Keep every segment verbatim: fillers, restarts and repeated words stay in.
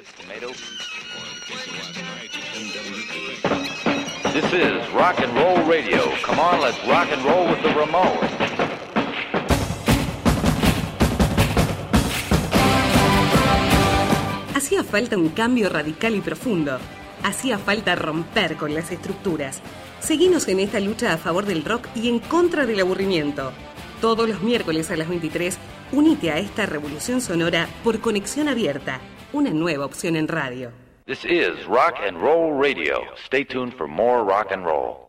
This is rock and roll radio. Come on, let's rock and roll with the Ramones. Hacía falta un cambio radical y profundo. Hacía falta romper con las estructuras. Seguinos en esta lucha a favor del rock y en contra del aburrimiento. Todos los miércoles a las veintitrés, unite a esta revolución sonora por Conexión Abierta, una nueva opción en radio. This is Rock and Roll Radio. Stay tuned for more rock and roll.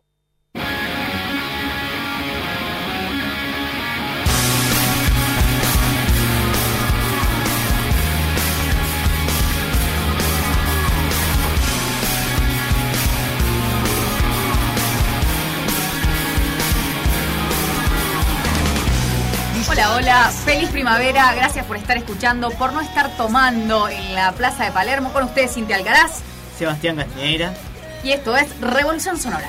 Hola, hola, feliz primavera, gracias por estar escuchando, por no estar tomando en la Plaza de Palermo. Con ustedes Cintia Alcaraz, Sebastián Castañeira, y esto es Revolución Sonora.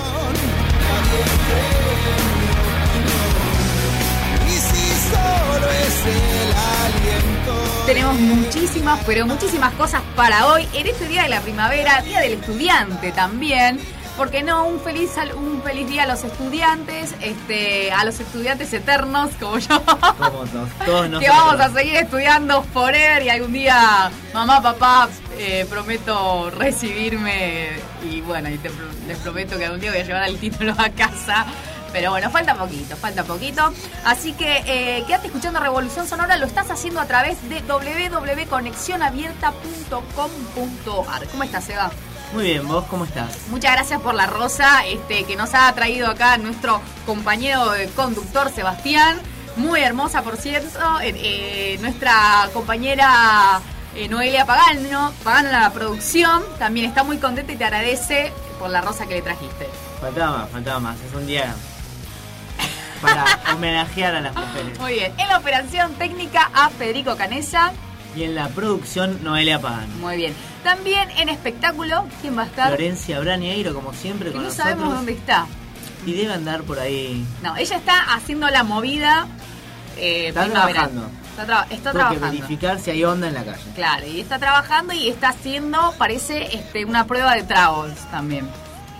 Tenemos muchísimas, pero muchísimas cosas para hoy, en este día de la primavera, día del estudiante también. ¿Por qué no? Un feliz un feliz día a los estudiantes, este, a los estudiantes eternos como yo. Como todos, todos nosotros. Que vamos a seguir estudiando forever y algún día, mamá, papá, eh, prometo recibirme y bueno, y te, les prometo que algún día voy a llevar el título a casa. Pero bueno, falta poquito, falta poquito. Así que eh, quédate escuchando Revolución Sonora, lo estás haciendo a través de doble u doble u doble u punto conexión abierta punto com punto a r. ¿Cómo estás, Seba? Muy bien, ¿vos cómo estás? Muchas gracias por la rosa este, que nos ha traído acá nuestro compañero de conductor Sebastián. Muy hermosa, por cierto. Eh, eh, nuestra compañera eh, Noelia Pagano, Pagano en la producción, también está muy contenta y te agradece por la rosa que le trajiste. Faltaba más, faltaba más. Es un día para homenajear a las mujeres. Muy bien. En la operación técnica a Federico Canesa. Y en la producción, Noelia Pagano. Muy bien. También en espectáculo, ¿quién va a estar? Florencia Brañeiro, como siempre, con no nosotros. No sabemos dónde está. Y debe andar por ahí. No, ella está haciendo la movida eh, Está primaveral. trabajando. Está, tra- está Porque trabajando. verificar si hay onda en la calle. Claro, y está trabajando y está haciendo, parece, este, una prueba de tragos también.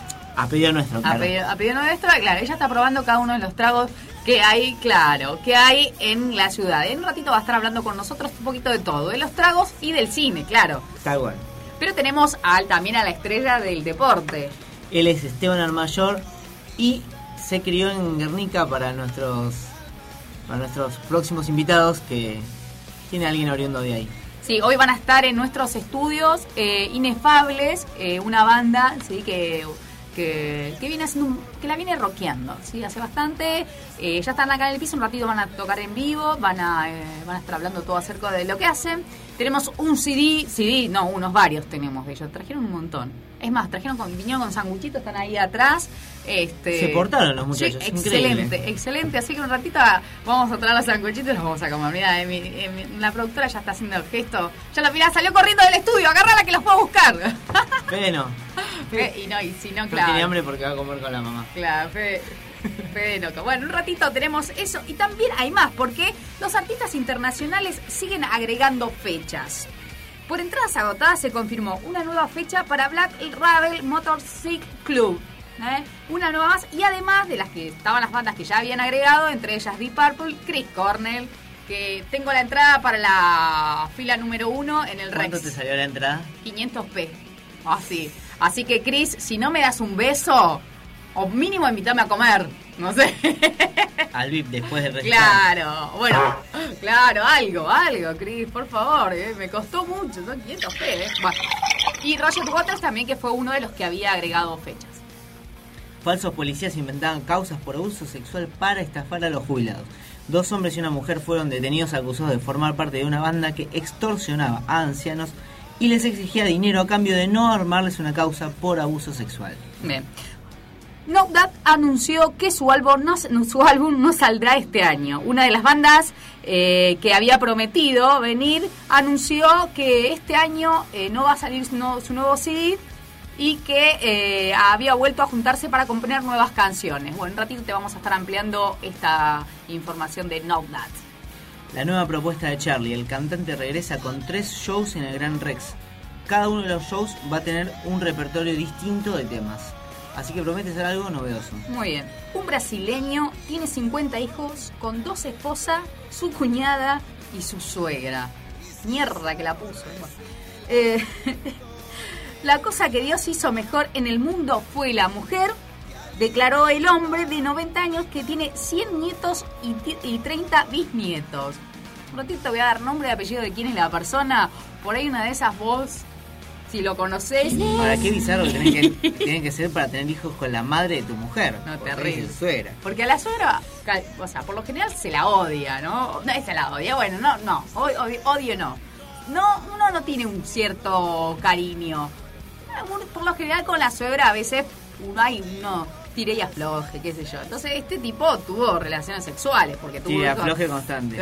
A pedido nuestro, claro. A pedido, a pedido nuestro, claro. Ella está probando cada uno de los tragos que hay, claro, que hay en la ciudad. En un ratito va a estar hablando con nosotros un poquito de todo, de los tragos y del cine, claro. Tal cual. Pero tenemos al, también a la estrella del deporte. Él es Esteban Armayor y se crió en Guernica para nuestros para nuestros próximos invitados, que tiene alguien oriundo de ahí. Sí, hoy van a estar en nuestros estudios eh, Inefables, eh, una banda, sí, que... Que, que viene haciendo un, que la viene rockeando, ¿sí? Hace bastante, eh, ya están acá en el piso, un ratito van a tocar en vivo, van a eh, van a estar hablando todo acerca de lo que hacen. Tenemos un C D, C D, no, unos varios tenemos de ellos, trajeron un montón. Es más, trajeron con, vinieron con sanguchitos, están ahí atrás. Este, se portaron los muchachos, sí, increíble. Excelente, excelente, así que un ratito vamos a traer los sanguchitos y los vamos a comer. Mira, mi, mi, la productora ya está haciendo el gesto, ya la mirá, salió corriendo del estudio, agárrala que los puedo buscar. Fede no. Fede, y no, y si no, no claro. tiene hambre porque va a comer con la mamá. Claro, Fede, Fede no. Bueno, un ratito tenemos eso y también hay más, porque los artistas internacionales siguen agregando fechas. Por entradas agotadas se confirmó una nueva fecha para Black Rebel Motorcycle Club. ¿eh? Una nueva más, y además de las que estaban las bandas que ya habían agregado, entre ellas Deep Purple, Chris Cornell, que tengo la entrada para la fila número uno en el Rex. ¿Cuánto te salió la entrada? quinientos pesos. Así. Así que, Chris, si no me das un beso, o mínimo invítame a comer, no sé. Al V I P después del recital. Claro, bueno, claro, algo, algo, Chris, por favor, eh, me costó mucho, son quinientos pesos. Eh. Bueno. Y Roger Waters también, que fue uno de los que había agregado fechas. Falsos policías inventaban causas por abuso sexual para estafar a los jubilados. Dos hombres y una mujer fueron detenidos acusados de formar parte de una banda que extorsionaba a ancianos y les exigía dinero a cambio de no armarles una causa por abuso sexual. Bien. No Doubt anunció que su álbum no, su álbum no saldrá este año. Una de las bandas eh, que había prometido venir anunció que este año eh, no va a salir no, su nuevo C D y que eh, había vuelto a juntarse para componer nuevas canciones. Bueno, un ratito te vamos a estar ampliando esta información de No Doubt. La nueva propuesta de Charlie, el cantante regresa con tres shows en el Gran Rex. cada uno de los shows va a tener un repertorio distinto de temas. Así que promete ser algo novedoso. Muy bien. Un brasileño tiene cincuenta hijos con dos esposas, su cuñada y su suegra. Mierda que la puso. Eh, la cosa que Dios hizo mejor en el mundo fue la mujer, declaró el hombre de noventa años que tiene cien nietos y, t- y treinta bisnietos. Un ratito voy a dar nombre y apellido de quién es la persona. Por ahí una de esas vos, si lo conocés. Ahora, qué bizarro que tienen que, tienen que ser para tener hijos con la madre de tu mujer. No, Porque terrible. es su suegra. Porque a la suegra, ca- o sea, por lo general se la odia, ¿no? No, se la odia, bueno, no, no, odio, odio no. No, uno no tiene un cierto cariño. Uno, por lo general con la suegra a veces uno hay uno tire y afloje, qué sé yo. Entonces este tipo tuvo relaciones sexuales porque tuvo Sí, hijos. afloje constante.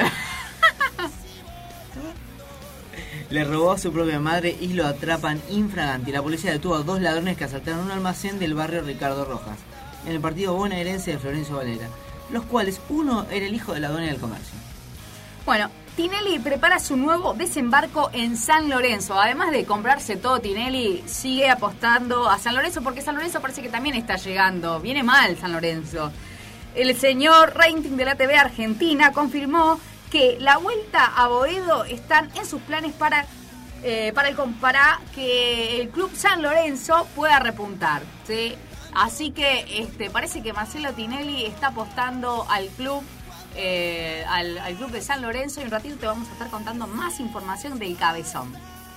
Le robó a su propia madre y lo atrapan infragante. La policía detuvo a dos ladrones que asaltaron un almacén del barrio Ricardo Rojas, en el partido bonaerense de Florencio Varela, los cuales uno era el hijo de la dueña del comercio. Bueno, Tinelli prepara su nuevo desembarco en San Lorenzo. Además de comprarse todo, Tinelli sigue apostando a San Lorenzo porque San Lorenzo parece que también está llegando. Viene mal San Lorenzo. El señor Rating de la T V Argentina confirmó que la vuelta a Boedo están en sus planes para, eh, para, el, para que el club San Lorenzo pueda repuntar, ¿sí? Así que este, parece que Marcelo Tinelli está apostando al club eh, al, al club de San Lorenzo y un ratito te vamos a estar contando más información del cabezón.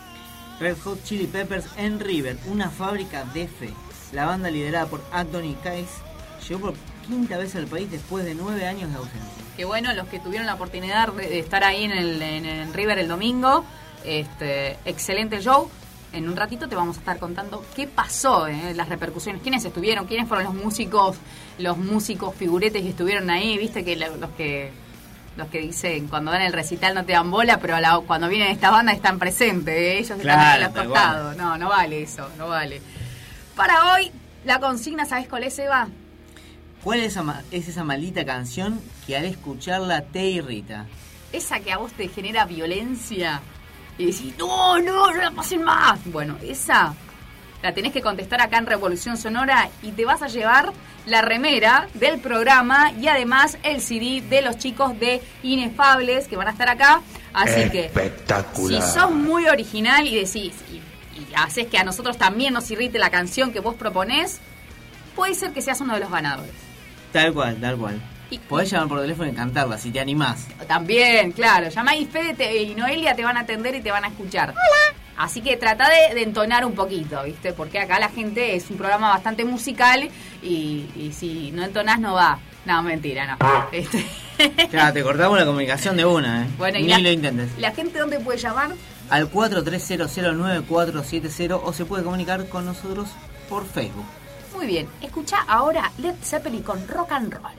Red Hot Chili Peppers en River, una fábrica de fe. La banda liderada por Anthony Kiedis llegó por quinta vez al país después de nueve años de ausencia. Qué bueno los que tuvieron la oportunidad de, de estar ahí en el en, en River el domingo. Este, excelente show. En un ratito te vamos a estar contando qué pasó, eh, las repercusiones, quiénes estuvieron, quiénes fueron los músicos, los músicos figuretes que estuvieron ahí, viste que la, los que los que dicen cuando dan el recital no te dan bola, pero a la, cuando vienen estas bandas están presentes, eh, ellos Claro, están en los tal costados. No, no vale eso, no vale. Para hoy, la consigna, ¿sabes cuál es, Eva? ¿Cuál es esa, ma- es esa maldita canción que al escucharla te irrita? Esa que a vos te genera violencia y decís, no, no, no la pasen más. Bueno, esa la tenés que contestar acá en Revolución Sonora y te vas a llevar la remera del programa y además el C D de los chicos de Inefables que van a estar acá. Así Espectacular. que, si sos muy original y decís, y, y haces que a nosotros también nos irrite la canción que vos proponés, puede ser que seas uno de los ganadores. Tal cual, tal cual. Y- Podés llamar por teléfono y cantarla si te animás. También, claro. Llamá y Fede te- y Noelia te van a atender y te van a escuchar. Hola. Así que trata de, de entonar un poquito, ¿viste? Porque acá la gente es un programa bastante musical y, y si no entonás no va. No, mentira, no. Este, Claro, te cortamos la comunicación de una, ¿eh? bueno, y Ni la, lo intentes. ¿La gente dónde puede llamar? Al cuatro tres cero cero nueve cuatro siete cero o se puede comunicar con nosotros por Facebook. Muy bien. Escucha ahora Led Zeppelin con Rock and Roll.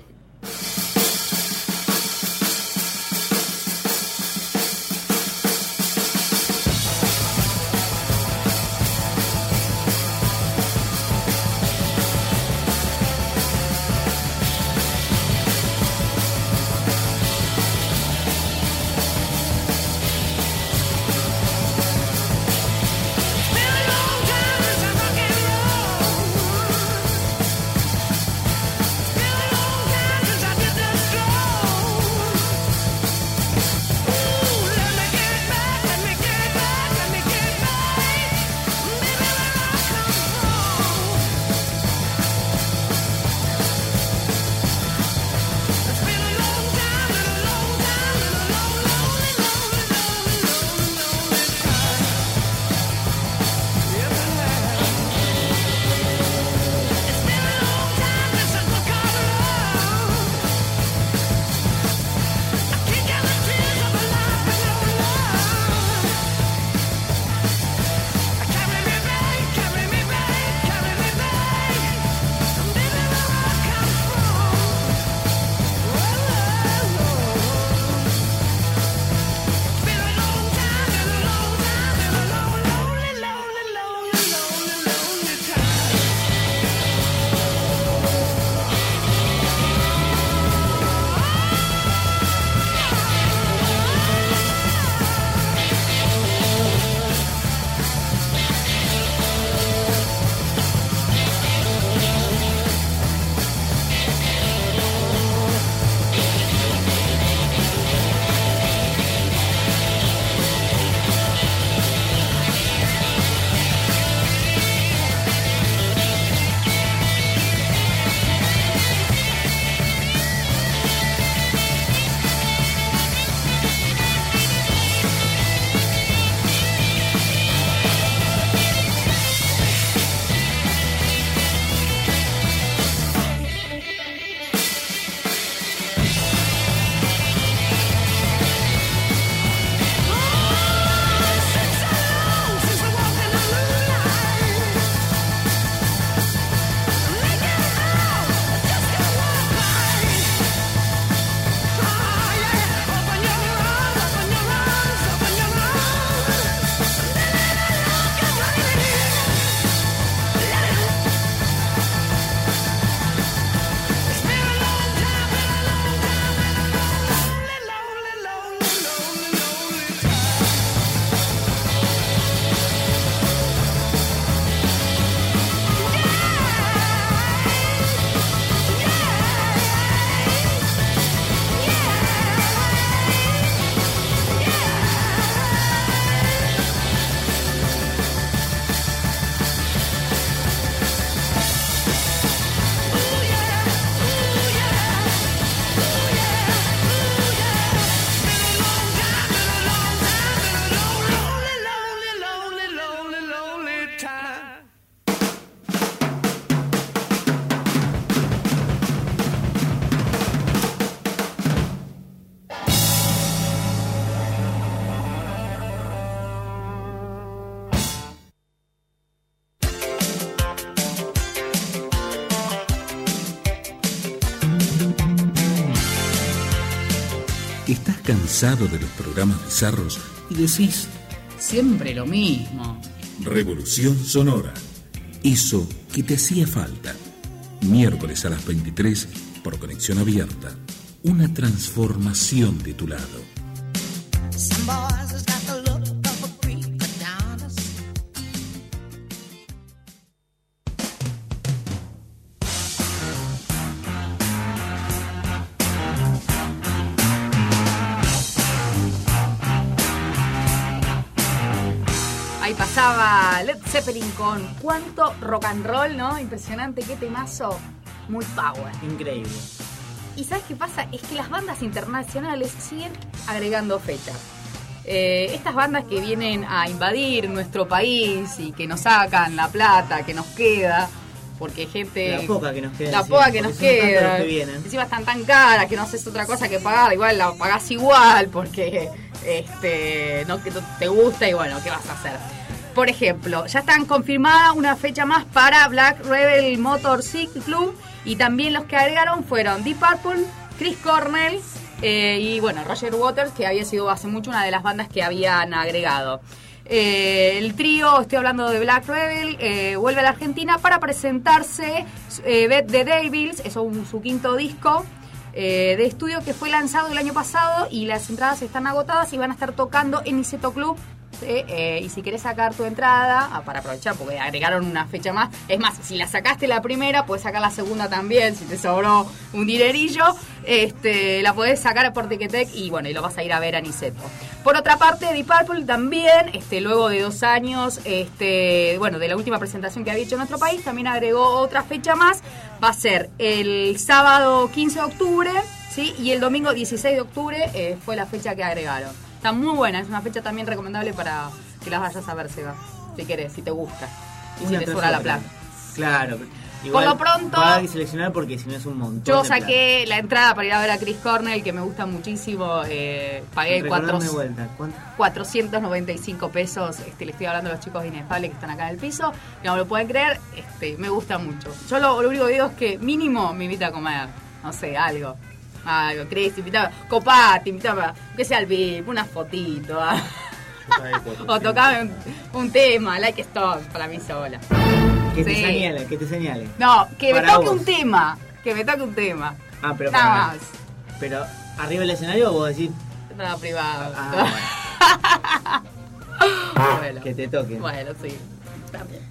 Been a long time since I rock and roll. Been a long time. ¿Estás cansado de los programas bizarros y decís, siempre lo mismo? Revolución Sonora, eso que te hacía falta. Miércoles a las veintitrés por Conexión Abierta. Una transformación de tu lado. Ahí pasaba Led Zeppelin con cuánto rock and roll, ¿no? Impresionante, qué temazo. Muy power. Increíble. Y ¿sabes qué pasa? Es que las bandas internacionales siguen agregando fechas. Eh, estas bandas que vienen a invadir nuestro país y que nos sacan la plata que nos queda, porque gente... La poca que nos queda. La poca que nos queda. Que encima están tan caras que no haces otra cosa que pagar. Igual la pagás igual porque este no que te gusta y bueno, ¿qué vas a hacer? Por ejemplo, ya están confirmada una fecha más para Black Rebel Motorcycle Club. Y también los que agregaron fueron Deep Purple, Chris Cornell eh, y bueno, Roger Waters, que había sido hace mucho una de las bandas que habían agregado. Eh, el trío, estoy hablando de Black Rebel, eh, vuelve a la Argentina para presentarse eh, Bet the Devils, es un, su quinto disco eh, de estudio que fue lanzado el año pasado y las entradas están agotadas y van a estar tocando en Niceto Club. Eh, eh, y si querés sacar tu entrada ah, para aprovechar porque agregaron una fecha más, es más, si la sacaste la primera puedes sacar la segunda también, si te sobró un dinerillo este, la podés sacar por Ticketek y bueno, y lo vas a ir a ver a Niceto. Por otra parte, Deep Purple también este, luego de dos años este, bueno, de la última presentación que había hecho en nuestro país, también agregó otra fecha más, va a ser el sábado quince de octubre, ¿sí? Y el domingo dieciséis de octubre eh, fue la fecha que agregaron. Está muy buena, es una fecha también recomendable para que las vayas a ver, Seba, si querés, si te gusta y una si te sobra la plata. Claro. Igual por lo pronto, hay que seleccionar porque si no es un montón. Yo de saqué plata. la entrada para ir a ver a Chris Cornell, que me gusta muchísimo. Eh, pagué cuatro, cuatrocientos noventa y cinco pesos. Este, le estoy hablando a los chicos de Inefable que están acá en el piso. Que no me lo pueden creer, este, me gusta mucho. Yo lo, lo único que digo es que mínimo me invita a comer, no sé, algo. Algo, Chris, te invitaba, copá, te invitaba, que sea el V I P, una fotito, ¿ah? O tocame un, un tema, like stop, para mí sola. Que te Sí. señale, que te señale. No, que Para me toque vos. un tema, que me toque un tema. Ah, pero Nada para- más. Pero arriba del escenario vos decís Nada privado. Ah, Bueno, que te toquen. bueno, sí. También.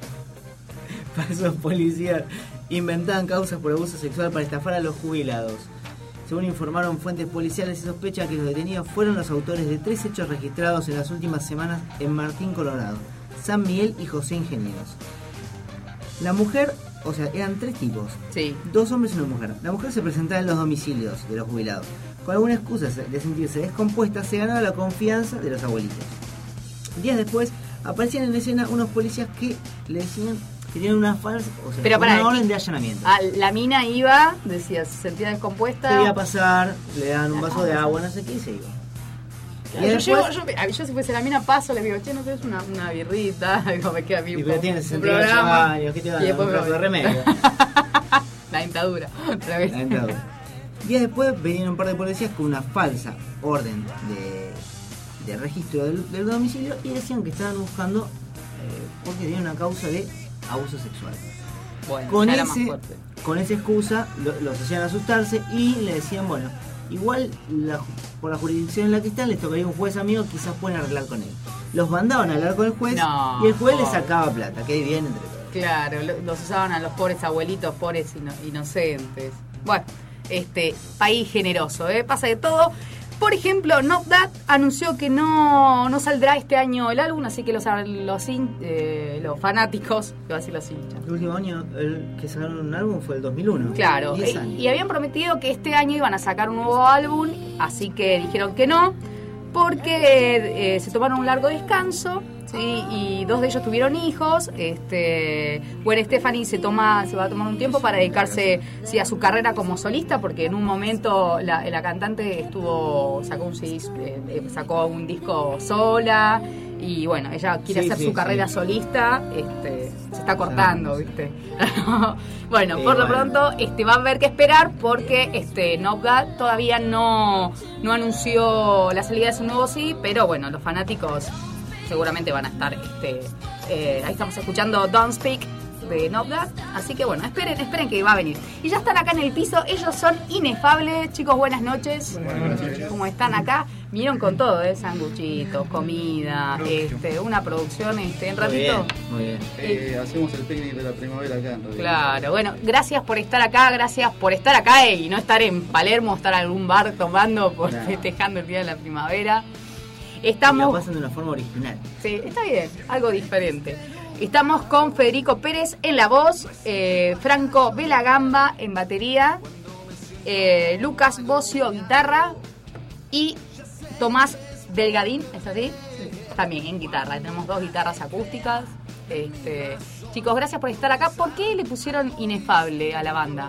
Falsos policías inventaban causas por abuso sexual para estafar a los jubilados. Según informaron fuentes policiales, se sospecha que los detenidos fueron los autores de tres hechos registrados en las últimas semanas en Martín, Colorado, San Miguel y José Ingenieros. La mujer, o sea, eran tres tipos, Sí. dos hombres y una mujer. La mujer se presentaba en los domicilios de los jubilados. Con alguna excusa de sentirse descompuesta, se ganaba la confianza de los abuelitos. Días después, aparecían en escena unos policías que le decían que tienen una falsa, o sea, Pero una pará, orden de allanamiento. Ah, la mina iba, decía, se sentía descompuesta. Quería pasar, le dan un vaso de agua, no sé qué, y se iba. Yo, Y llego- después- yo, yo si fuese la mina paso, le digo, che, ¿no querés una, una birrita? Digo, me queda bien Y pero un tiene un sesenta y ocho programa. años, ¿qué te va a Y dar? después Un me plato de voy. remedio. La dentadura. Otra vez. La dentadura. Días después venían un par de policías con una falsa orden de, de registro del, del domicilio y decían que estaban buscando eh, porque tenían una causa de abuso sexual. Bueno, Con, ya era más ese, fuerte. con esa excusa lo- los hacían asustarse y le decían, bueno, igual la- por la jurisdicción en la que están les tocaría un juez amigo, quizás pueden arreglar con él. Los mandaban a hablar con el juez No, y el juez les pobre. sacaba plata, que bien entre todos. Claro, lo- los usaban a los pobres abuelitos, pobres ino- inocentes. Bueno, este, país generoso, ¿eh? Pasa de todo. Por ejemplo, Not That anunció que no, no saldrá este año el álbum, así que los, los, hin- eh, los fanáticos, iba a decir los hinchas. El último año el que sacaron un álbum fue el dos mil uno. Claro, diez y, años. y habían prometido que este año iban a sacar un nuevo álbum, así que dijeron que no, porque eh, se tomaron un largo descanso, ¿sí? Y dos de ellos tuvieron hijos. Este, Gwen Stefani se toma, se va a tomar un tiempo para dedicarse, sí, a su carrera como solista, porque en un momento la, la cantante estuvo, sacó un, C D, eh, sacó un disco sola. Y bueno, ella quiere Sí, hacer sí, su sí. carrera solista, este, se está cortando, Sí. ¿viste? Bueno, Sí, por lo bueno. pronto este, va a haber que esperar porque este, Novgat todavía no, no anunció la salida de su nuevo C D, pero bueno, los fanáticos seguramente van a estar, este, eh, ahí estamos escuchando Don't Speak de Novgat, así que bueno, esperen, esperen que va a venir. Y ya están acá en el piso, ellos son Inefables. Chicos, buenas noches. Buenas noches. ¿Cómo están acá? Vinieron con todo, ¿eh? Sanguchitos, comida, este, una producción, este, en Muy ratito. bien, muy bien. Eh, hacemos el picnic de la primavera acá en realidad. Claro, bueno, gracias por estar acá, gracias por estar acá y no estar en Palermo, estar en algún bar tomando, por Claro. festejando el Día de la Primavera. Lo Estamos... pasan de una forma original. Sí, está bien, algo diferente. Estamos con Federico Pérez en la voz, eh, Franco Belagamba en batería, eh, Lucas Bocio guitarra y Tomás Delgadín, ¿es así? También en guitarra. Tenemos dos guitarras acústicas. Este, chicos, gracias por estar acá. ¿Por qué le pusieron Inefable a la banda?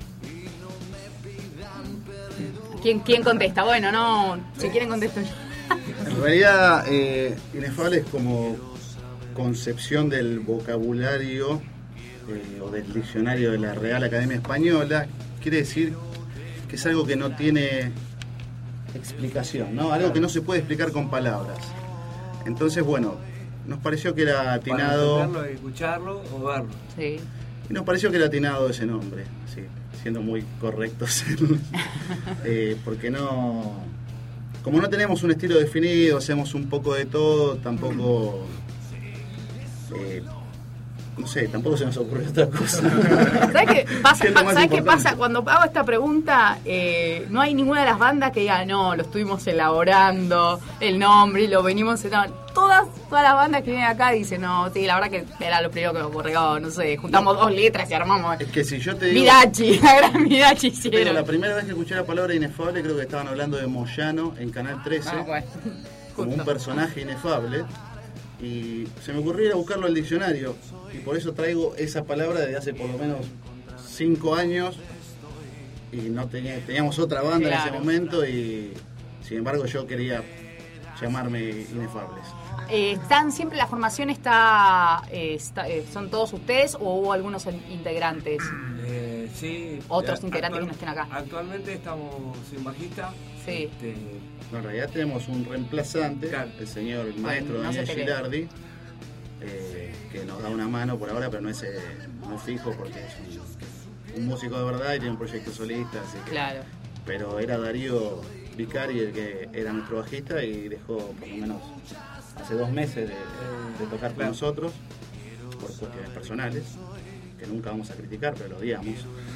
¿Quién, quién contesta? Bueno, no, si quieren contesto yo. En realidad, eh, Inefable es como concepción del vocabulario eh, o del diccionario de la Real Academia Española. Quiere decir que es algo que no tiene explicación, ¿no? Algo que no se puede explicar con palabras. Entonces, bueno, nos pareció que era atinado. Para entenderlo, escucharlo o verlo. Sí. Y nos pareció que era atinado ese nombre, sí, siendo muy correctos. eh, porque no. Como no tenemos un estilo definido, hacemos un poco de todo, tampoco. Eh, no sé, tampoco se nos ocurrió otra cosa. ¿Sabes qué pasa? ¿Qué es lo más ¿Sabes qué importante? pasa? Cuando hago esta pregunta, eh, no hay ninguna de las bandas que diga, no, lo estuvimos elaborando, el nombre, y lo venimos... No, todas, todas las bandas que vienen acá dicen, no, sí, la verdad que era lo primero que me ocurrió, no sé, juntamos dos letras y armamos... Es que si yo te digo. Midachi, la gran Midachi Pero hicieron. la primera vez que escuché la palabra inefable, creo que estaban hablando de Moyano en Canal trece, Ah, bueno, como un justo. personaje inefable. Y se me ocurrió ir a buscarlo al diccionario. Y por eso traigo esa palabra desde hace por lo menos cinco años. Y no tenía, teníamos otra banda en ese Claro. momento. Y sin embargo, yo quería llamarme Inefables. Eh, ¿Están siempre, la formación está, eh, está eh, son todos ustedes o hubo algunos integrantes? Eh, sí. Otros eh, integrantes actual- que no estén acá. Actualmente estamos sin bajista. Sí. Este, No, en realidad tenemos un reemplazante, Claro. el señor el maestro Bueno, no Daniel se peleen. Gilardi, eh, que nos da una mano por ahora, pero no es, eh, no es fijo porque es un, un músico de verdad y tiene un proyecto solista. Así que, Claro. pero era Darío Vicari el que era nuestro bajista y dejó por lo menos hace dos meses de, de tocar con Claro. nosotros por cuestiones personales, que nunca vamos a criticar, pero lo odiamos.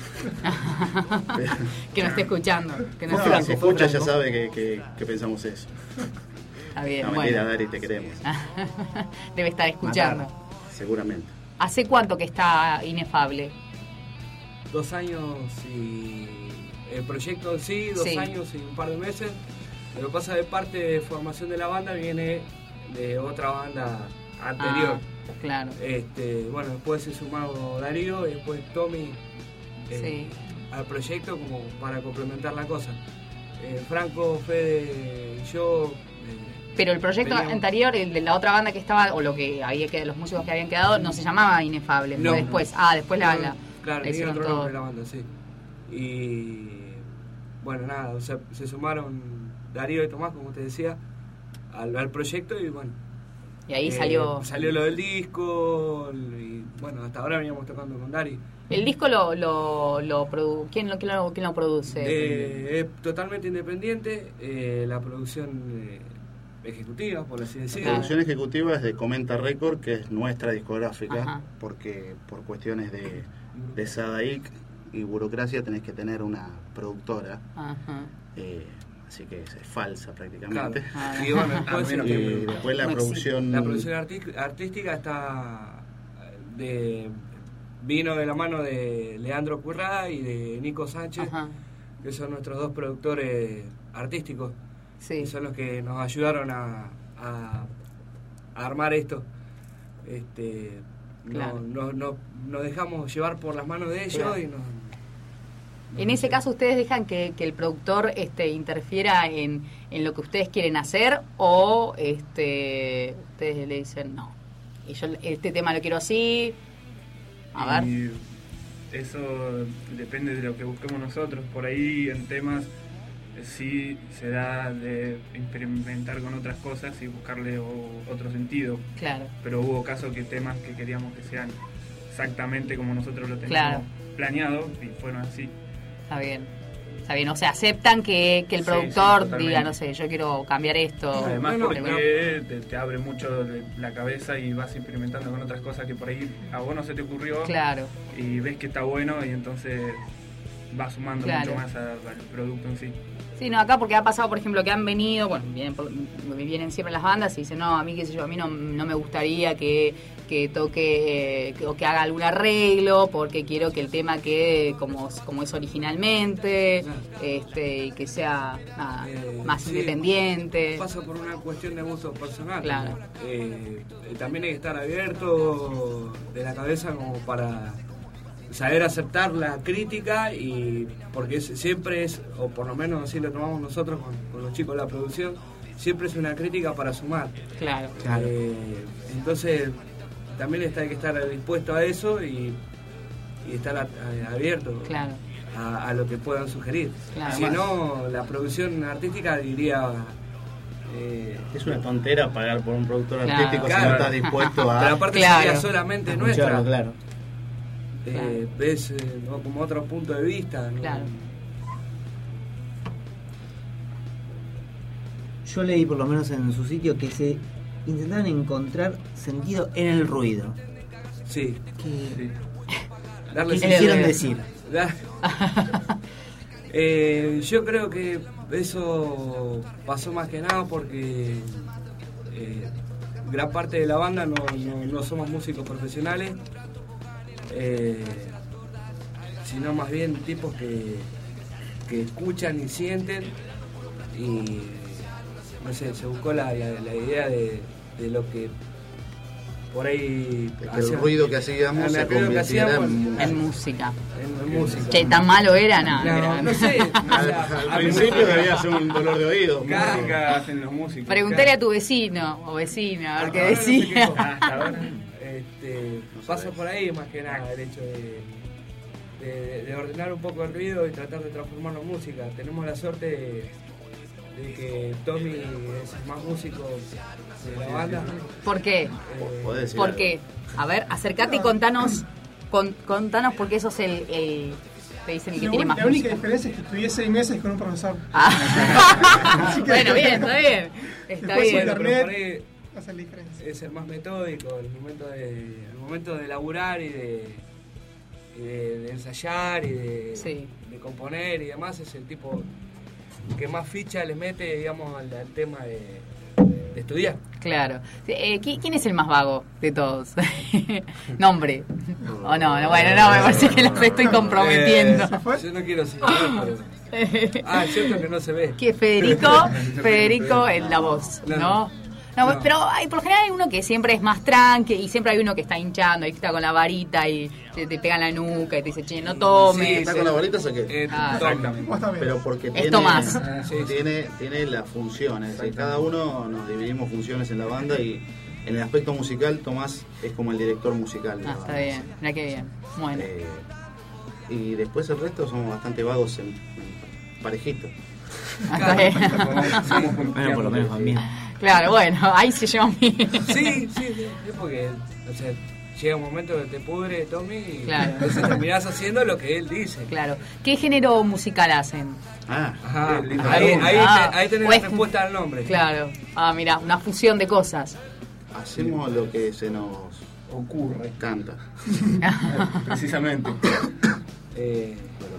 Que no esté escuchando. Que no No, esté- si escucha ya sabe que, que- que pensamos eso. Está bien, No, mentira, bueno. Dari, te queremos, Debe estar escuchando. seguramente. ¿Hace cuánto que está Inefable? dos años y... El proyecto en sí, dos Sí. años y un par de meses. Lo que pasa de parte de formación de la banda viene de otra banda anterior. Ah, claro. Este, bueno, después se sumó Darío y después Tommy eh, Sí. al proyecto como para complementar la cosa. Eh, Franco, Fede y yo... eh, Pero el proyecto Veníamos- anterior, el de la otra banda que estaba, o lo que había que los músicos que habían quedado, no se llamaba Inefable. No. Fue después. Ah, después la, la, Claro, la tenía hicieron otro todo. nombre la banda, sí. Y bueno, nada, o sea, se sumaron Darío y Tomás, como te decía, al, al proyecto y bueno. Y ahí eh, salió. Salió lo del disco y bueno, hasta ahora veníamos tocando con Dari. El disco lo, lo, lo produ- ¿quién, lo, quién, lo, quién lo produce? Eh, es totalmente independiente, eh, la producción eh, ejecutiva, por así La decirlo. Claro. producción ejecutiva es de Comenta Record, que es nuestra discográfica, Ajá. porque por cuestiones de, de SADAIC y burocracia tenés que tener una productora, Ajá. eh, así que es, es falsa Claro. prácticamente. Ah. Y bueno, Y después, después la No existe. producción... la producción arti- artística está de vino de la mano de Leandro Currada y de Nico Sánchez, Ajá. que son nuestros dos productores artísticos, Sí. y son los que nos ayudaron a, a- a armar esto. Este, no- Claro. no- no- nos dejamos llevar por las manos de ellos Claro. y nos, En ese caso, ¿ustedes dejan que, que el productor este, interfiera en, en lo que ustedes quieren hacer o este, ustedes le dicen no? Y yo este tema lo quiero así. A ver. Y eso depende de lo que busquemos nosotros. Por ahí en temas sí se da de experimentar con otras cosas y buscarle o, otro sentido. Claro. Pero hubo casos que temas que queríamos que sean exactamente como nosotros lo teníamos Claro. planeado y fueron así. Está bien. Está bien, o sea, aceptan que, que el Sí, productor sí, totalmente. diga, no sé, yo quiero cambiar esto. Además bueno, porque te, te abre mucho la cabeza y vas experimentando con otras cosas que por ahí a vos no se te ocurrió. Claro. Y ves que está bueno y entonces vas sumando Claro. mucho más a- al producto en sí. Sí, no, acá porque ha pasado, por ejemplo, que han venido, bueno, vienen, por- vienen siempre las bandas y dicen, no, a mí, qué sé yo, a mí no, no me gustaría que, que toque eh, que- o que haga algún arreglo porque quiero que el tema quede como, como es originalmente, Claro. este, y que sea nada, Eh, más sí. independiente. Pasa por una cuestión de gusto personal. Claro. Eh, eh, también hay que estar abierto de la cabeza como para saber aceptar la crítica y porque es- siempre es, o por lo menos así lo tomamos nosotros con, con los chicos de la producción, siempre es una crítica para sumar. Claro. Eh, entonces también está, hay que estar dispuesto a eso y, y estar a- a- abierto Claro. a, a lo que puedan sugerir. Claro. Si no, la producción artística diría... eh, Es una tontera pagar por un productor Claro. artístico si Claro. no estás dispuesto a... pero aparte Claro. sería solamente a nuestra. escucharlo, claro. Eh, ves eh, ¿no? como otro punto de vista. ¿no? Claro. Yo leí por lo menos en su sitio que se intentaron encontrar sentido en el ruido. Sí. ¿Qué, Sí. Darle qué el quisieron ruido. decir? Da- Eh, yo creo que eso pasó más que nada porque eh, gran parte de la banda no, no- no somos músicos profesionales, eh, sino más bien tipos que, que escuchan y sienten y no sé, se buscó la, la- la idea de, de lo que por ahí Que el hacíamos- ruido que hacíamos el se ruido que convirtiera hacíamos en... En música. en, en música. Che, tan malo era, no. No, era- no sé. Al, al principio debía ser un dolor de oído. Claro. Música hacen los músicos. Preguntale a tu vecino o vecina a ver Ah, qué ahora no sé decía. qué- Hasta ahora. Este, pasa por ahí más que nada el hecho de, de- de ordenar un poco el ruido y tratar de transformarlo en música. Tenemos la suerte de, de que Tommy es el más músico de la banda. ¿Por qué? Eh, Podés decir ¿Por algo. qué? A ver, acércate y contanos, con- contanos por qué sos el, el te dicen el que La, tiene un- más la única música. diferencia es que estudié seis meses con un profesor. Ah. Bueno, bien, está bien. Está Después bien. bueno, pero Internet. por ahí Hace la diferencia. es el más metódico, el momento de, el momento de laburar y de, y de, de ensayar y de, Sí. de componer y demás, es el tipo que más ficha le mete, digamos, al, al tema de, de estudiar. Claro. Eh, ¿qui- ¿Quién es el más vago de todos? Nombre. O no, no, bueno, no, me parece que los estoy comprometiendo. Eh, yo no quiero señalar, pero... Ah, es cierto que no se ve. Que Federico, Federico en la voz, No, ¿no? no. No, No. pero hay, por lo general hay uno que siempre es más tranque y siempre hay uno que está hinchando y que está con la varita y te, te pega en la nuca y te dice, che, no tomes. Sí, ¿Está con la varita o qué? Eh, Ah, Tommy. Exactamente. Vos también. Pero porque Es tiene, Tomás. Sí, sí. tiene, tiene las funciones. Es decir, cada uno nos dividimos funciones en la banda y en el aspecto musical Tomás es como el director musical. de la Ah, está banda. bien, mira qué bien. Bueno, Eh, y después el resto somos bastante vagos en, en parejitos. ah, está bien. Bueno, por lo menos también. Claro, bueno, ahí se llevan bien. Sí, sí, sí, es porque, o sea, llega un momento que te pudre Tommy y Claro. entonces terminás haciendo lo que él dice. Claro. ¿Qué género musical hacen? Ah, Ajá, qué lindo. ahí, ahí, Ah, te- ahí tenés pues- la respuesta al nombre. Claro. Ah, mira, una fusión de cosas. Hacemos lo que se nos Ocurre. canta. Precisamente. Eh,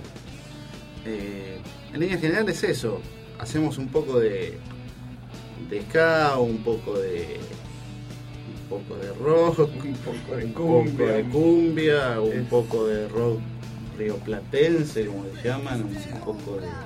Eh, en líneas generales eso. Hacemos un poco de, de ska, un poco de un poco de rock, Un poco de un poco cumbia. de cumbia, un Es- poco de rock rioplatense, como le llaman, un poco de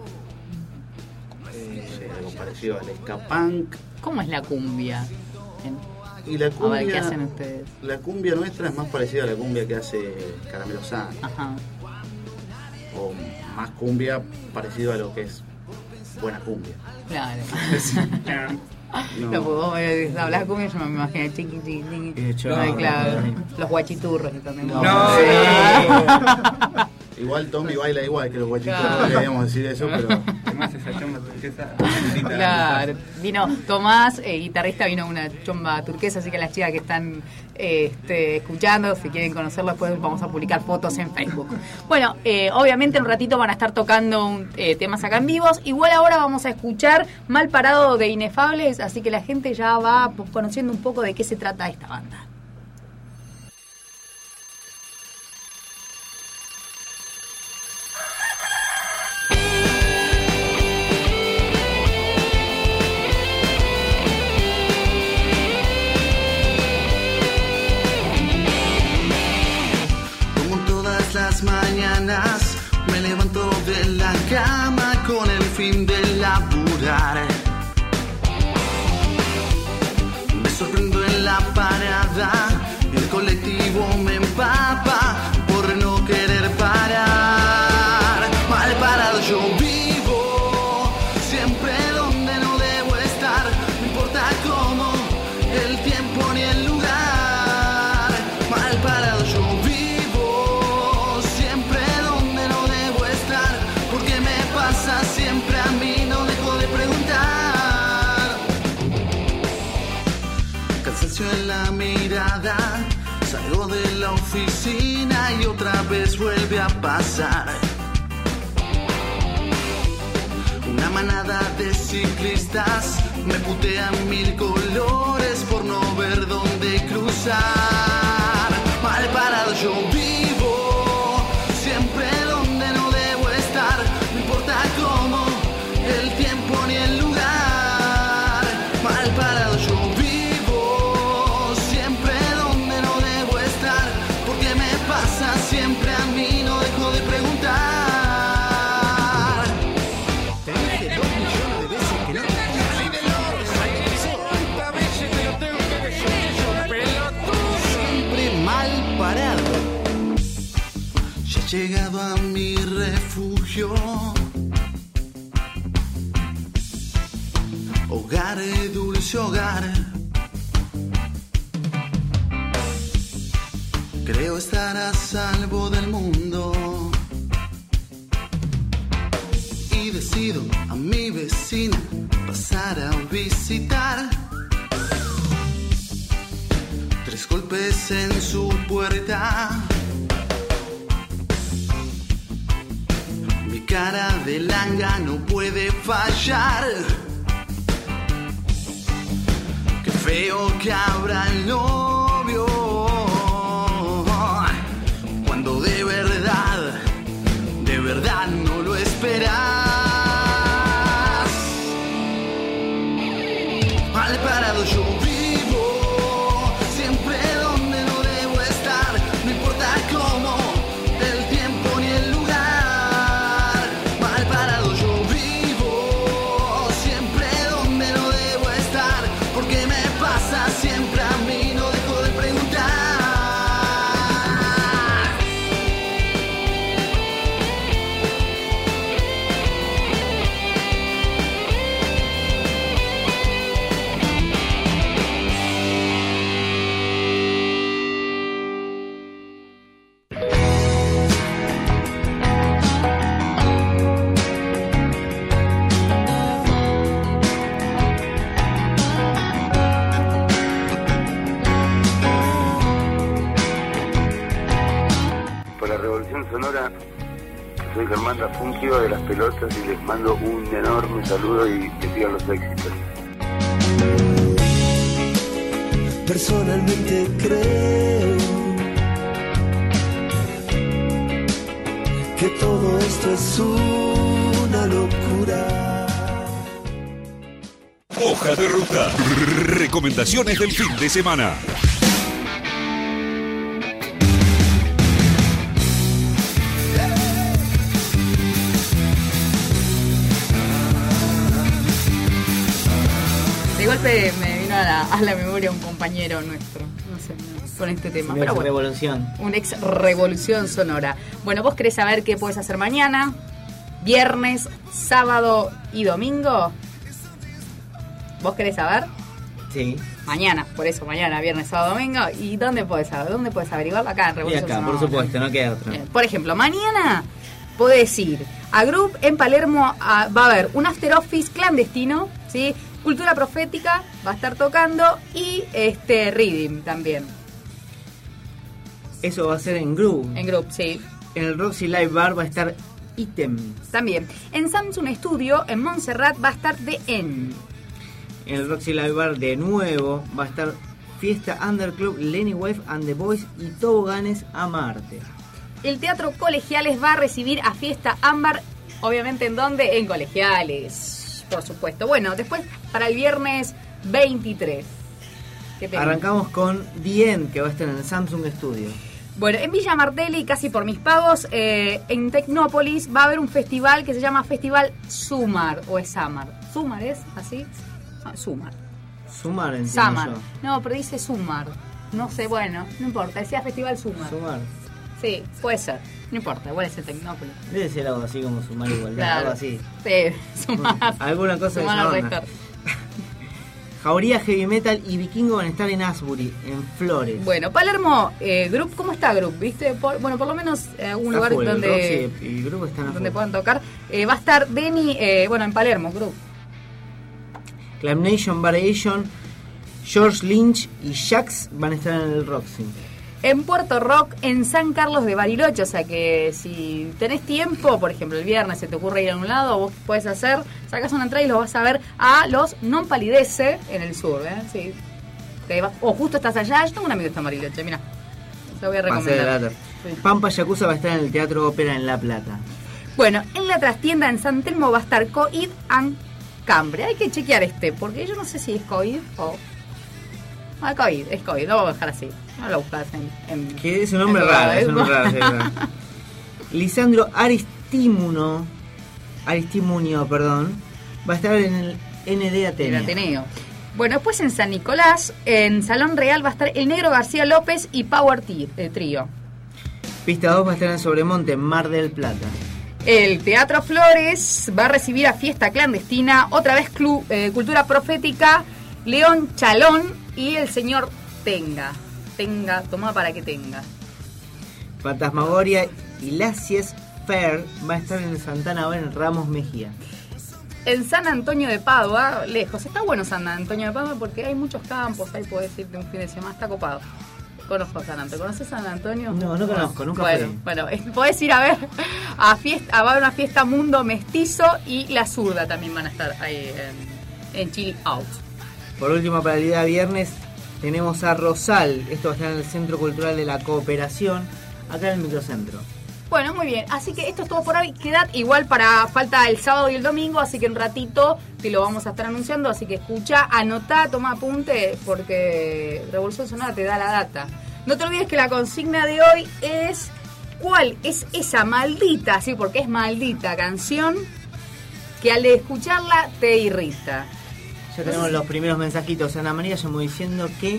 eh, no sé, algo parecido al ska punk. ¿Cómo es la cumbia? En- Y la A ver, ¿qué cumbia, hacen ustedes? la cumbia nuestra es más parecida a la cumbia que hace Caramelo Santos. Ajá. o más cumbia parecido a lo que es buena cumbia. Claro. No. No, pues vos me hablas cumbia, yo me imagino chiqui, chiqui, chiqui. Y yo- Ay, claro. Los guachiturros que también. No. No, Sí. Igual Tommy baila igual que los guachitos, Claro. no queríamos decir eso, pero Además esa chomba turquesa. Claro, vino Tomás, eh, guitarrista, vino una chomba turquesa, así que las chicas que están eh, este, escuchando, si quieren conocerlo, después vamos a publicar fotos en Facebook. Bueno, eh, obviamente en un ratito van a estar tocando un, eh, temas acá en vivos. Igual ahora vamos a escuchar Mal Parado de Inefables, así que la gente ya va conociendo un poco de qué se trata esta banda. Como todas las mañanas me levanto de la cama con el fin de laburar. Me sorprendo en la parada, el colectivo me empapa por no querer parar. Mal parado yo vivo, siempre donde no debo estar, no importa cómo, el tiempo ni el lugar. Mal parado yo vivo, siempre donde no debo estar, porque me pasa siempre a mí, no dejo de preguntar. Cansancio en la mirada, salgo de la oficina y otra vez vuelve a pasar. Una manada de ciclistas me putean mil colores por no ver dónde cruzar. Mal parado yo vivo, siempre donde no debo estar, no importa cómo, el tiempo ni el lugar. Mal parado yo vivo, siempre donde no debo estar, porque me pasa siempre a mí, no dejo de preguntar. Te dije dos millones de veces que no te siempre mal parado. Ya he llegado a mi refugio, hogar, dulce hogar. Creo estar a salvo del mundo y decido a mi vecina pasar a visitar. Tres golpes en su puerta, mi cara de langa no puede fallar. Qué feo que abra el novio cuando de verdad, de verdad no lo esperas. Mal parado yo vivo, siempre donde no debo estar, no importa cómo, el tiempo ni el lugar. Mal parado yo vivo, siempre donde no debo estar, porque me pasa siempre a mí, no dejo de preguntar. Por la Revolución Sonora, soy Germán Rafungio de Las Pelotas y les mando un enorme saludo y que sigan los éxitos. Personalmente creo que todo esto es una locura. Hoja de ruta. Recomendaciones del fin de semana. De golpe me vino a la, a la memoria un compañero nuestro. No sé, no. con este tema. Una Pero bueno, revolución. una ex revolución sonora. Bueno, vos querés saber qué puedes hacer mañana, viernes, sábado y domingo. ¿Vos querés saber? Sí. Mañana, por eso, mañana, viernes, sábado, domingo. ¿Y dónde puedes saber? ¿Dónde puedes averiguarlo? Acá en Y Revolución acá, Sonora. por supuesto, no queda otra. Bien. Por ejemplo, mañana podés ir a Group en Palermo. A, va a haber un after office clandestino, ¿sí? Cultura profética va a estar tocando y este Reading también. Eso va a ser en Groove. En Group, sí. En el Roxy Live Bar va a estar Item. También. En Samsung Studio, en Montserrat, va a estar The N. En el Roxy Live Bar de nuevo va a estar Fiesta Underclub, Lenny Wave and the Boys y Toboganes a Marte. El Teatro Colegiales va a recibir a Fiesta Ámbar, obviamente, ¿en dónde? En Colegiales, por supuesto. Bueno, después para el viernes veintitrés. ¿Qué tenemos? Arrancamos con The End, que va a estar en el Samsung Studio. Bueno, en Villa Martelli, casi por mis pagos, eh, en Tecnópolis va a haber un festival que se llama Festival Sumar, o es Samar. ¿Sumar es así? Ah, Sumar. Sumar, entiendo Samar. yo. No, pero dice Sumar. No sé, bueno, no importa, decía Festival Sumar. Sumar. Sí, puede ser. No importa, igual es el Tecnópolis. Debe ser algo así como Sumar Igualdad, Claro. algo así. Sí, Sumar. Alguna cosa de Sumar esa o onda. restar. Jauría Heavy Metal y Vikingo van a estar en Asbury, en Flores. Bueno, Palermo, eh, Group, ¿cómo está Group? ¿Viste? Por, bueno, por lo menos eh, un Está lugar full, el donde, Roxy y el grupo están a donde full. puedan tocar. Eh, va a estar Denny, eh, bueno, en Palermo, Group. Club Nation, Variation, George Lynch y Jax van a estar en el Roxy. En Puerto Rock, en San Carlos de Bariloche, o sea que si tenés tiempo, por ejemplo el viernes se te ocurre ir a un lado, vos podés hacer, sacás una entrada y los vas a ver a los Non Palidece en el sur, ¿eh? Sí. Te va- o justo estás allá, yo tengo un amigo que está en Bariloche, mira, te voy a Pasé de recomendar. data. Sí. Pampa Yakuza va a estar en el Teatro Ópera en La Plata. Bueno, en la trastienda en San Telmo va a estar Coid and Cambre. Hay que chequear este, porque yo no sé si es Coid o... Ah, Coid, es Coid, lo voy a dejar así. No lo buscas en... en Que es un nombre en raro, es un Google. nombre raro, sí, es verdad. Lisandro Aristimuno, Aristimunio, perdón, va a estar en el N D El Ateneo. Ateneo. Bueno, después en San Nicolás, en Salón Real va a estar el Negro García López y Power T- eh, Trío. Pista dos va a estar en Sobremonte, Mar del Plata. El Teatro Flores va a recibir a Fiesta Clandestina, otra vez Club, eh, Cultura Profética, León Chalón y el señor Tenga. Tenga, toma para que tenga. Fantasmagoria y Lacies Fair va a estar en Santana Bar en Ramos Mejía. En San Antonio de Padua, lejos. Está bueno San Antonio de Padua porque hay muchos campos, ahí podés irte un fin de semana, está copado. Conozco San Antonio. ¿Conoces San Antonio? No, no conozco, nunca bueno, fui. Bueno, es- podés ir a ver a fiesta, va a haber una fiesta Mundo Mestizo y La Zurda también van a estar ahí en, en Chill Out. Por último, para el día viernes tenemos a Rosal. Esto va a estar en el Centro Cultural de la Cooperación, acá en el Microcentro. Bueno, muy bien. Así que esto es todo por hoy. Quedad igual para falta el sábado y el domingo, así que en ratito te lo vamos a estar anunciando. Así que escucha, anotá, toma apunte, porque Revolución Sonora te da la data. No te olvides que la consigna de hoy es ¿cuál es esa maldita, sí, porque es maldita canción que al escucharla te irrita? Ya tenemos los primeros mensajitos. Ana María llamó diciendo que,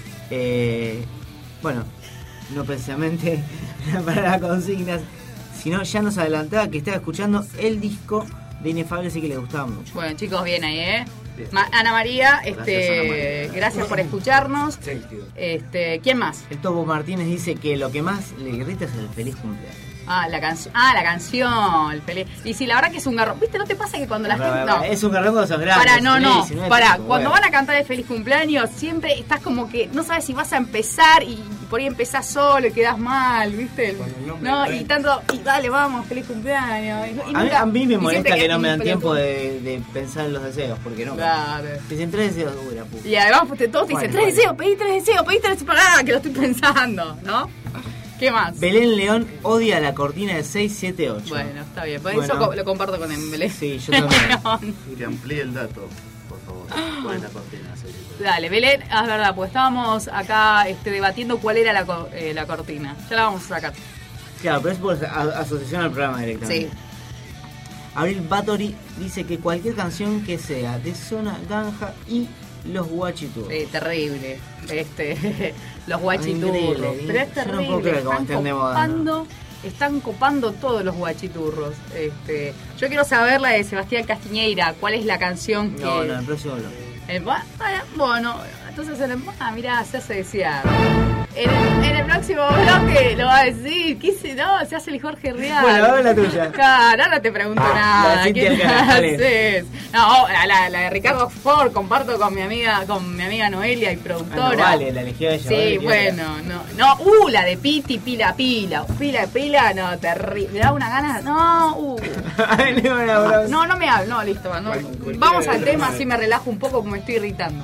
eh, bueno, no precisamente para la consigna, sino ya nos adelantaba que estaba escuchando el disco de Inefables y que le gustaba mucho. Bueno, chicos, bien ahí, ¿eh? Ma- Ana María, este, Ana María. gracias por escucharnos. Este, ¿quién más? El Topo Martínez dice que lo que más le irrita es el feliz cumpleaños. Ah, la canción. Ah, la canción. El feliz. Y sí, la verdad que es un garrón. ¿Viste? ¿No te pasa que cuando la Para, gente. para, No. Es un garrón cuando son grandes. Para, no, no. diecinueve, Para, bueno. cuando van a cantar el feliz cumpleaños, siempre estás como que no sabes si vas a empezar y por ahí empezás solo y quedás mal, ¿viste? No, y tanto, y dale, vamos, feliz cumpleaños. Y, y A mí, nunca- a mí me y molesta siempre que no me dan pero- tiempo de, de pensar en los deseos, porque no. Claro. Si dicen tres deseos, dura, puta. Y además pues, te- todos te dicen, Bueno, tres deseos, pedí tres deseos, pedí tres deseos, pará, que lo estoy pensando, ¿no? ¿Qué más? Belén León odia la cortina de seis siete ocho. Bueno, está bien, por Bueno. eso co- lo comparto con Embelé. Sí, yo también. Que amplíe el dato, por favor. ¿Cuál es la cortina? Sí. Dale, Belén, ah, es verdad, pues estábamos acá este, debatiendo cuál era la, co- eh, la cortina. Ya la vamos a sacar. Claro, pero es por a- asociación al programa directamente. Sí. Abril Bathory dice que cualquier canción que sea de zona, ganja y Los guachiturros. Sí, terrible. Este, los guachiturros. Increíble. Pero es Yo no terrible. puedo creer cómo están estén de moda, copando, están copando todos los guachiturros. Este, yo quiero saber la de Sebastián Castiñeira. ¿Cuál es la canción que...? No, no, el próximo bloque. El, bueno, entonces en el, ah, mirá, se hace desear. En el, en el próximo bloque lo va a decir. ¿Qué se no? Se hace el Jorge Real. Bueno, dame la tuya. Claro, no te pregunto Ah, nada. la Cintia ¿Qué Alcalá, dale. haces? No, la, la de Ricardo Ford, comparto con mi amiga, con mi amiga Noelia y productora. Ah, no, vale, la eligió ella. Sí, vale, bueno, no, no, uh, la de Piti, pila, pila, pila, pila, no, terrible, me da una gana, no, uh. No, no me hablo, no, listo, no. Vamos al tema, así me relajo un poco, como me estoy irritando.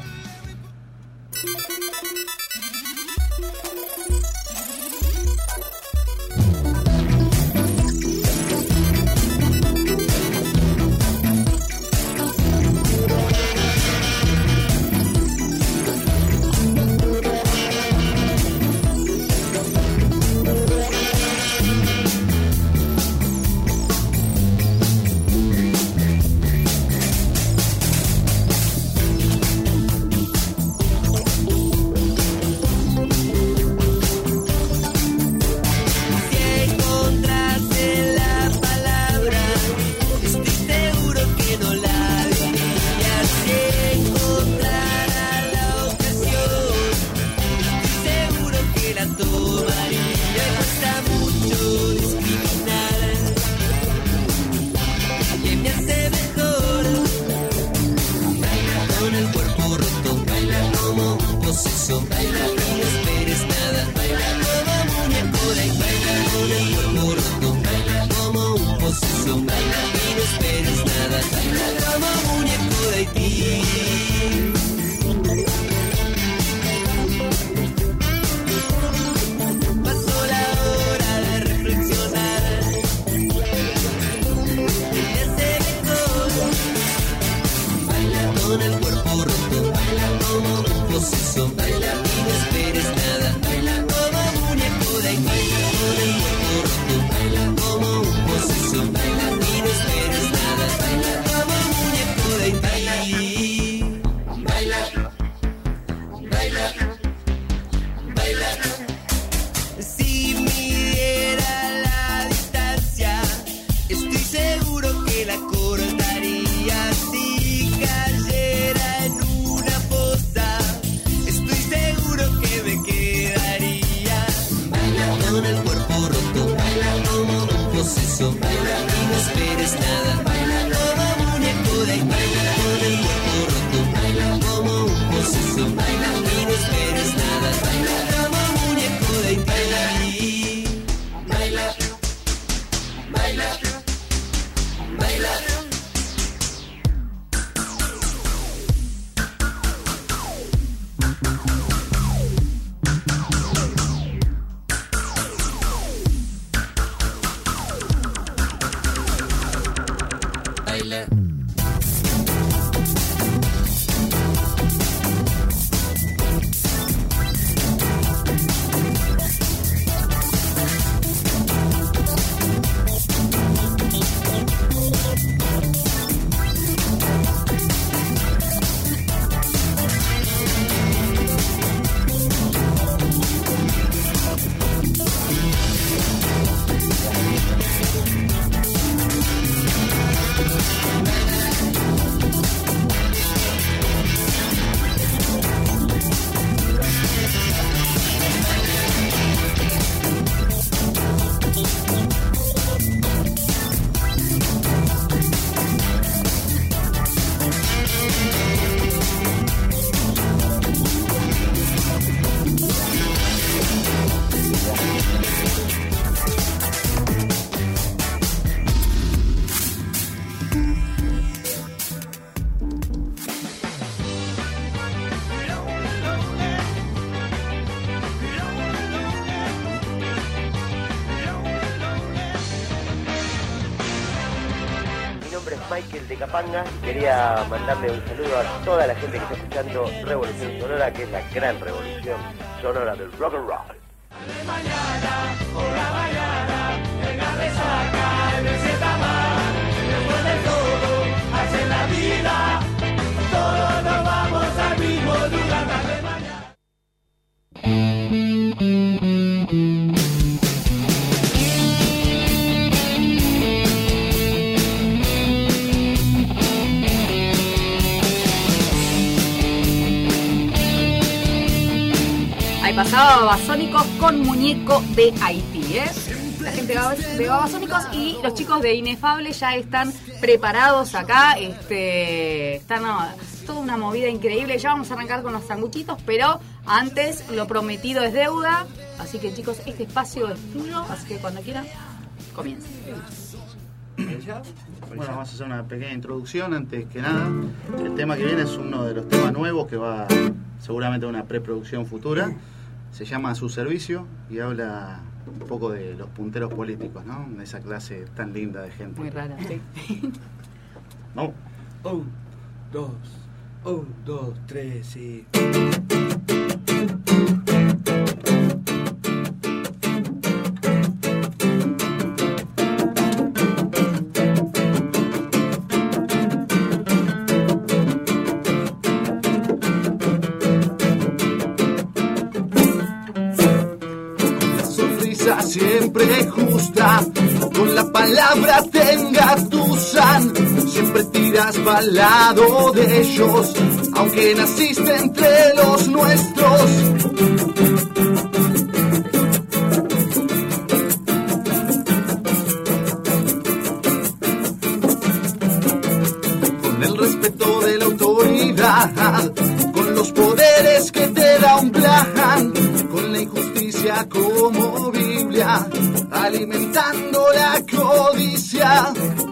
Michael de Capanga y quería mandarle un saludo a toda la gente que está escuchando Revolución Sonora, que es la gran revolución sonora del rock and roll. De mañana, por la mañana, venga resaca, el receta más, después de todo, hace la vida, todos nos vamos a vivir. Babasónicos con Muñeco de Haití, ¿eh? La gente de Babasónicos y los chicos de Inefable ya están preparados acá. Este, están no, toda una movida increíble. Ya vamos a arrancar con los sanguchitos, pero antes lo prometido es deuda. Así que chicos, este espacio es tuyo, así que cuando quieran, comiencen. Bueno, vamos a hacer una pequeña introducción antes que nada. El tema que viene es uno de los temas nuevos que va seguramente a una preproducción futura. Se llama A Su Servicio y habla un poco de los punteros políticos, ¿no? De esa clase tan linda de gente. Muy rara, sí. Vamos. Un, dos, un, dos, tres y... Siempre justa, con la palabra tenga tu san, siempre tiras pa'l lado de ellos, aunque naciste entre los nuestros. Con el respeto de la autoridad, con los poderes que te da un plan, con la injusticia como Biblia, alimentando la codicia.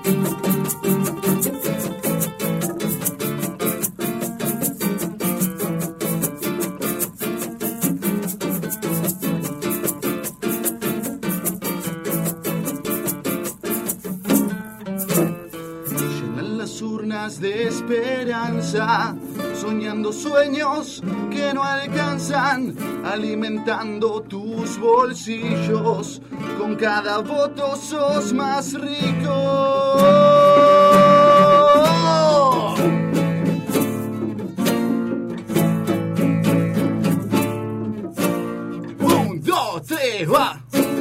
Llenan las urnas de esperanza, soñando sueños que no alcanzan, alimentando tus bolsillos, con cada voto sos más rico. Un, dos, tres, va.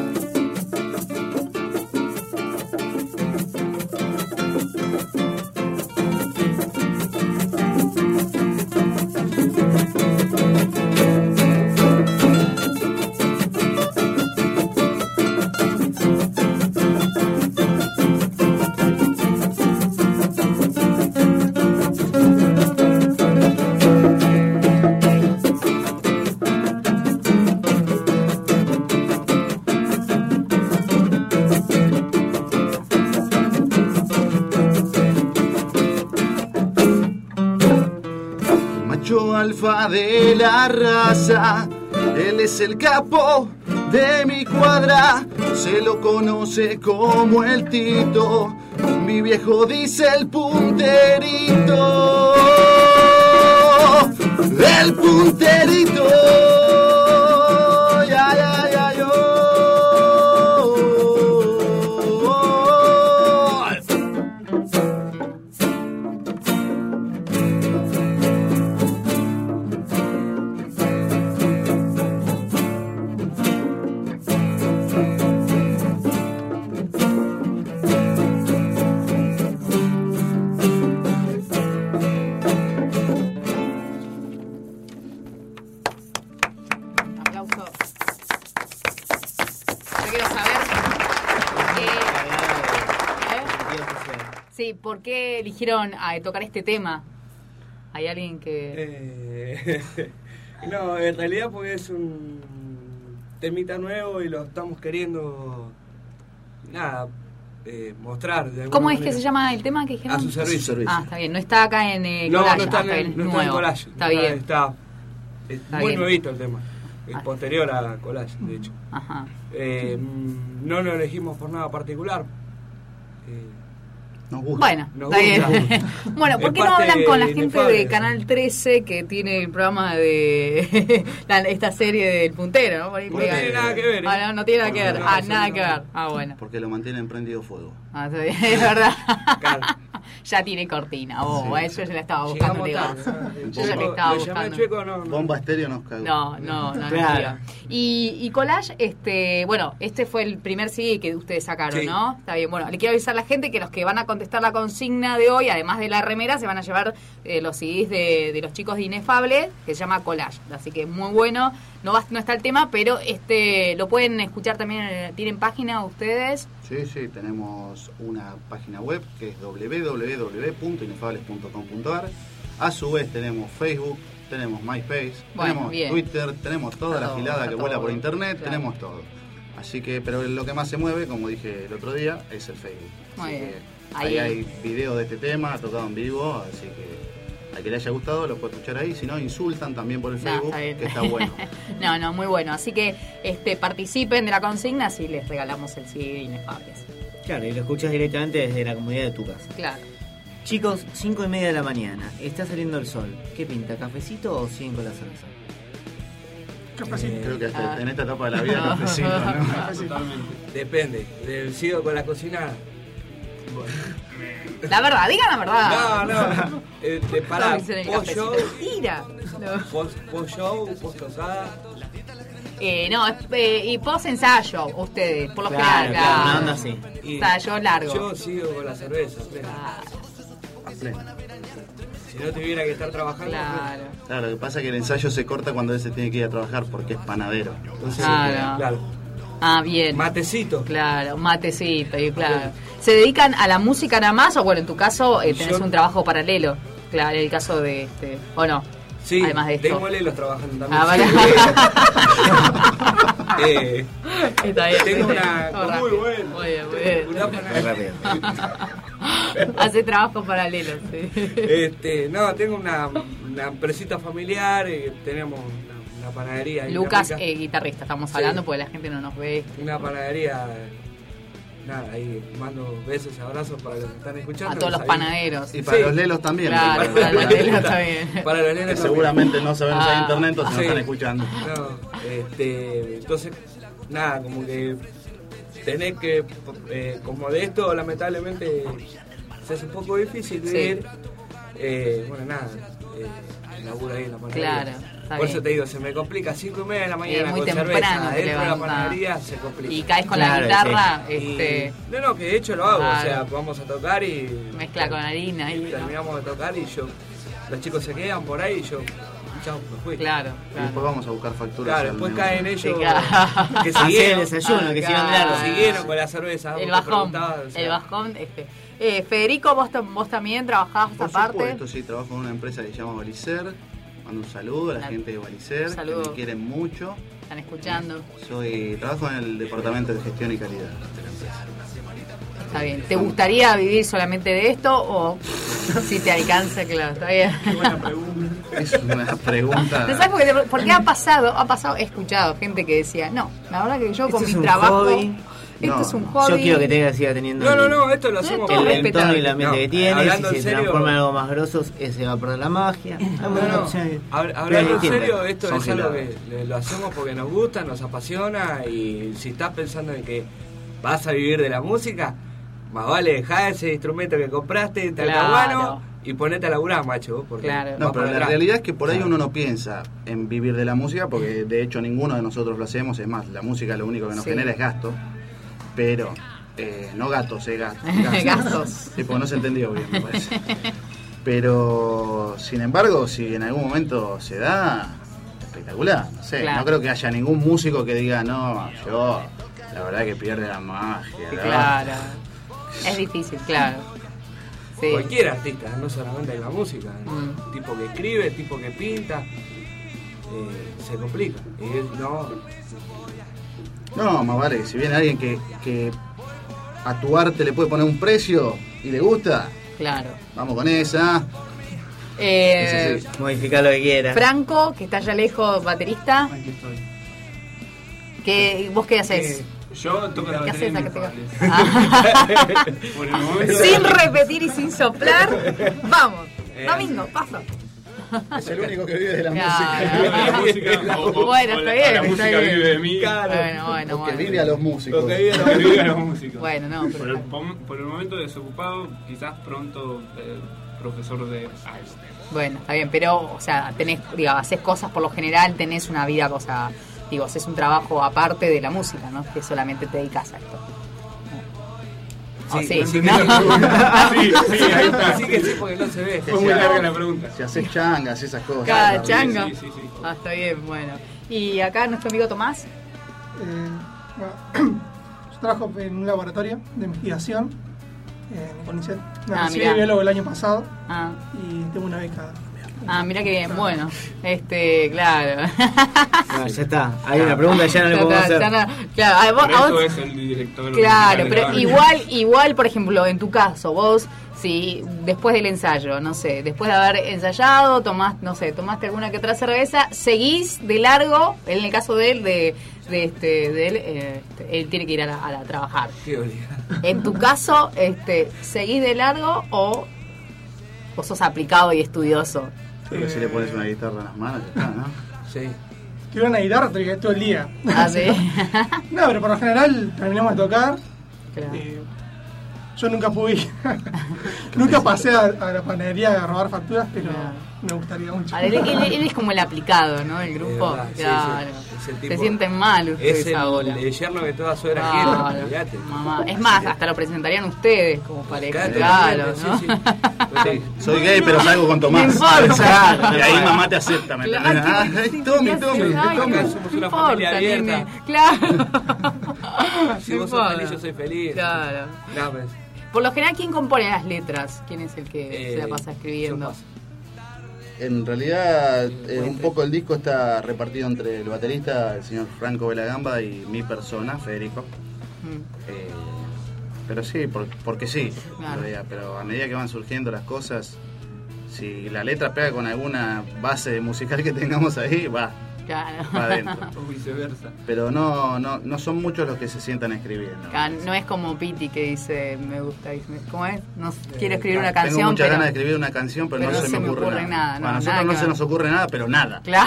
Alfa de la raza, él es el capo de mi cuadra, se lo conoce como el Tito, mi viejo dice el punterito, el punterito, ya, ya, ya, yo. ¿Por qué eligieron a tocar este tema? ¿Hay alguien que...? Eh, no, en realidad porque es un temita nuevo y lo estamos queriendo, nada, eh, mostrar. De ¿Cómo es manera. que se llama el tema que dijeron? A su servicio. Ah, está bien. No está acá en eh, no, Collage. no está, ah, en, está no nuevo. está en Collage. Está no bien. Está, está Está muy bien. nuevito el tema. Es Ah. posterior a Collage, de hecho. Ajá. Eh, no lo elegimos por nada particular. Eh, Nos gusta. Bueno, Nos está gusta. bien. Bueno, ¿por Es qué no parte hablan con la gente inefable, de sí. Canal trece que tiene el programa de la- esta serie del puntero, ¿no? Por ahí No pegan. tiene nada que ver, ¿eh? Ah, no, no tiene nada que ver. No, Ah, no, nada no. que ver. Ah, bueno. Porque lo mantienen prendido fuego. Ah, está bien, es verdad. Claro. Ya tiene cortina. Oh, Sí, eso ya la estaba buscando. Llegamos digo. tarde, ¿no? Yo ya le Lo estaba Lo llamé buscando. Chueco, no, no. Bomba estéreo nos cagó. No, no, no, Claro. no. Y, y Collage, este, bueno, este fue el primer C D que ustedes sacaron, Sí. ¿no? Está bien, bueno, le quiero avisar a la gente que los que van a contestar la consigna de hoy, además de la remera, se van a llevar eh, los C Ds de, de los chicos de Inefable, que se llama Collage. Así que muy bueno. no, va, no está el tema, pero este lo pueden escuchar también. ¿Tienen página ustedes? Sí, sí, tenemos una página web que es doble u doble u doble u punto inefables punto com punto a r. A su vez tenemos Facebook, tenemos MySpace, bueno, tenemos bien. Twitter, tenemos toda la todo, gilada que todo, vuela por internet, claro. tenemos todo. Así que, pero lo que más se mueve, como dije el otro día, es el Facebook. Muy Así bien. que Ahí. ahí hay videos de este tema tocado en vivo, así que al que le haya gustado lo puede escuchar ahí. Si no, insultan también por el No, Facebook, está bien. que está bueno. no, no, muy bueno. Así que este participen de la consigna si les regalamos el C D de Inefables. Claro, y lo escuchas directamente desde la comodidad de tu casa. Claro. Chicos, cinco y media de la mañana, está saliendo el sol. ¿Qué pinta, cafecito o siguen con la cerveza? Cafecito. Eh, Creo que hasta Ah. en esta etapa de la vida, cafecito, ¿no? Totalmente. Depende. ¿Le sigo con la cocina? La verdad, digan la verdad. No, no. Eh, te pará, No, dicen el pollo, cafecito. Tira. No. post show, post tosada. Eh, no, es, eh, y post ensayo, ustedes, por lo Claro, general. claro, claro. una onda así. Y Ensayo largo. Yo sigo con la cerveza, plena. A pleno. Si no tuviera que estar trabajando. Claro. Claro, lo que pasa es que el ensayo se corta cuando él se tiene que ir a trabajar porque es panadero. Entonces, Claro. claro. Ah, bien. Matecito. Claro, un matecito, y claro. ¿Se dedican a la música nada más o bueno, en tu caso eh, tenés Yo- un trabajo paralelo? Claro, en el caso de este, ¿o no? Sí, Además de esto. tengo lelos trabajando también. Ah, vale. Eh, Está bien. tengo una... Todo Muy rápido. bueno. Muy bien, muy bien. Una Rápido. Hace trabajo paralelo, sí. Este, no, tengo una, una empresita familiar, eh, tenemos una, una panadería. ahí Lucas, rica. eh, guitarrista, estamos Sí. hablando porque la gente no nos ve. Una panadería, nada, ahí mando besos y abrazos para los que están escuchando. A todos los Ahí. panaderos. Y para Sí. los lelos también. Claro, ¿no? para los lelos también. Para los Que nenes seguramente no saben usar Ah. internet, entonces Sí. no están escuchando. No, este, entonces, nada, como que tenés que, eh, como de esto, lamentablemente, se hace un poco difícil Sí. vivir. Eh, bueno, nada, eh, laburo ahí en la panadería. Claro, está Por bien. eso te digo, se me complica cinco y media de la mañana muy con temprano cerveza te dentro de la levantás. panadería, se complica. Y caes con Claro, la guitarra, Y- este, No, no, que de hecho lo hago, Claro. o sea, vamos a tocar y... mezcla con harina y Terminamos de tocar y yo... Los chicos se quedan por ahí y yo... Chao, me fui. claro, Y después claro. vamos a buscar facturas. Claro, al después negocio. caen ellos Sí, claro. que Hacer siguieron, el desayuno, Ah, que claro. hicieron de largo. siguieron con la cerveza. El vos te bajón, preguntabas, o sea, el bajón, este. Eh, Federico, vos, tam- vos también trabajabas esta Por parte. supuesto, sí, trabajo en una empresa que se llama Balicer. Mando un saludo a la La- gente de Balicer, un que saludo. me quieren mucho. Están escuchando. Soy Trabajo en el departamento de gestión y calidad de la empresa. Está bien. ¿Te gustaría vivir solamente de esto o si te alcanza? Claro, está bien. Es una pregunta. ¿No sabes por qué? Porque ha pasado, ha pasado, he escuchado gente que decía, no, la verdad que yo Esto con es mi un trabajo, hobby. esto No, es un hobby. Yo quiero que tenga, siga teniendo No, no, el- no, esto lo hacemos todo por el entorno y el respetable. ambiente No, que tiene. hablando Si en se serio- transforma en algo más grosso, ese va a perder la magia. Hay No, muchas no, opciones. hab- Pero hablando en entiende. serio, esto Son es algo giladas. que le- lo hacemos porque nos gusta, nos apasiona y si estás pensando en que vas a vivir de la música, más vale dejar ese instrumento que compraste en Claro. Talcahuano y ponete a laburar, macho, porque Claro. va No, pero para la atrás. realidad es que por ahí uno no piensa en vivir de la música, porque de hecho ninguno de nosotros lo hacemos. Es más, la música lo único que nos Sí. genera es gasto. Pero, eh, no gatos, eh, gatos. Gastos. Sí, porque no se entendió bien, me parece. Pero, sin embargo, si en algún momento se da, espectacular. No sé, Claro. no creo que haya ningún músico que diga, no, yo, la verdad que pierde la magia. Sí, la claro. Es difícil, claro. Sí. Cualquier artista, no solamente en la música, Mm. el tipo que escribe, el tipo que pinta, eh, se complica. Y él no, No, más vale, si viene alguien que, que a tu arte le puede poner un precio y le gusta, Claro. vamos con esa. Eh, Ese sí. Modificar lo que quiera. Franco, que está allá lejos, baterista. Aquí estoy. ¿Qué, ¿Vos qué haces? Eh, yo toco la ¿Qué haces? batería ¿A qué te- Inefables. Ah. Por el momento. Sin repetir y sin soplar. Vamos. Eh, Domingo, pasa. Es el único que vive de la Claro. La música, o- o- Bueno, o está la- bien, o la está música bien. vive de mí. Bueno, bueno, Porque bueno. vive a los músicos. lo que vive Lo que vive a los músicos. Bueno, no, Por pero... el, pom- por el momento desocupado, quizás pronto eh, profesor de algo. Bueno, está bien, pero, o sea, tenés, digo, haces cosas por lo general, tenés una vida, cosa, digo, haces un trabajo aparte de la música, ¿no? Que solamente te dedicas a esto. ¿O Sí, sí? no sé ¿No? Sí, sí, ahí está. Así que sí, porque no se ve. Fue muy larga la pregunta. Si haces changas, esas cosas. Cada claro. changa. Sí, sí, sí. Ah, está bien, bueno. Y acá nuestro amigo Tomás. Eh, bueno, yo trabajo en un laboratorio de investigación en CONICET. Me Ah, recibí mirá. de biólogo el año pasado Ah. y tengo una beca. Ah, mira qué bien. Bueno, este, claro. No, ya está. Hay una pregunta que ya no le Ya podemos está, hacer. ya no- claro, a vos- Por a eso vos- es el director. Claro, musical de pero la banda. igual, igual, por ejemplo, en tu caso, vos, si después del ensayo, no sé, después de haber ensayado, tomás, no sé, tomaste alguna que otra cerveza, seguís de largo, en el caso de él, de, de este, de él, eh, este, él tiene que ir a, la- a la- a trabajar. Qué obligado. En tu caso, este, ¿seguís de largo o, o sos aplicado y estudioso? Creo que si le pones una guitarra en las manos, ya está, ¿no? Sí. Tuve una guitarra te- todo el día. Ah, ¿sí? No, pero por lo general terminamos de tocar. Claro. eh, yo nunca fui. Nunca pasé a, a la panadería a robar facturas, pero me gustaría mucho. Ah, él, él- él es como el aplicado, ¿no? El grupo. Es verdad, sí, Claro. sí. Es el Se tipo- sienten mal ustedes Es el, ahora. el yerno que toda suegra Claro, quiere. Olvídate. mamá. Es más, hasta lo presentarían ustedes como pareja. Claro, Claro, ¿no? sí, sí. Sí, soy gay, pero salgo con Tomás. No importa. Y ahí mamá te acepta, ¿me Claro, entendés? Ah, sí, ay, sí, Tommy, sí, Tommy, sí, ay, Tommy. no Somos una importa, familia abierta. nene. Claro. Si No vos sos importa. feliz, yo soy feliz. Claro. No, pues, Por lo general, ¿quién compone las letras? ¿Quién es el que Eh, se la pasa escribiendo? yo paso. En realidad, eh, un poco el disco está repartido entre el baterista, el señor Franco Belagamba, y mi persona, Federico. Mm. Eh, pero sí, por- porque sí, Claro. en realidad, pero a medida que van surgiendo las cosas, si la letra pega con alguna base musical que tengamos ahí, va, Claro. va adentro. O viceversa. Pero no, no, no son muchos los que se sientan a escribir. ¿no? Claro, no es como Piti que dice, me gusta, ¿cómo es? No, quiero escribir una Tengo canción, muchas pero... ganas de escribir una canción, pero, no, se, me ocurre, nada. Bueno, no, a nosotros nada no que se ver. nos ocurre nada, pero nada. Claro.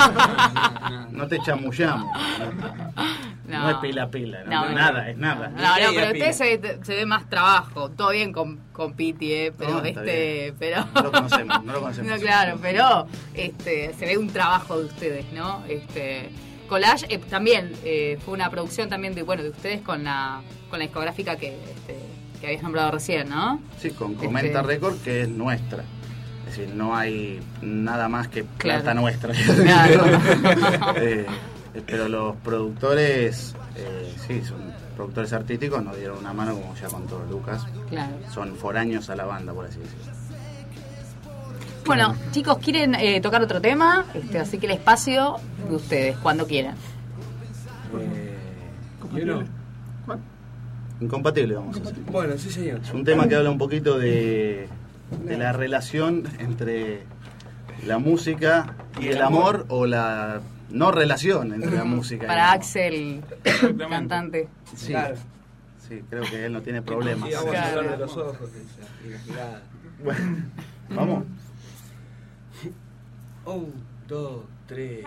No te chamullamos. No, No. es pila pila, no, No, es no. nada, es nada. No, no, pero usted se, se ve más trabajo. Todo bien con, con Piti, ¿eh? Pero No, está este, bien. pero... No lo conocemos, no lo conocemos. No, claro, pero este, se ve un trabajo de ustedes, ¿no? Este, Collage eh, también eh, fue una producción también de, bueno, de ustedes con la, con la discográfica que, este, que habías nombrado recién, ¿no? Sí, con Comenta Este- Record, que es nuestra. Es decir, no hay nada más que Claro. plata nuestra. Claro. Eh, pero los productores, eh, sí, son productores artísticos, nos dieron una mano, como ya contó Lucas. Claro. Son foráneos a la banda, por así decirlo. Bueno, chicos, ¿quieren eh, tocar otro tema? Este, así que el espacio de ustedes, cuando quieran. ¿Y uno? Incompatible, vamos a hacer. Bueno, sí, señor. Es un tema que habla un poquito de, de la relación entre la música y el amor, o la no relación entre la música y Para el amor. Axel, cantante. Sí, Claro. sí, creo que él no tiene problemas. Sí, vamos a Claro. hablar de los ojos. y la mirada. Bueno, vamos. Un, dos, tres,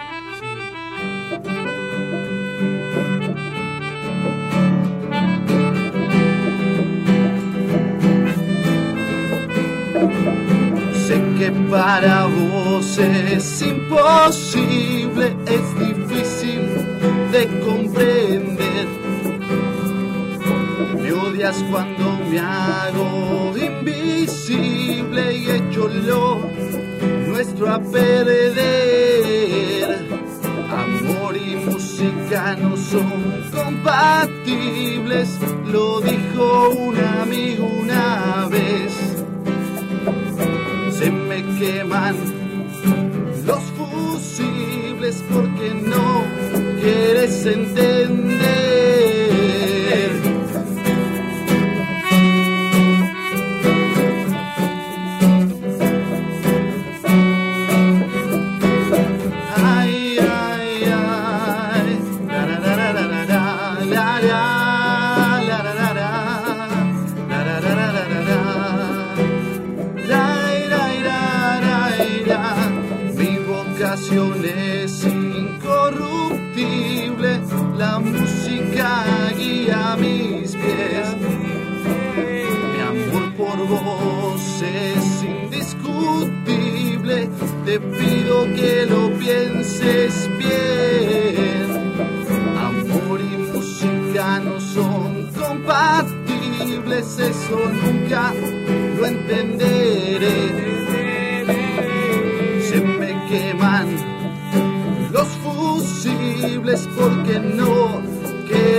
Sé que para vos es imposible, es difícil de comprender. Me odias cuando me hago invisible y echo lo nuestro a perder. Amor y música no son compatibles, lo dijo un amigo una vez. Se me queman los fusibles porque no quieres entender. Ay, ay, ay, la la la la la la la la la la la la la la la la la. Mi vocación es incorruptible, la música guía mis pies. Mi amor por vos es indiscutible, te pido que lo pienses bien. Amor y música no son compatibles, eso nunca lo entenderé. Se me queman los fusibles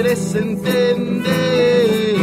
querés entender.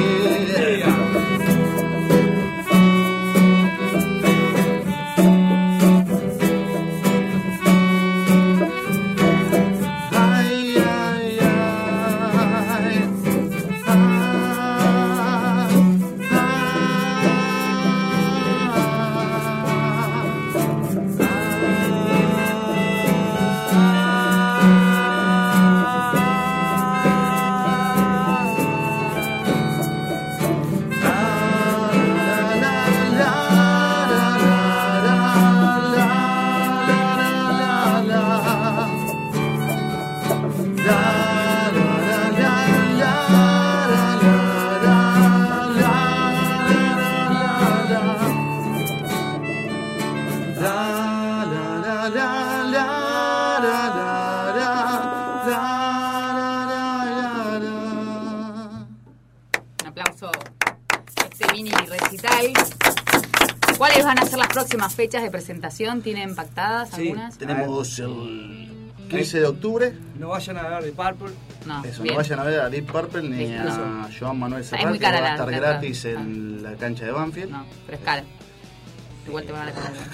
¿Cuáles van a ser las próximas fechas de presentación? ¿Tienen pactadas sí, algunas? Tenemos el quince de octubre. No vayan a ver Deep Purple. No, Eso, bien. no vayan a ver a Deep Purple ni Incluso. a Joan Manuel Es Serrat, muy que cara va a la estar entrada. gratis en la cancha de Banfield. No, pero es cara. Igual te van a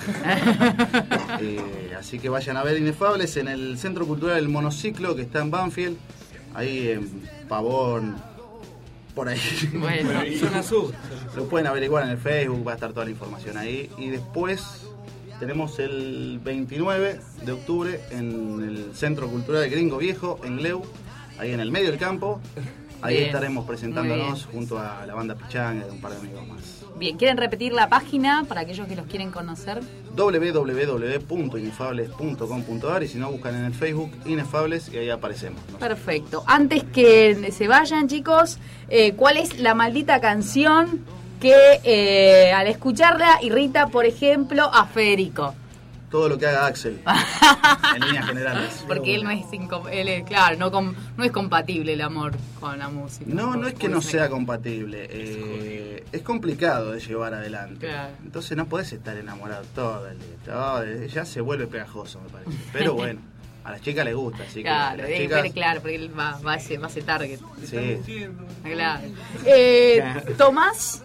la eh, Así que vayan a ver Inefables en el Centro Cultural del Monociclo, que está en Banfield. Ahí en Pavón, por ahí. Bueno, zona sur. Lo pueden averiguar en el Facebook, va a estar toda la información ahí. Y después tenemos el veintinueve de octubre en el Centro Cultural Gringo Viejo, en Leu, ahí en el medio del campo. Ahí Bien, estaremos presentándonos muy bien. junto a la banda Pichanga y un par de amigos más. bien, ¿quieren repetir la página para aquellos que los quieren conocer? doble u doble u doble u punto inefables punto com punto a r y si no, buscan en el Facebook Inefables y ahí aparecemos. ¿no? Perfecto. Antes que se vayan, chicos, eh, ¿cuál es la maldita canción que eh, al escucharla irrita, por ejemplo, a Federico? Todo lo que haga Axel, en líneas generales. Porque él no es, incom- él es claro, no, com- no es compatible el amor con la música. No, no es que Por no eso sea compatible, eh, es complicado de llevar adelante. Claro. Entonces no podés estar enamorado todo el día. Todo el- ya se vuelve pegajoso, me parece. Pero bueno, a las chicas les gusta, así que Claro, las eh, chicas... pero claro, porque él va, va, a ese, va a ese target. Sí. Claro. Eh, Tomás,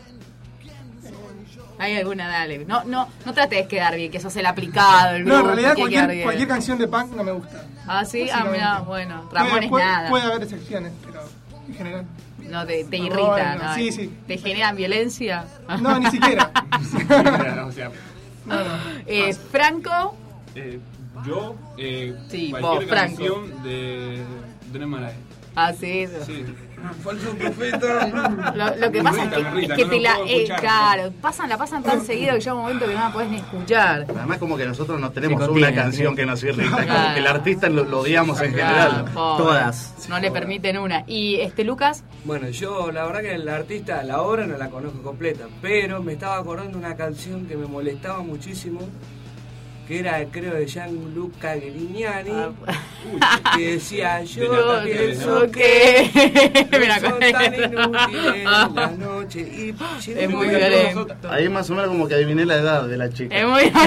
¿hay alguna? Dale. No, no, no trates de quedar bien, que sos el aplicado, el No, en grupo, realidad que hay que quedar cualquier, bien. cualquier canción de punk no me gusta. Ah, sí, ah, Básicamente. mira, bueno, Ramones puede, nada. Puede haber excepciones, pero en general. No, te, te No, irrita, no, ¿no? sí, sí. ¿Te generan violencia? No, ni siquiera. o sea, No, no. Eh, Franco, Eh, yo, eh, Sí, cualquier vos, Franco. canción de Dream Malae. ah, sí. Sí. Falso profeta. Lo, lo que Me pasa irrita, es me que, irrita, es que no te lo la. puedo Eh, escuchar. claro, pasan, la pasan tan seguido que llega un momento que no la podés ni escuchar. Además como que nosotros no tenemos Se una contiene, canción sí. que nos irrita, Claro. como que el artista lo, lo odiamos en Claro, general. pobre. Todas. No le permiten una. ¿Y este Lucas? Bueno, yo la verdad que el artista, la obra no la conozco completa, pero me estaba acordando una canción que me molestaba muchísimo, que era creo de Gianluca Grignani, que decía yo Yo pienso pienso que que. Mira, son tan inútiles las noches y Es muy violento. Ahí más o menos como que adiviné la edad de la chica. Es muy.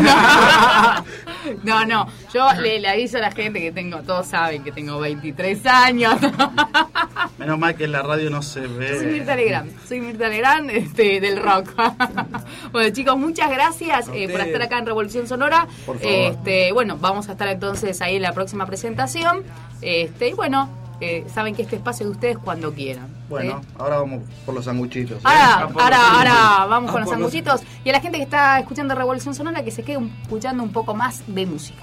No, no. Yo le, le aviso a la gente que tengo. Todos saben que tengo veintitrés años. Menos mal que en la radio no se ve. Yo soy Mirta Legrand. Soy Mirta Legrand este, del rock. Bueno, chicos, muchas gracias eh, por estar acá en Revolución Sonora. Por favor. Este, bueno, vamos a estar entonces ahí en la próxima presentación. Este, y bueno, eh, saben que este espacio es de ustedes cuando quieran. Bueno, ¿sí? ahora vamos por los sanguchitos. ¿eh? Ahora, Ah, por ahora, los ahora sanguchitos. vamos Ah, con los por los- sanguchitos. Y a la gente que está escuchando Revolución Sonora, que se quede un- escuchando un poco más de música.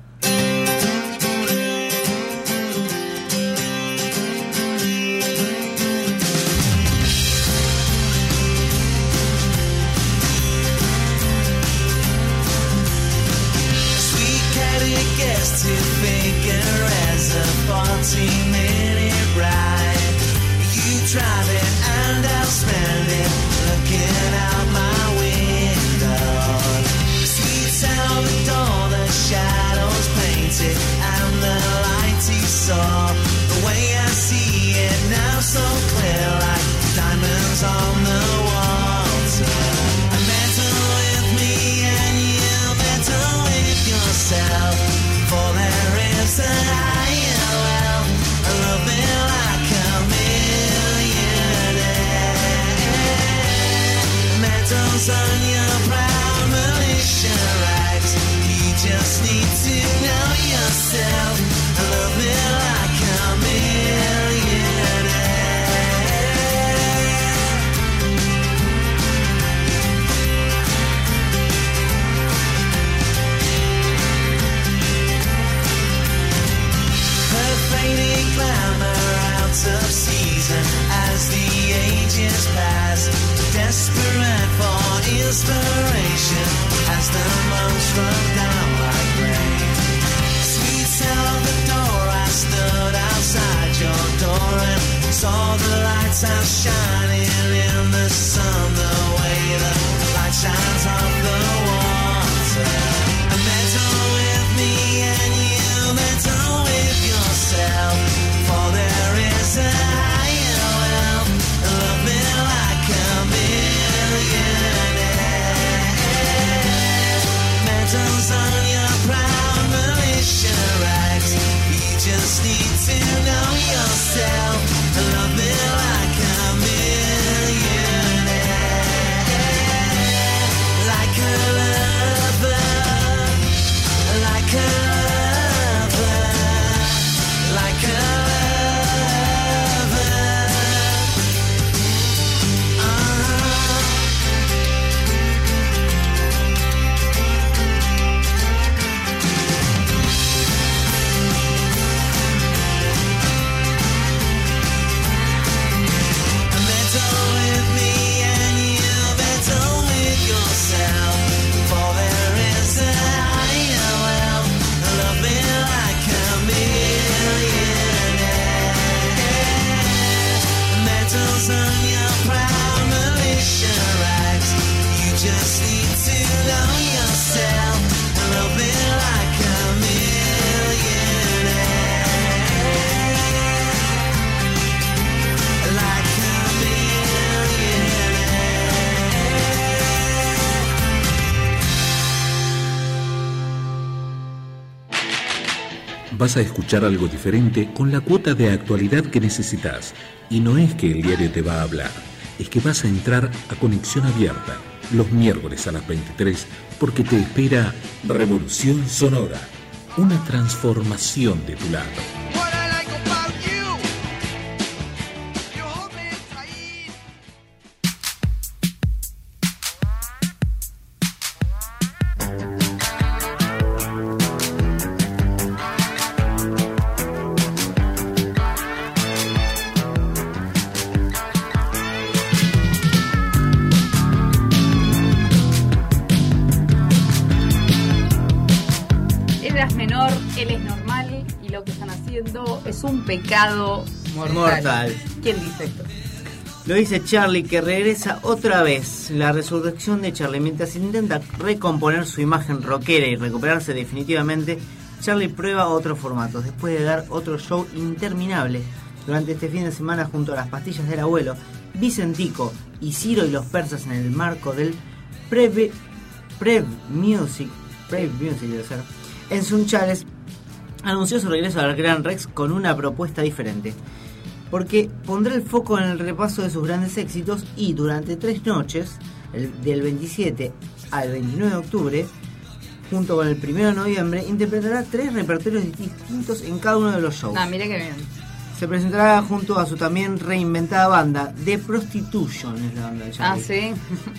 Sweet Caddy gets to figure as a fourteen minute ride. You drive it and I'll spend it looking out my window. Sweet Salvador, the shadows painted and the light he saw. The way I see it now so clear like diamonds on the water. And better with me and you better with yourself. For there is a higher wealth, a loving like a million. medals on your proud militia rags. You just need to know yourself and love me like a millionaire. Her faded glamour out of season as the ages pass, desperate for inspiration as the months run down like rain. Sweet Salvador, I stood outside your door and saw the lights out shining in the sun, the way the light shines off the water. A metal with me and you metal with yourself, for there is a higher wealth. Love me like a millionaire. Medals on your proud militia rags. You just need to know yourself and love me like a millionaire. Like a lover, like a lover, like a lover. Metal with me and you metal with yourself, for there is a higher wealth. Love me like a millionaire. Medals on your proud militia rags. You just need to know yourself and love me like a millionaire. Like a Vas a escuchar algo diferente con la cuota de actualidad que necesitas. Y no es que el diario te va a hablar, es que vas a entrar a Conexión Abierta los miércoles a las veintitrés, porque te espera Revolución Sonora, una transformación de tu lado. Eras menor, él es normal y lo que están haciendo es un pecado mortal. Mortal. ¿Quién dice esto? Lo dice Charlie, que regresa otra vez. La resurrección de Charlie. Mientras intenta recomponer su imagen rockera y recuperarse definitivamente, Charlie prueba otros formatos. Después de dar otro show interminable durante este fin de semana junto a las pastillas del abuelo, Vicentico y Ciro y los persas en el marco del Prev, Prev Music, Prev Music debe ser, en Sunchales, anunció su regreso al Gran Rex con una propuesta diferente. Porque pondrá el foco en el repaso de sus grandes éxitos y durante tres noches, el, del veintisiete al veintinueve de octubre, junto con el primero de noviembre, interpretará tres repertorios distintos en cada uno de los shows. Ah, mira qué bien. Se presentará junto a su también reinventada banda, The Prostitution, es la banda de Charlie. Ah, sí.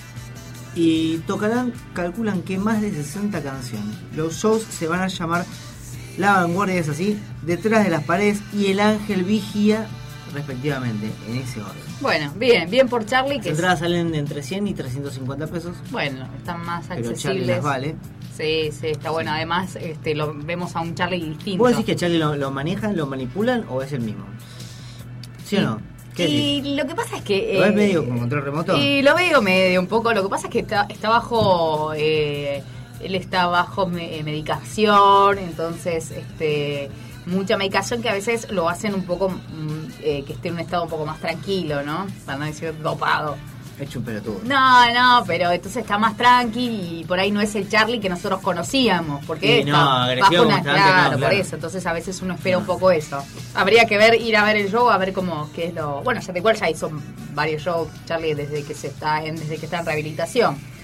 Y tocarán, calculan que más de sesenta canciones. Los shows se van a llamar La Vanguardia es así, Detrás de las Paredes y El Ángel Vigía, respectivamente, en ese orden. Bueno, bien, bien por Charlie. Las Que entradas salen de entre cien y trescientos cincuenta pesos. Bueno, están más Pero Charlie accesibles. las vale. Sí, sí, está bueno. Además, este, lo vemos a un Charlie distinto. ¿Vos decís que Charlie lo, lo manejan, lo manipulan o es el mismo? ¿Sí, Sí. o no? ¿Qué Y decís? lo que pasa es que... ¿Lo ves eh, medio con control remoto? Y lo veo medio un poco. Lo que pasa es que está, está bajo... Eh, él está bajo me- eh, medicación, entonces... este mucha medicación que a veces lo hacen un poco... mm, eh, que esté en un estado un poco más tranquilo, ¿no? Para no decir dopado. Hecho un pelotudo. No, no, pero entonces está más tranqui y por ahí no es el Charlie que nosotros conocíamos, porque Sí, no, está agresivo bajo una, como está antes, claro, no, por claro. eso, entonces a veces uno espera un poco eso. Habría que ver, ir a ver el show, a ver cómo, qué es lo, bueno, ya de igual ya hizo varios shows Charlie desde que se está en, desde que está en rehabilitación.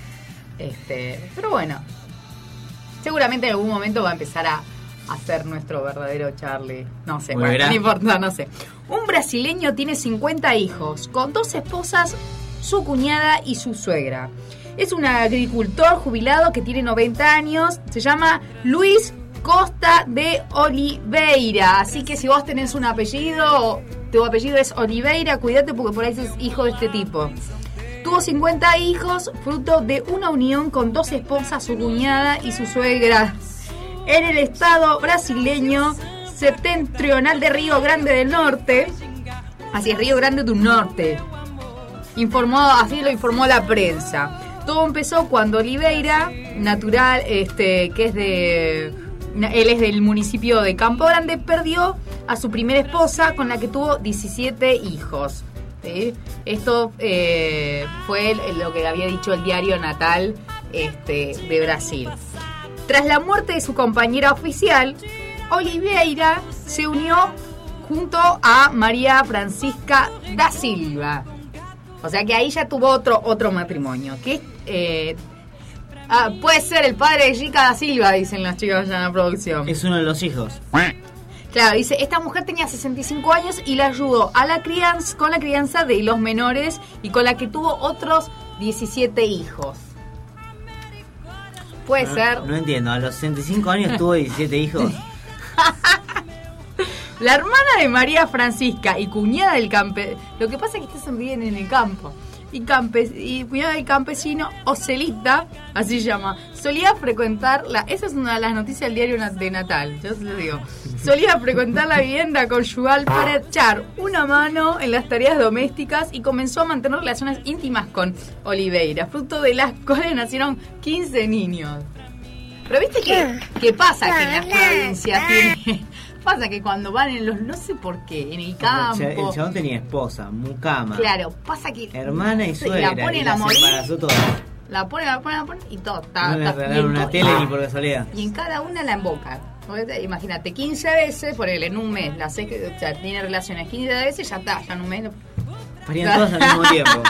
Este, pero bueno, seguramente en algún momento va a empezar a, a ser nuestro verdadero Charlie. No sé, bueno, no importa, no sé. Un brasileño tiene cincuenta hijos, con dos esposas, su cuñada y su suegra. Es un agricultor jubilado que tiene noventa años, se llama Luis Costa de Oliveira. Así que si vos tenés un apellido, tu apellido es Oliveira, cuídate porque por ahí sos hijo de este tipo. Tuvo cincuenta hijos, fruto de una unión con dos esposas, su cuñada y su suegra, en el estado brasileño septentrional de Río Grande del Norte. Así es, Río Grande del Norte. Informó, así lo informó la prensa. Todo empezó cuando Oliveira, natural, este, que es de, él es del municipio de Campo Grande, perdió a su primera esposa con la que tuvo diecisiete hijos. ¿Sí? Esto eh, fue lo que había dicho el diario natal este, de Brasil. Tras la muerte de su compañera oficial, Oliveira se unió junto a María Francisca da Silva. O sea que ahí ya tuvo otro otro matrimonio. Que eh, ah, puede ser el padre de Gica da Silva, dicen los chicos allá en la producción. Es uno de los hijos. Claro, dice, esta mujer tenía sesenta y cinco años y la ayudó a la crianza, con la crianza de los menores y con la que tuvo otros diecisiete hijos. Puede no, ser. No entiendo, a los sesenta y cinco años tuvo diecisiete hijos. La hermana de María Francisca y cuñada del campe... Lo que pasa es que ustedes viven en el campo. Y, campe... y cuñada del campesino Ocelita, así se llama, solía frecuentar la... Esa es una de las noticias del diario de Natal, yo se lo digo. Solía frecuentar la vivienda conyugal para echar una mano en las tareas domésticas y comenzó a mantener relaciones íntimas con Oliveira, fruto de las cuales nacieron quince niños. Pero viste que, que pasa que en las provincias tiene... Pasa que cuando van en los... No sé por qué, en el campo... El chabón tenía esposa, mucama. Claro, pasa que... Hermana y suegra. La ponen y a morir. Toda. La ponen, la ponen, la ponen y todo. Ta, no le regalaron una tele ni por casualidad. Y en cada una la embocan. Imagínate, quince veces, por él, en un mes. La sé que, o sea, tiene relaciones quince veces, ya está, ya en un mes... No... Parían todas al mismo tiempo.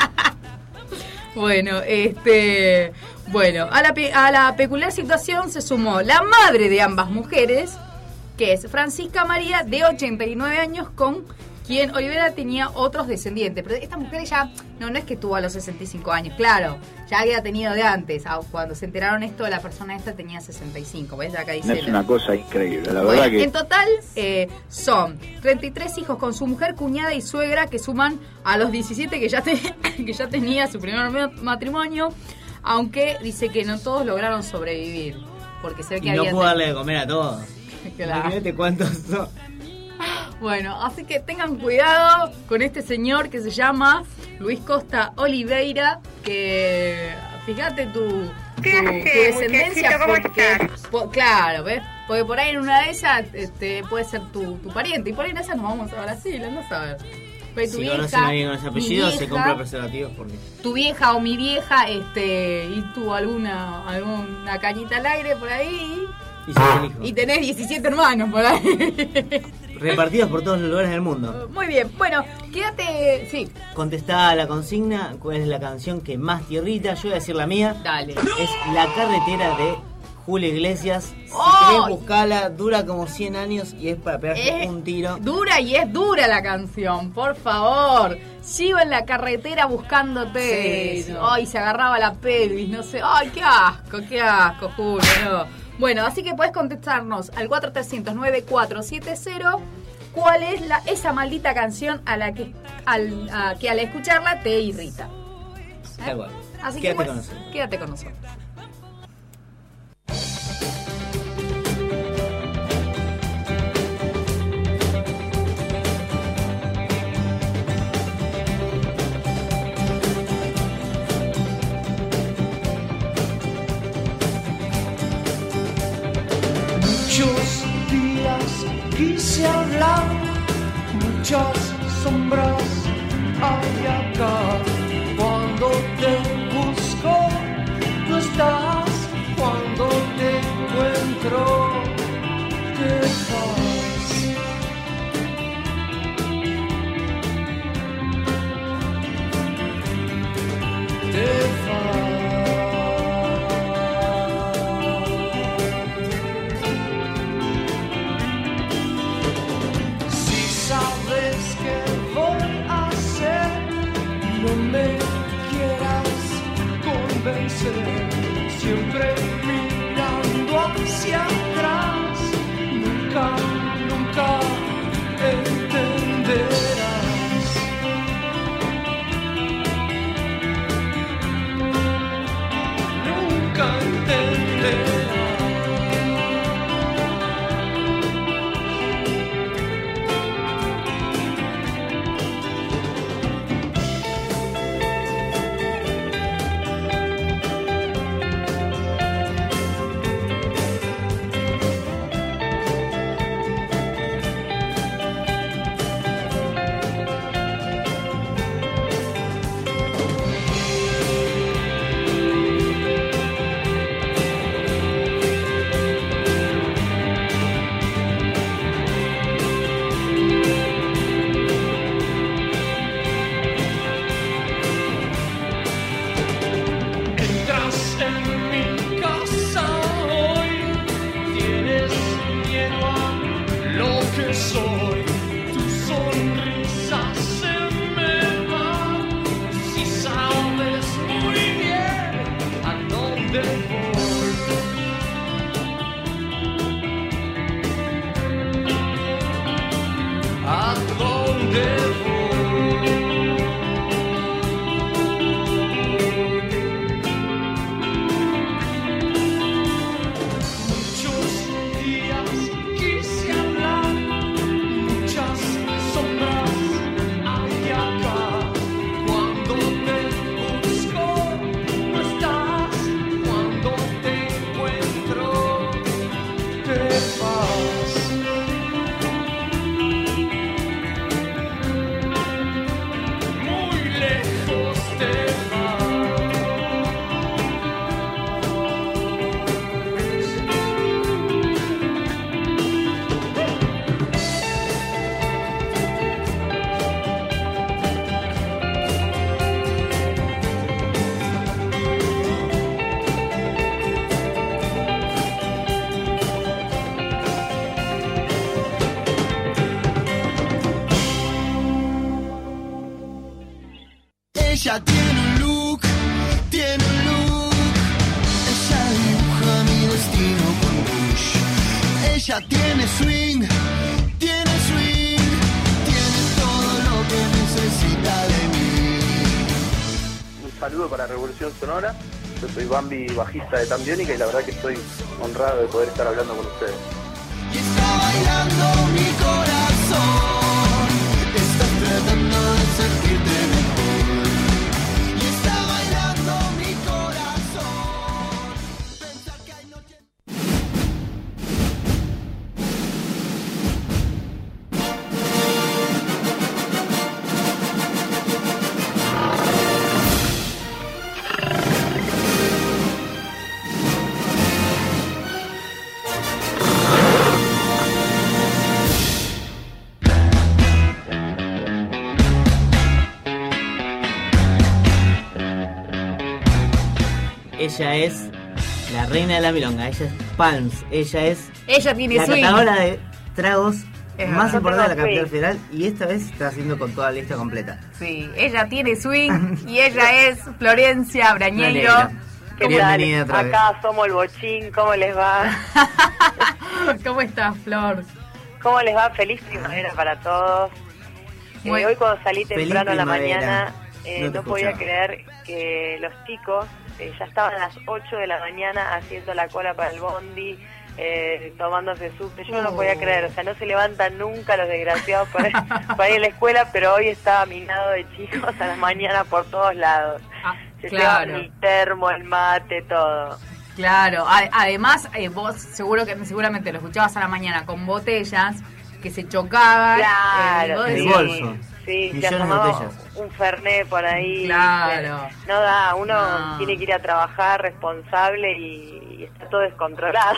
Bueno, este... Bueno, a la, a la peculiar situación se sumó la madre de ambas mujeres, que es Francisca María, de ochenta y nueve años, con quien Oliveira tenía otros descendientes. Pero esta mujer ya, no, no es que tuvo a los sesenta y cinco años, claro, ya había tenido de antes. Cuando se enteraron esto, la persona esta tenía sesenta y cinco, ¿ves? Acá dice... Es una cosa increíble, la bueno, verdad que... En total eh, son treinta y tres hijos con su mujer, cuñada y suegra, que suman a los diecisiete que ya, te, que ya tenía su primer matrimonio, aunque dice que no todos lograron sobrevivir, porque se ve que y había... no pudo darle de comer a todos. Claro. Imagínate cuántos son. Bueno, así que tengan cuidado con este señor que se llama Luis Costa Oliveira, que fíjate tu, tu, tu descendencia, porque po, claro, ¿ves? Porque por ahí en una de esas este, puede ser tu, tu pariente, y por ahí en esas nos vamos a Brasil, anda a saber. Pero tu si vieja, conocen a alguien con ese apellido, vieja, se compra preservativos porque... Tu vieja o mi vieja, este, y tú alguna, alguna cañita al aire por ahí... Y, y tenés diecisiete hermanos por ahí. Repartidos por todos los lugares del mundo. Muy bien, bueno, quédate, sí. Contestá a la consigna, ¿cuál es la canción que más te irrita? Yo voy a decir la mía. Dale. Es La Carretera de Julio Iglesias. Si ¡Oh! querés buscarla, dura como cien años y es para pegarse es un tiro. Dura y es dura la canción, por favor. Sigo en la carretera buscándote. Sí, no. Ay, se agarraba la pelvis, no sé. Ay, qué asco, qué asco, Julio, no. Bueno, así que puedes contestarnos al cuatro tres cero cero nueve cuatro siete cero cuál es la esa maldita canción a la que al, a, que al escucharla te irrita. ¿Eh? Bueno. Así Quédate que con pues, nosotros. Quédate con nosotros. Muchos días quise hablar, muchas sombras hay acá. Cuando te busco, no estás. Cuando te encuentro, te vas. Te vas. Ella tiene un look, tiene un look. Ella dibuja mi destino con rouge. Ella tiene swing, tiene swing. Tiene todo lo que necesita de mí. Un saludo para Revolución Sonora. Yo soy Bambi, bajista de Tambiónica, y la verdad que estoy honrado de poder estar hablando con ustedes. Y está bailando mi corazón. Estás tratando de sentirte mejor. Y está bailando mi corazón. Pensar que hay noche... Ella es la reina de la milonga, ella es Palms, ella es Ella tiene la swing. catadora de tragos Es más verdad. importante de la Tengo capital swing. federal, y esta vez está haciendo con toda la lista completa. Sí, ella tiene swing y ella es Florencia Brañeiro. Valeria. ¿Qué Bienvenida tal? otra vez. Acá somos el bochín, ¿cómo les va? ¿Cómo estás, Flor? ¿Cómo les va? Feliz primavera para todos. Eh, Muy- hoy cuando salí Feliz temprano a la primavera. mañana, eh, No no, te podía escuchaba. creer que los chicos eh, ya estaban a las ocho de la mañana haciendo la cola para el bondi, eh, tomándose subte. Yo no lo podía Oh. creer, o sea, no se levantan nunca los desgraciados para, para ir a la escuela, pero hoy estaba minado de chicos a la mañana por todos lados. Se claro. llevaban el termo, el mate, todo. Claro, a- además eh, vos seguro que seguramente lo escuchabas a la mañana con botellas que se chocaban. Claro, eh, vos sí. decías- bolso. Sí, se Millones de armaba botellas. un fernet por ahí. Claro. ¿viste? No da, uno No. tiene que ir a trabajar responsable y, y está todo descontrolado.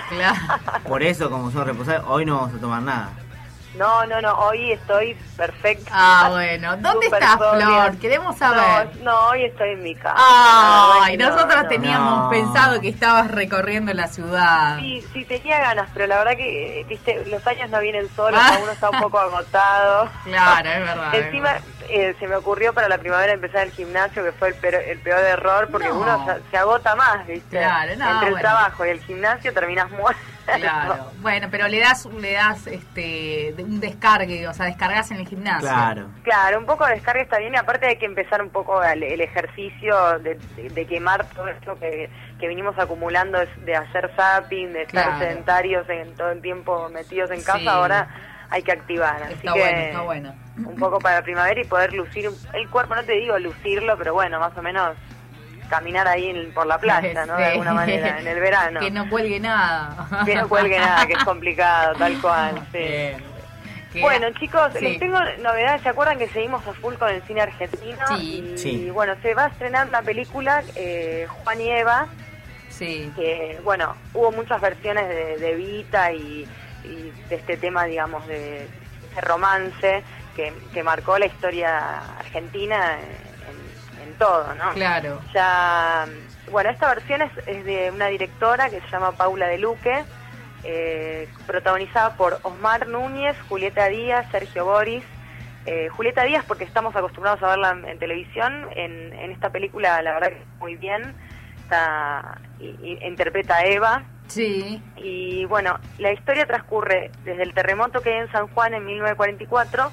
Por eso, como son responsables, hoy no vamos a tomar nada. No, no, no, hoy estoy perfecta. Ah, bueno. ¿Dónde Súper estás, sobria. Flor? Queremos saber. No, no, hoy estoy en mi casa. Ay, No, nosotros no. teníamos No. pensado que estabas recorriendo la ciudad. Sí, sí, tenía ganas, pero la verdad que, viste, los años no vienen solos, Ah. uno está un poco agotado. Claro, es verdad. es Encima, verdad. eh, se me ocurrió para la primavera empezar el gimnasio, que fue el peor, el peor error, porque No. uno se, se agota más, ¿viste? Claro, no, Entre el bueno. trabajo y el gimnasio terminas muerto. Claro. Bueno, pero le das le das este de- un descargue, o sea, descargas en el gimnasio. Claro, un poco de descarga está bien, y aparte hay que empezar un poco el, el ejercicio de, de- de quemar todo esto que, que venimos acumulando, es de hacer zapping, de estar Claro. sedentarios en todo el tiempo metidos en casa. Sí. Ahora hay que activar, así Está que bueno, está bueno. un poco para la primavera y poder lucir el cuerpo, no te digo lucirlo, pero bueno, más o menos caminar ahí en- por la playa, ¿no? De Sí. alguna manera, en el verano. Que no cuelgue nada. Que no cuelgue nada, que es complicado, tal cual, sí. Que- Bueno, chicos, Sí. les tengo novedades. ¿Se acuerdan que seguimos a full con el cine argentino? Sí. Y, Sí. bueno, se va a estrenar una película, eh, Juan y Eva, Sí. que, bueno, hubo muchas versiones de, de Evita y, y de este tema, digamos, de, de romance que, que marcó la historia argentina en, en todo, ¿no? Claro. Ya, bueno, esta versión es, es de una directora que se llama Paula de Luque, eh, protagonizada por Osmar Núñez, Julieta Díaz, Sergio Boris. Eh, Julieta Díaz, porque estamos acostumbrados a verla en, en televisión, en, en esta película la verdad que muy bien, está, y, y interpreta a Eva. Sí. Y bueno, la historia transcurre desde el terremoto que hay en San Juan en mil novecientos cuarenta y cuatro,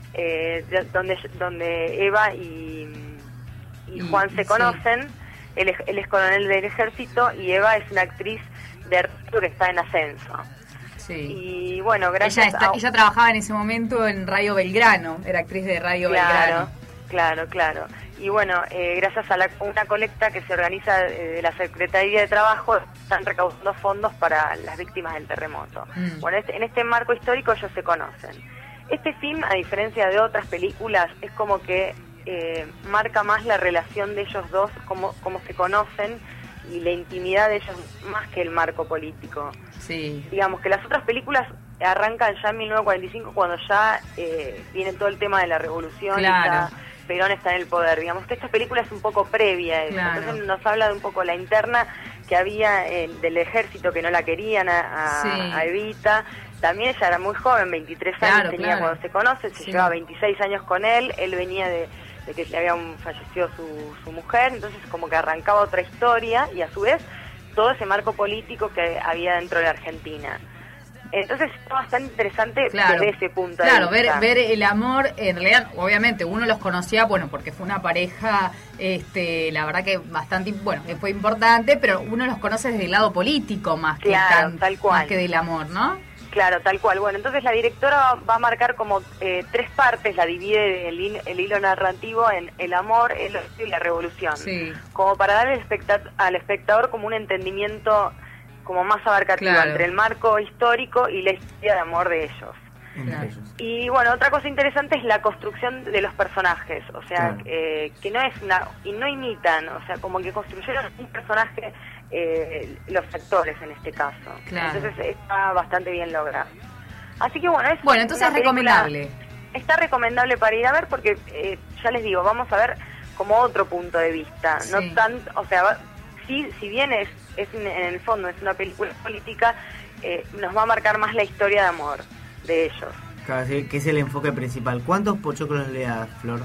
eh, de- donde, donde Eva y, y Juan se sí. conocen. Él es, él es coronel del ejército y Eva es una actriz de radio que está en ascenso. Sí. Y bueno, gracias Ella, está- a... ella trabajaba en ese momento en Radio Belgrano, era actriz de Radio Claro, Belgrano. claro, claro. Y bueno, eh, gracias a la- una colecta que se organiza eh, de la Secretaría de Trabajo, están recaudando fondos para las víctimas del terremoto. Mm. Bueno, este- en este marco histórico ellos se conocen. Este film, a diferencia de otras películas, es como que eh, marca más la relación de ellos dos, cómo, cómo se conocen y la intimidad de ellos más que el marco político. Sí. Digamos que las otras películas arrancan ya en mil novecientos cuarenta y cinco, cuando ya eh, viene todo el tema de la revolución, Claro. y ya Perón está en el poder. Digamos que esta película es un poco previa a eso. Claro. Entonces nos habla de un poco la interna que había eh, del ejército, que no la querían a, a- Sí. a Evita. También ella era muy joven, veintitrés Claro, años tenía claro. cuando se conoce, se Sí. llevaba veintiséis años con él, él venía de, de que le había fallecido su, su mujer, entonces como que arrancaba otra historia y a su vez todo ese marco político que había dentro de la Argentina. Entonces está bastante interesante Claro, desde ese punto claro, de vista. ver ver el amor, en realidad, obviamente, uno los conocía, bueno, porque fue una pareja, este, la verdad que bastante, bueno, que fue importante, pero uno los conoce desde el lado político más que, Claro, tan- tal cual. más que del amor, ¿no? Claro, tal cual. Bueno, entonces la directora va a marcar como eh, tres partes, la divide el, hin- el hilo narrativo en el amor, el odio y la revolución. Sí. Como para darle al, especta- al espectador como un entendimiento como más abarcativo Claro. entre el marco histórico y la historia de amor de ellos. Entre ellos. Y bueno, otra cosa interesante es la construcción de los personajes, o sea, Claro. eh, que no es una, y no imitan, o sea, como que construyeron un personaje, eh, los actores en este caso. Claro. Entonces está bastante bien logrado. Así que bueno, es Bueno, entonces una es película- recomendable. Está recomendable para ir a ver porque, eh, ya les digo, vamos a ver como otro punto de vista, Sí. no tan, o sea, va- sí, si bien es, es en en el fondo es una película política, eh, nos va a marcar más la historia de amor de ellos. Claro, sí, que es el enfoque principal. ¿Cuántos pochoclos le das, Flor?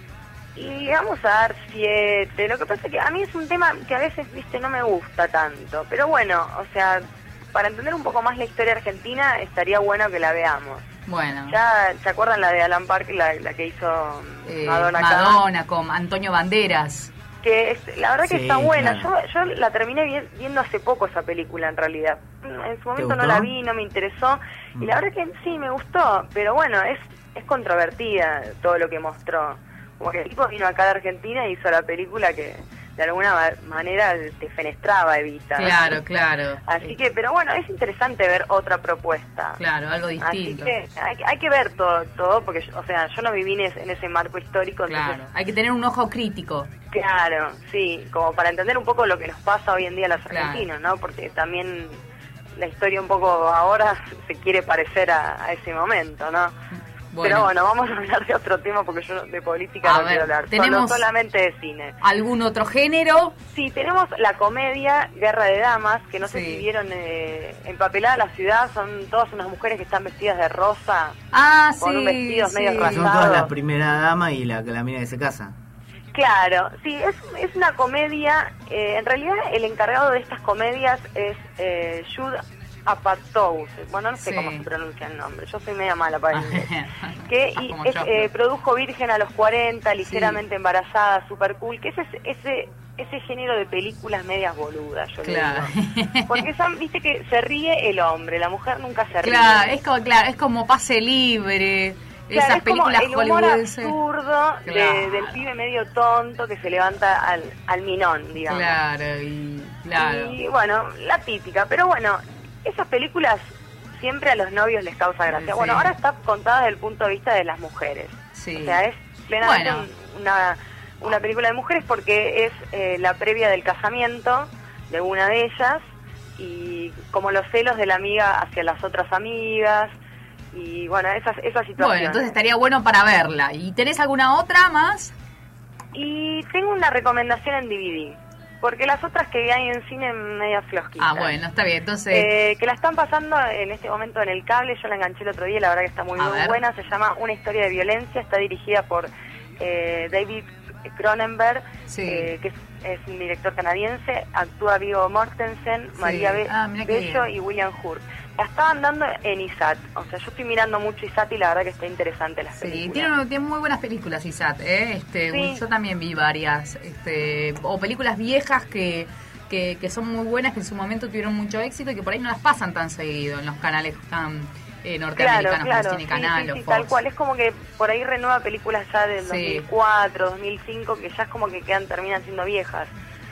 Y le vamos a dar siete. Lo que pasa es que a mí es un tema que a veces, viste, no me gusta tanto. Pero bueno, o sea, para entender un poco más la historia argentina, estaría bueno que la veamos. Bueno. Ya, ¿se acuerdan la de Alan Park, la, la que hizo Eh, Madonna acá? Madonna con Antonio Banderas. Que es, la verdad que Sí, está buena. claro. Yo, yo la terminé vi- viendo hace poco esa película en realidad. En su momento no gustó? la vi, no me interesó. Y la verdad que sí, me gustó. Pero bueno, es, es controvertida todo lo que mostró. Como que el tipo vino acá de Argentina y hizo la película que de alguna ma- manera te fenestraba Evita. Claro, claro. Así que, pero bueno, es interesante ver otra propuesta. Claro, algo Así distinto. que hay, hay que ver todo, todo porque, yo- o sea, yo no viví en ese, en ese marco histórico. Claro, entonces, hay que tener un ojo crítico. claro, sí, como para entender un poco lo que nos pasa hoy en día a los Claro. argentinos, ¿no? Porque también la historia un poco ahora se quiere parecer a, a ese momento, ¿no? Bueno. Pero bueno, vamos a hablar de otro tema porque yo de política A no ver, quiero hablar, tenemos- solo, solamente de cine. ¿Algún otro género? Sí, tenemos la comedia Guerra de Damas, que no sé Sí. si vieron eh, empapelada la ciudad, son todas unas mujeres que están vestidas de rosa, Ah, con sí, un vestido sí. medio Son todas rasgado. la primera dama y la, la mina que se casa. Claro, sí, es, es una comedia, eh, en realidad el encargado de estas comedias es eh, Judd Apatow, bueno, no sé Sí. cómo se pronuncia el nombre, yo soy media mala para el inglés, que y Como es, yo. eh, produjo Virgen a los cuarenta, ligeramente embarazada, super cool, que ese, ese ese género de películas medias boludas, yo le Claro. digo. Porque son, viste que se ríe el hombre, la mujer nunca se ríe. Claro, es como, claro, es como Pase Libre, Claro, esas es como películas el humor hollywoodenses. absurdo de- Claro. del pibe medio tonto que se levanta al, al minón, digamos. Claro, y claro. Y bueno, la típica, pero bueno, esas películas siempre a los novios les causa gracia. Sí. Bueno, ahora está contada desde el punto de vista de las mujeres. Sí. O sea, es plenamente Bueno. un- una, una película de mujeres porque es eh, la previa del casamiento de una de ellas y como los celos de la amiga hacia las otras amigas y bueno, esas, esas situaciones. Bueno, entonces estaría bueno para verla. ¿Y tenés alguna otra más? Y tengo una recomendación en D V D, porque las otras que hay en cine media flojquitas. Ah, bueno, está bien, entonces... Eh, que la están pasando en este momento en el cable, yo la enganché el otro día y la verdad que está muy, A muy ver. buena, se llama Una historia de violencia, está dirigida por eh, David Cronenberg, Sí. eh, que es, es un director canadiense, actúa Viggo Mortensen, Sí. María Be- Ah, mira qué Bello bien. y William Hurt. La estaban dando en I S A T, o sea, yo estoy mirando mucho I S A T y la verdad que está interesante las Sí, películas. tiene, tiene muy buenas películas I S A T, ¿eh? Este, Sí. Yo también vi varias, este, o películas viejas que, que, que son muy buenas, que en su momento tuvieron mucho éxito y que por ahí no las pasan tan seguido en los canales tan eh, norteamericanos Claro, claro, como Cine sí, Canal sí, o sí, Fox. tal cual, es como que por ahí renueva películas ya del Sí. dos mil cuatro, dos mil cinco, que ya es como que quedan, terminan siendo viejas.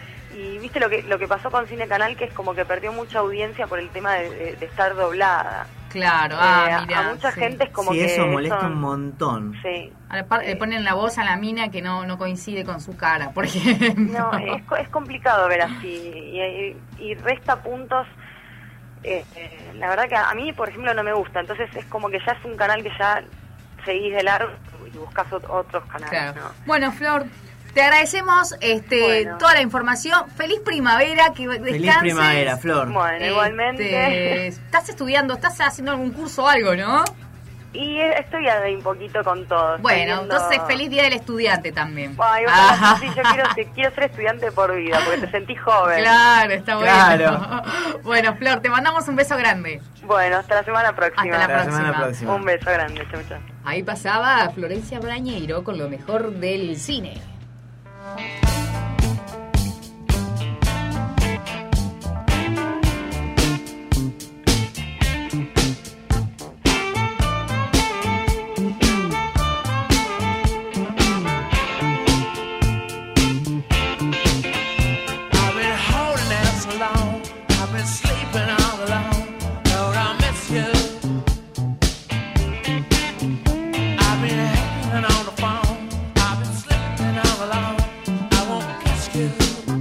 Y viste lo que lo que pasó con Cine Canal, que es como que perdió mucha audiencia por el tema de, de- de estar doblada. Claro, Eh, ah, a- mirá, a mucha sí. gente es como Sí, que eso molesta son- un montón. Sí. Aparte, le ponen la voz a la mina que no, no coincide con su cara, por ejemplo. No, es, co- es complicado ver así y, y- y resta puntos. eh, eh, la verdad que a, a mí, por ejemplo, no me gusta. Entonces es como que ya es un canal que ya seguís de largo y buscas ot- otros canales. Claro. ¿no? Bueno, Flor, te agradecemos este Bueno. toda la información. Feliz primavera, que descanses. Feliz primavera, Flor. Bueno, Este, igualmente. Estás estudiando, estás haciendo algún curso o algo, ¿no? Y estoy ahí un poquito con todo. Estoy Bueno, viendo- entonces feliz día del estudiante también. Ay, ojalá que sí, yo quiero, que- quiero ser estudiante por vida, porque te sentís joven. Claro, está bueno. Claro. Bueno, Flor, te mandamos un beso grande. Bueno, hasta la semana próxima. Hasta la próxima. semana próxima. Un beso grande, chau, chau. Ahí pasaba Florencia Brañeiro con lo mejor del cine. I've been holding out so long. I've been sleeping all alone. Lord, I miss you. I've been hanging on the phone. I've been sleeping all alone. I won't kiss you.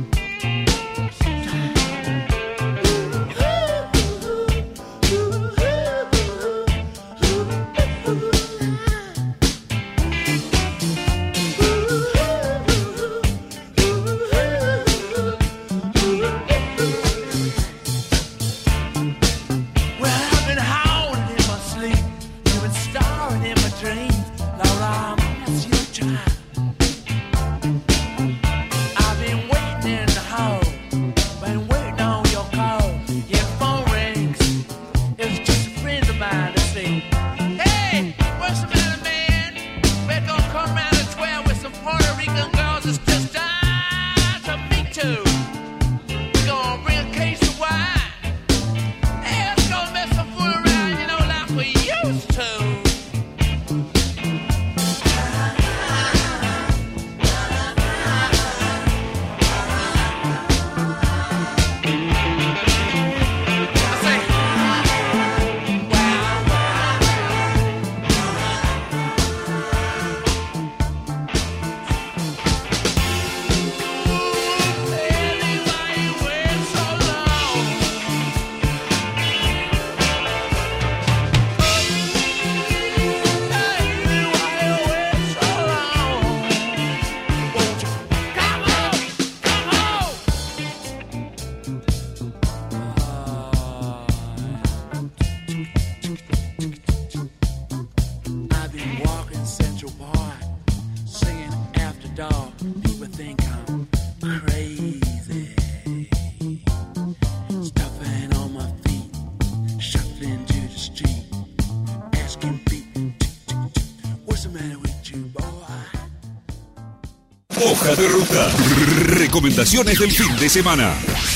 Well, I've been howling in my sleep. You've been starring in my dreams. Lord, I miss you, child. I've been waiting in the hall. Been waiting on your call. Your phone rings. It's just a friend of mine to see. Hey, what's the matter, man? We're gonna come round at twelve with some Puerto Rican girls. It's just time to meet you. We're gonna bring a case of wine. Hey, let's go mess some fool around, you know, like we used to. I say, I've been walking Central Park, singing after dark. People think I'm crazy. Stuffing on my feet, shuffling to the street, asking people, what's the matter with you, boy? Hoja de ruta. Recomendaciones del fin de semana.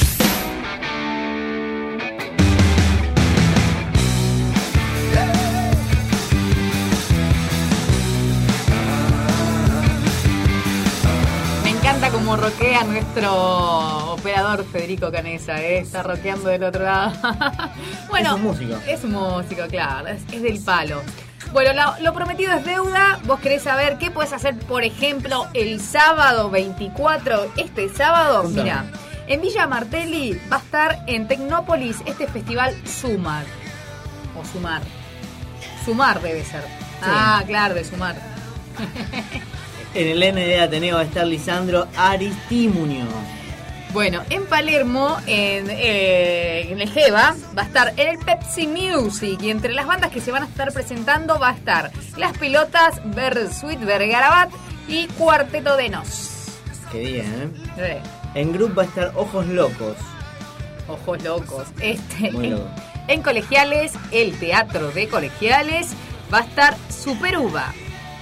Me encanta cómo roquea nuestro operador Federico Canesa, ¿eh? Está roqueando del otro lado. Bueno, Es un músico. Es un músico, claro, es, es del palo. Bueno, lo, lo prometido es deuda. Vos querés saber qué puedes hacer, por ejemplo, el sábado veinticuatro. Este sábado, Contame. mira, en Villa Martelli va a estar en Tecnópolis este festival Sumar. O Sumar. Sumar debe ser. Ah, claro, de Sumar. En el N D Ateneo va a estar Lisandro Aristimuño. Bueno, en Palermo, en, eh, en el Jeva, va a estar en el Pepsi Music. Y entre las bandas que se van a estar presentando va a estar Las Pelotas, Bersuit Vergarabat y Cuarteto de Nos. Qué bien, ¿eh? Eh, En Group va a estar Ojos Locos. ojos locos. Este, Muy en, loco. en Colegiales, el Teatro de Colegiales, va a estar Super Uva.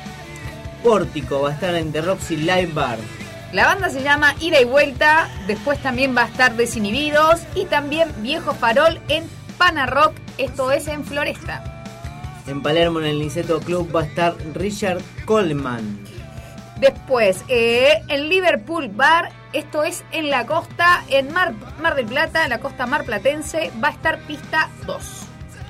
Pórtico va a estar en The Roxy Live Bar. La banda se llama Ida y Vuelta. Después también va a estar Desinhibidos. Y también Viejo Farol en Pana Rock. Esto es en Floresta. En Palermo, en el Niceto Club, va a estar Richard Coleman. Después, eh, en Liverpool Bar, esto es en la costa, en Mar, Mar del Plata, en la costa marplatense, va a estar Pista dos.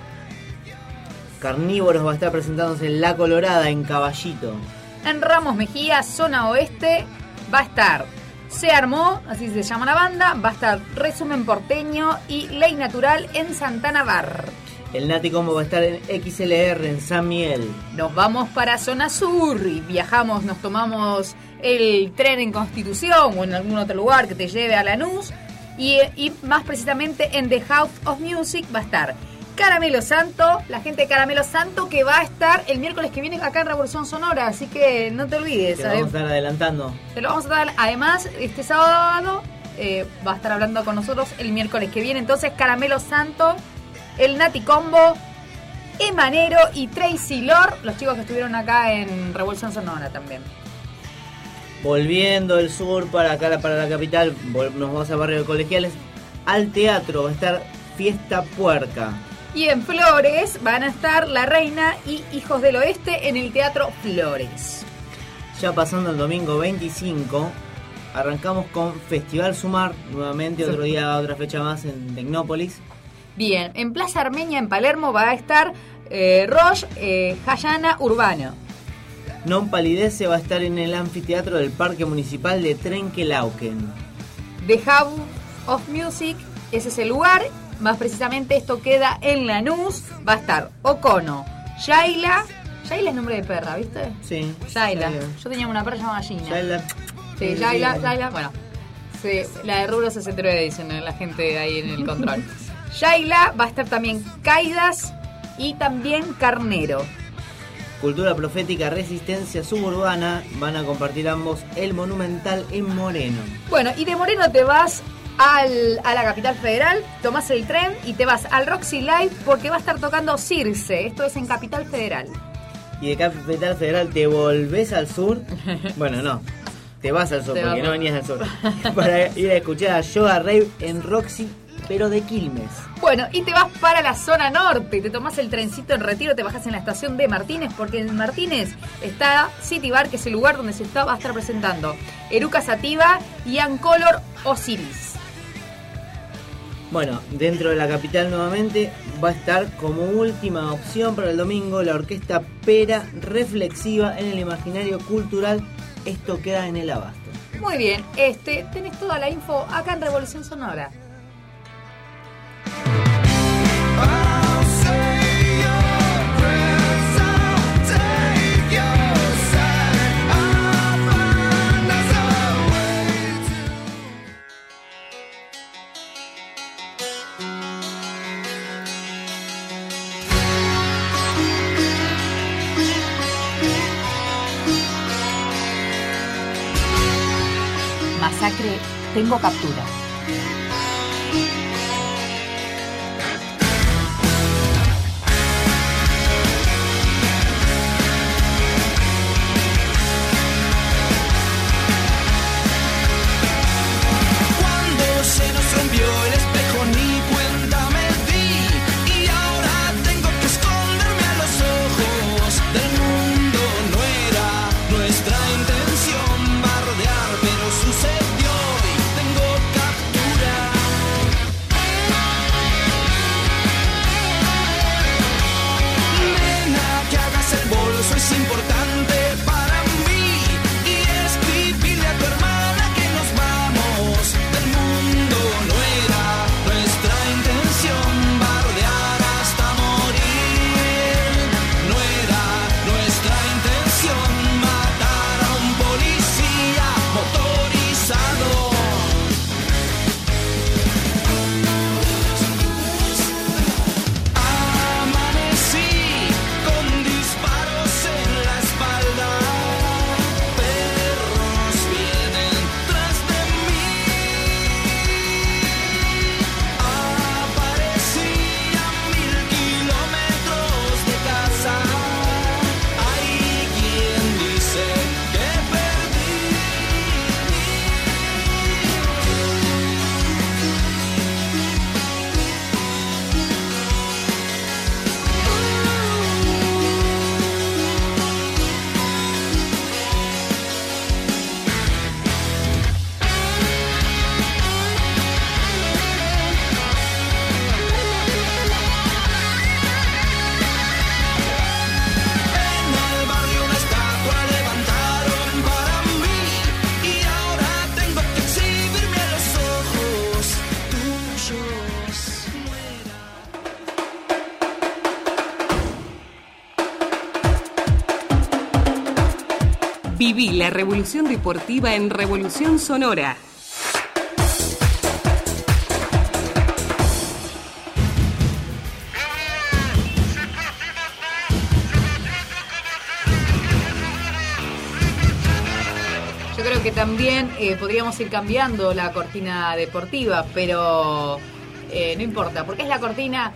Carnívoros va a estar presentándose en La Colorada, en Caballito. En Ramos Mejía, zona oeste, va a estar Se Armó, así se llama la banda, va a estar Resumen Porteño y Ley Natural en Santana Bar. El Nati Combo va a estar en X L R, en San Miguel. Nos vamos para zona sur y viajamos, nos tomamos el tren en Constitución o en algún otro lugar que te lleve a Lanús. Y, y más precisamente en The House of Music va a estar Caramelo Santo, la gente de Caramelo Santo que va a estar el miércoles que viene acá en Revolución Sonora, así que no te olvides. Te lo vamos a estar adelantando. Te lo vamos a dar, además, este sábado eh, va a estar hablando con nosotros el miércoles que viene. Entonces, Caramelo Santo, el Nati Combo, Emanero y Tracy Lord, los chicos que estuvieron acá en Revolución Sonora también. Volviendo del sur para acá, para la capital, nos vamos a Barrio de Colegiales, al teatro, va a estar Fiesta Puerca. Y en Flores van a estar La Reina y Hijos del Oeste en el Teatro Flores. Ya pasando el domingo veinticinco, arrancamos con Festival Sumar, nuevamente otro día, otra fecha más en Tecnópolis. Bien, en Plaza Armenia, en Palermo, va a estar eh, Roche eh, Hayana Urbano. Non Palidece va a estar en el anfiteatro del Parque Municipal de Trenquelauquen. The House of Music, ese es el lugar. Más precisamente esto queda en Lanús. Va a estar Ocono, Yaila. Yaila es nombre de perra, ¿viste? Sí. Yaila. Yaila. Yo tenía una perra llamada Gina. Yaila. Sí, Yaila, Yaila. Bueno, sí, la de Rubro sesenta y tres dicen la gente ahí en el control. Yaila, va a estar también Caidas y también Carnero. Cultura Profética, Resistencia Suburbana, van a compartir ambos el Monumental en Moreno. Bueno, y de Moreno te vas al, a la capital federal, tomás el tren y te vas al Roxy Live porque va a estar tocando Circe, esto es en Capital Federal. Y de Capital Federal te volvés al sur, bueno no, te vas al sur Te porque vas. no venías al sur, para ir a escuchar a Yoga Rave en Roxy, pero de Quilmes. Bueno, y te vas para la zona norte, te tomás el trencito en Retiro, te bajás en la estación de Martínez, porque en Martínez está City Bar, que es el lugar donde se está, va a estar presentando Eruca Sativa y Ancolor Osiris. Bueno, dentro de la capital nuevamente va a estar como última opción para el domingo la orquesta Pera Reflexiva en el imaginario cultural. Esto queda en el Abasto. Muy bien, este, tenés toda la info acá en Revolución Sonora. Masacre, tengo captura. Cuando se nos rompió el espejo ni cuenta me di y ahora tengo que esconderme a los ojos del mundo. No era nuestra intención bardear, pero sucedió y tengo captura. Nena, que hagas el bolso es importante para mí y escribirle a tu hermana que nos vamos del mundo. No era nuestra intención bardear hasta morir. No era nuestra intención matar a un policía motorizado. Amanecí con disparos en la espalda. Perros vienen tras de mí. Aparecí a mil kilómetros de casa. Hay quien dice que perdí. En el barrio una estatua levantaron para mí y ahora tengo que exhibirme a los ojos tuyos. Viví la revolución deportiva en Revolución Sonora. creo que también eh, podríamos ir cambiando la cortina deportiva, pero eh, no importa, porque es la cortina...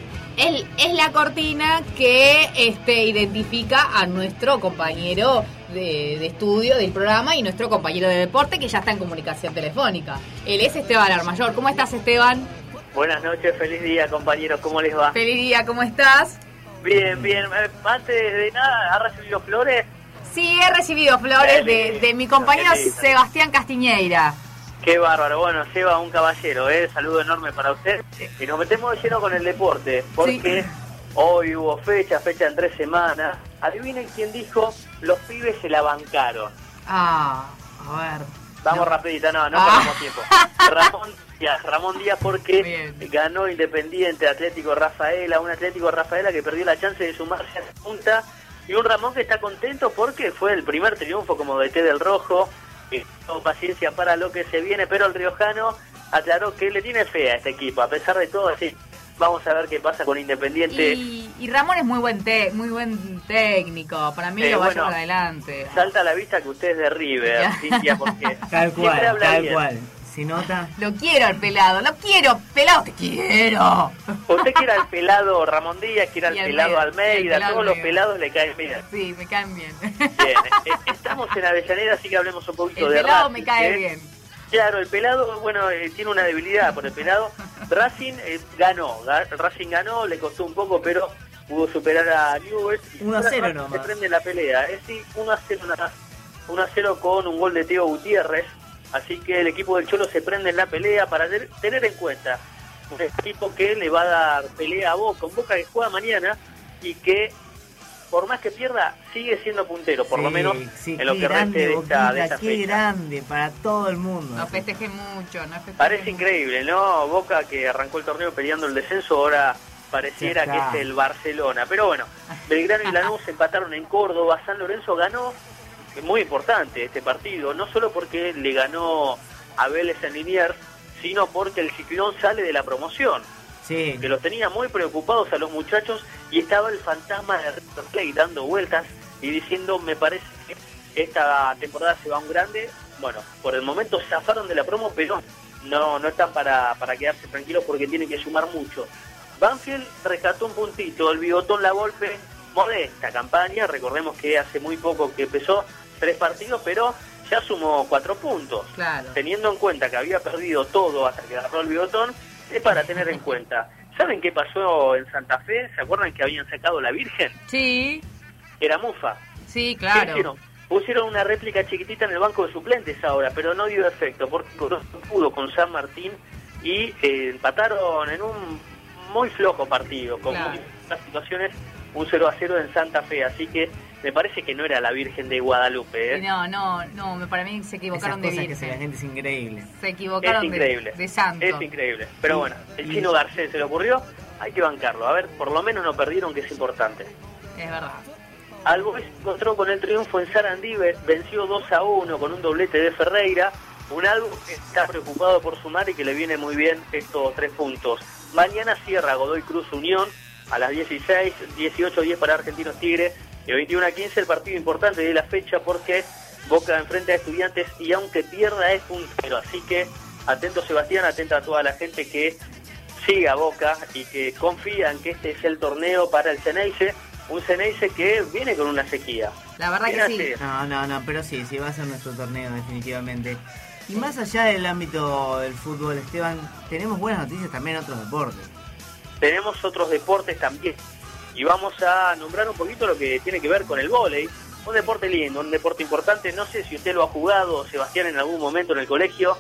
Es, es la cortina que este, identifica a nuestro compañero de, de estudio del programa y nuestro compañero de deporte que ya está en comunicación telefónica. Él es Esteban Armayor. ¿Cómo estás, Esteban? Buenas noches, feliz día, compañeros. ¿Cómo les va? Feliz día, ¿cómo estás? Bien, bien. Antes de nada, ¿has recibido flores? Sí, he recibido flores de, de mi compañero Sebastián Castiñeira. Qué bárbaro. Bueno, Seba, un caballero, ¿eh? Saludo enorme para usted. Y nos metemos de lleno con el deporte, porque sí. Hoy hubo fecha, fecha en tres semanas. Adivinen quién dijo, los pibes se la bancaron. Ah, a ver. Vamos no. rapidita, no, no ah. perdamos tiempo. Ramón Díaz, Ramón Díaz porque Bien. ganó Independiente Atlético Rafaela, un Atlético Rafaela que perdió la chance de sumarse a la punta, y un Ramón que está contento porque fue el primer triunfo como D T del Rojo. Con paciencia para lo que se viene, pero el riojano aclaró que le tiene fe a este equipo, a pesar de todo. Así vamos a ver qué pasa con Independiente. Y, y Ramón es muy buen te, muy buen técnico, para mí eh, lo va bueno, a llevar adelante. Salta a la vista que usted es de River, Cintia, porque tal cual, tal bien. cual. ¿Se nota? Lo quiero al pelado, lo quiero, pelado, te quiero. Usted quiere al pelado Ramón Díaz, quiere al pelado Almeida, pelado todos Almeida. los pelados le caen bien. Sí, me caen bien. Bien, eh, estamos en Avellaneda, así que hablemos un poquito el de pelado Racing. me cae ¿eh? bien. Claro, el pelado, bueno, eh, tiene una debilidad por el pelado. Racing eh, ganó, Racing ganó, le costó un poco, pero pudo superar a Newell's. uno a cero nomás. Se prende la pelea, es decir, uno a cero nada más. uno a cero con un gol de Teo Gutiérrez. Así que el equipo del Cholo se prende en la pelea para tener en cuenta un equipo que le va a dar pelea a Boca, un Boca que juega mañana y que por más que pierda sigue siendo puntero, por sí, lo menos sí, en lo que reste de esta, de esta qué fecha. Grande para todo el mundo. No festeje mucho, no festeje Parece mucho. Increíble, ¿no? Boca que arrancó el torneo peleando el descenso, ahora pareciera que es el Barcelona. Pero bueno, Belgrano y Lanús empataron en Córdoba, San Lorenzo ganó. Es muy importante este partido, no solo porque le ganó a Vélez en Liniers, sino porque el Ciclón sale de la promoción. Sí. Que los tenía muy preocupados a los muchachos y estaba el fantasma de River Plate dando vueltas y diciendo, me parece que esta temporada se va a un grande. Bueno, por el momento zafaron de la promo, pero no, no están para, para quedarse tranquilos porque tienen que sumar mucho. Banfield rescató un puntito, el Bigotón La Volpe, modesta campaña, recordemos que hace muy poco que empezó, tres partidos, pero ya sumó cuatro puntos. Claro. Teniendo en cuenta que había perdido todo hasta que agarró el Bigotón, es para tener en cuenta. ¿Saben qué pasó en Santa Fe? ¿Se acuerdan que habían sacado la Virgen? Sí. Era mufa. Sí, ¿Qué claro. hicieron? Pusieron una réplica chiquitita en el banco de suplentes ahora, pero no dio efecto, porque no pudo con San Martín y eh, empataron en un muy flojo partido, con Claro. muchas situaciones, un cero a cero en Santa Fe, así que me parece que no era la Virgen de Guadalupe. ¿eh? No, no, no, me- para mí se equivocaron Esas de cosas que se la virgen. gente es increíble. Se equivocaron Es de, increíble. de santo. Es increíble. Pero bueno, el chino Garcés se le ocurrió, hay que bancarlo. A ver, por lo menos no perdieron, que es importante. Es verdad. Albois se encontró con el triunfo en Sarandí, ve- venció dos a uno con un doblete de Ferreira. Un Albo que está preocupado por sumar y que le viene muy bien estos tres puntos. Mañana cierra Godoy Cruz Unión a las dieciséis, dieciocho diez para Argentinos Tigre y veintiuno a quince el partido importante de la fecha porque Boca enfrenta a Estudiantes y aunque pierda es puntero. Así que atento Sebastián, atenta a toda la gente que siga a Boca y que confía en que este es el torneo para el Ceneice. Un Ceneice que viene con una sequía. La verdad que Viene sí. así. No, no, no, pero sí, sí va a ser nuestro torneo definitivamente. Y más allá del ámbito del fútbol, Esteban, tenemos buenas noticias también en otros deportes. Tenemos otros deportes también y vamos a nombrar un poquito lo que tiene que ver con el vóley, un deporte lindo, un deporte importante. No sé si usted lo ha jugado, Sebastián, en algún momento en el colegio.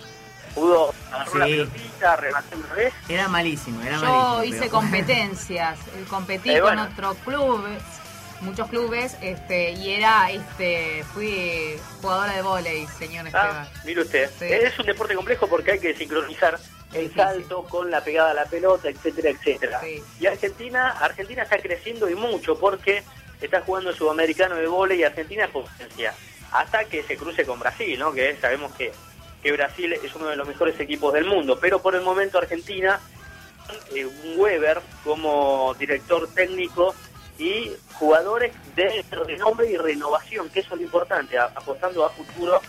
Pudo agarrar la Sí. pelotita, rematar una vez. Era malísimo, era Yo malísimo. hice pero- competencias, eh, competí Eh, con bueno. otros clubes, muchos clubes, este, y era, este, fui jugadora de vóley, señor Esteban. Ah, mire usted, Sí. es un deporte complejo porque hay que sincronizar el salto con la pegada a la pelota, etcétera, etcétera. Sí. Y Argentina, Argentina está creciendo y mucho porque está jugando el sudamericano de vóley y Argentina es potencia. Hasta que se cruce con Brasil, ¿no? Que sabemos que, que Brasil es uno de los mejores equipos del mundo, pero por el momento Argentina, eh, un Weber como director técnico y jugadores de renombre y renovación, que eso es lo importante, a- apostando a futuro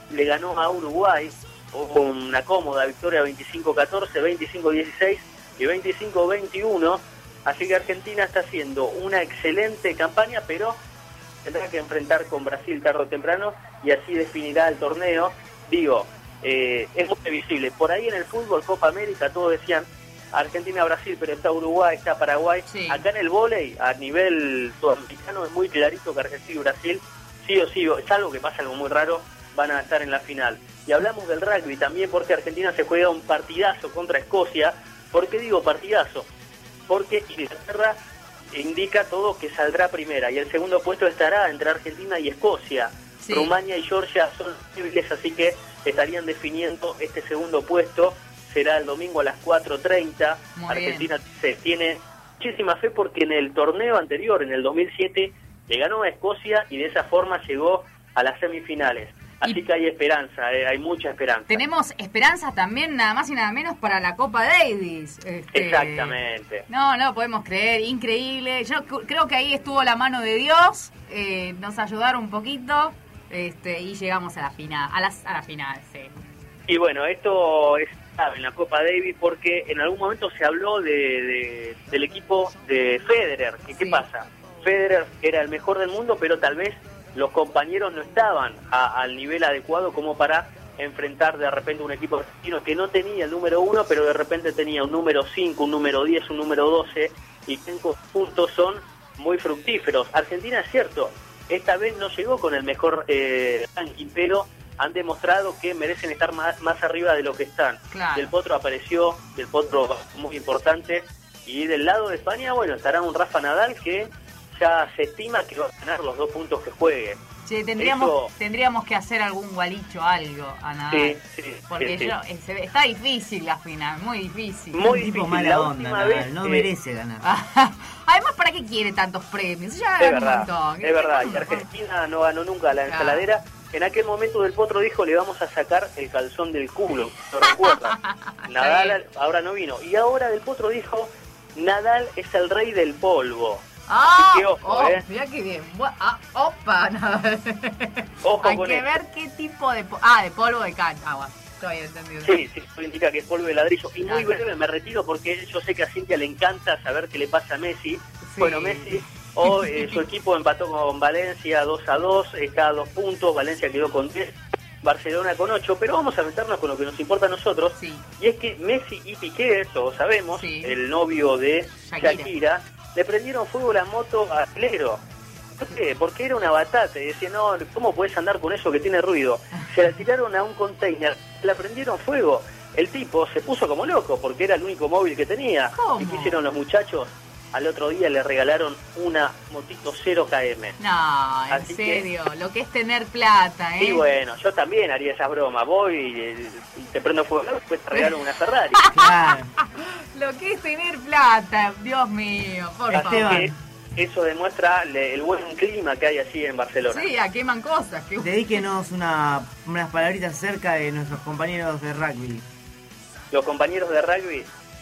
le ganó a Uruguay, hubo una cómoda victoria veinticinco catorce, veinticinco dieciséis y veinticinco veintiuno, así que Argentina está haciendo una excelente campaña, pero tendrá que enfrentar con Brasil tarde o temprano y así definirá el torneo. Digo, eh, es muy previsible. Por ahí en el fútbol, Copa América, todos decían Argentina-Brasil, pero está Uruguay, está Paraguay. Sí. Acá en el vóley, a nivel sudamericano, es muy clarito que Argentina y Brasil, sí o sí, es algo que pasa algo muy raro, van a estar en la final. Y hablamos del rugby también, porque Argentina se juega un partidazo contra Escocia. ¿Por qué digo partidazo? Porque Inglaterra indica todo que saldrá primera y el segundo puesto estará entre Argentina y Escocia. Sí. Rumania y Georgia son débiles, así que estarían definiendo este segundo puesto. Será el domingo a las cuatro treinta. Argentina se tiene muchísima fe porque en el torneo anterior, en el dos mil siete, le ganó a Escocia y de esa forma llegó a las semifinales. Así y que hay esperanza, eh, hay mucha esperanza. Tenemos esperanza también, nada más y nada menos, para la Copa Davis. Este, Exactamente. No, no podemos creer, increíble. Yo c- creo que ahí estuvo la mano de Dios, eh, nos ayudaron un poquito este, y llegamos a la final, a, las, a la final, sí. Y bueno, esto es clave en la Copa Davis porque en algún momento se habló de, de del equipo de Federer. ¿Y qué sí. pasa? Federer era el mejor del mundo, pero tal vez los compañeros no estaban a, al nivel adecuado como para enfrentar de repente un equipo argentino que no tenía el número uno, pero de repente tenía un número cinco, un número diez, un número doce, y que en conjunto son muy fructíferos. Argentina, es cierto, esta vez no llegó con el mejor eh, ranking, pero han demostrado que merecen estar más, más arriba de lo que están. Claro. Del Potro apareció, Del Potro muy importante, y del lado de España, bueno, estará un Rafa Nadal que ya se estima que va a ganar los dos puntos que juegue. Sí, tendríamos, Eso... tendríamos que hacer algún gualicho, algo a Nadal. Sí, sí, porque sí, yo, sí. eh, se, está difícil la final, muy difícil. Muy un tipo difícil. mala La onda, última Nadal, vez, no eh, merece ganar. Además, ¿para qué quiere tantos premios? Ya Es ganó un verdad, montón. es verdad. Y Argentina no ganó nunca la ensaladera. En aquel momento Del Potro dijo, le vamos a sacar el calzón del culo. ¿Lo recuerda? Nadal ahora no vino. Y ahora Del Potro dijo, Nadal es el rey del polvo. Ah, Así que ojo, oh, eh. mirá qué bien. Ah, opa, Nadal. Ojo Hay con que esto. ver qué tipo de... Po- ah, de polvo de cancha. Ah, bueno, estoy entendido. Sí, sí, eso indica que es polvo de ladrillo. Y muy Ah, breve, me retiro porque yo sé que a Cintia le encanta saber qué le pasa a Messi. Sí. Bueno, Messi, hoy eh, su equipo empató con Valencia dos a dos, está a dos puntos, Valencia quedó con diez, Barcelona con ocho, pero vamos a meternos con lo que nos importa a nosotros. Sí. Y es que Messi y Piqué, eso sabemos, Sí. el novio de Shakira. Shakira, le prendieron fuego la moto a Lero. ¿Por qué? Porque era una batata y decían, no, ¿cómo puedes andar con eso que tiene ruido? Se la tiraron a un container, la prendieron fuego. El tipo se puso como loco porque era el único móvil que tenía. ¿Cómo? ¿Y qué hicieron los muchachos? Al otro día le regalaron una motito cero kilómetros. No, en Así serio, lo que es tener plata, ¿eh? Y bueno, yo también haría esas bromas. Voy y, y te prendo fuego, después te regalo una Ferrari. Claro. Lo que es tener plata, Dios mío, por Así favor. que eso demuestra le- el buen clima que hay así en Barcelona. Sí, a queman cosas. Que... Dedíquenos una, unas palabritas acerca de nuestros compañeros de rugby. Los compañeros de rugby,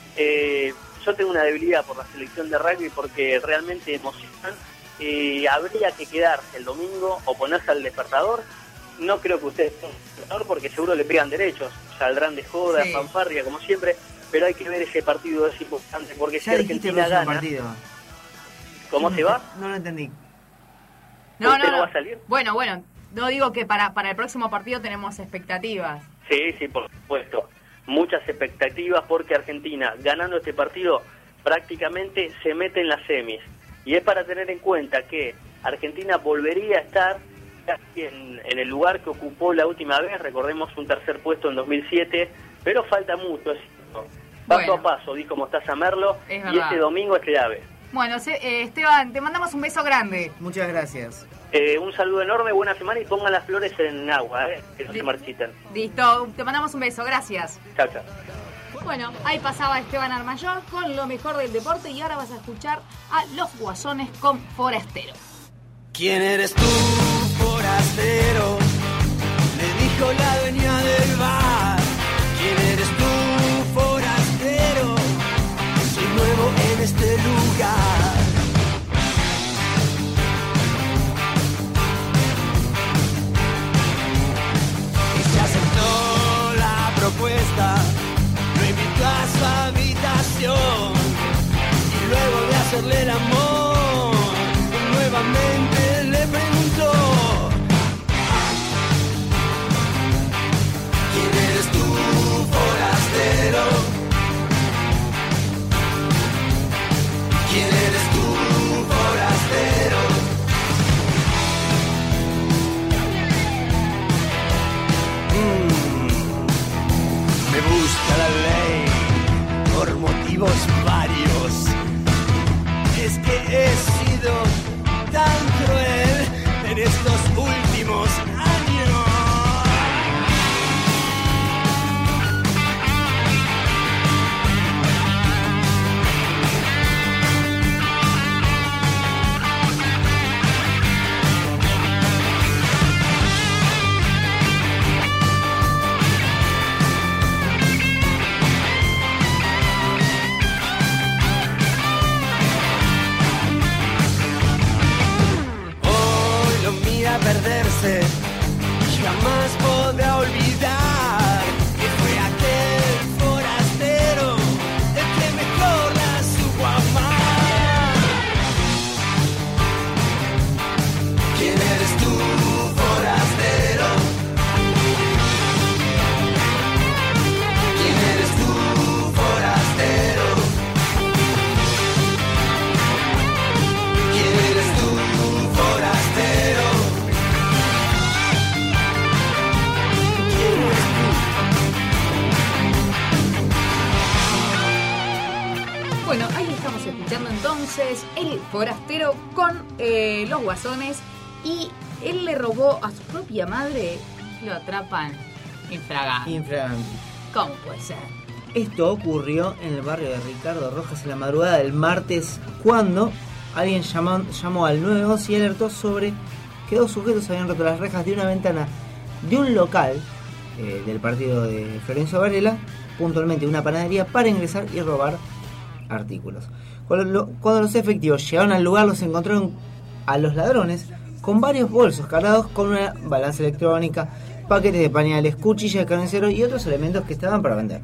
eh, yo tengo una debilidad por la selección de rugby porque realmente emocionan. Eh, habría que quedarse el domingo o ponerse al despertador. No creo que ustedes pongan al despertador porque seguro le pegan derechos. Saldrán de joda, Sí. fanfarria como siempre, pero hay que ver ese partido, es importante porque Ya si dijiste el Argentina próximo gana, partido. ¿cómo se va? No lo entendí. No, ¿Usted no, no no. va a salir? Bueno, bueno, no digo que para, para el próximo partido tenemos expectativas. Sí, sí, por supuesto. Muchas expectativas porque Argentina, ganando este partido, prácticamente se mete en las semis. Y es para tener en cuenta que Argentina volvería a estar casi en, en el lugar que ocupó la última vez. Recordemos un tercer puesto en dos mil siete, pero falta mucho. Es cierto. Paso Bueno. a paso, dijo Mostaza Merlo, Es y verdad. este domingo es clave. Bueno, se- eh, Esteban, te mandamos un beso grande. Muchas gracias. Eh, un saludo enorme, buena semana y pongan las flores en agua, eh, que no se marchiten. Listo, te mandamos un beso, gracias. Chao, chao. Bueno, ahí pasaba Esteban Armayor con lo mejor del deporte y ahora vas a escuchar a Los Guasones con Forastero. ¿Quién eres tú, forastero? Le dijo la dueña del bar. ¿Quién eres tú, forastero? Soy nuevo en este lugar. avión y luego de hacerle el amor nuevamente le preguntó: ¿quién eres tú, forastero? ¿Quién eres tú, forastero? Mm, me busca la ley por motivos varios. Es que he sido tan cruel en estos últimos años. Perderse, jamás podrá olvidar que fue aquel forastero el que mejor la supo amar. ¿Quién eres tú, forastero? ¿Quién eres tú, forastero? ¿Quién eres tú, forastero? Bueno, ahí estamos escuchando entonces El Forastero con eh, los Guasones, y él le robó a su propia madre, lo atrapan infragante. Infragante. ¿Cómo puede ser? Esto ocurrió en el barrio de Ricardo Rojas en la madrugada del martes, cuando alguien llamó, llamó al nueve once y alertó sobre que dos sujetos habían roto las rejas de una ventana de un local eh, del partido de Florencio Varela, puntualmente una panadería, para ingresar y robar artículos. Cuando, lo, cuando los efectivos llegaron al lugar, los encontraron a los ladrones con varios bolsos cargados con una balanza electrónica, paquetes de pañales, cuchillas de carnicero y otros elementos que estaban para vender.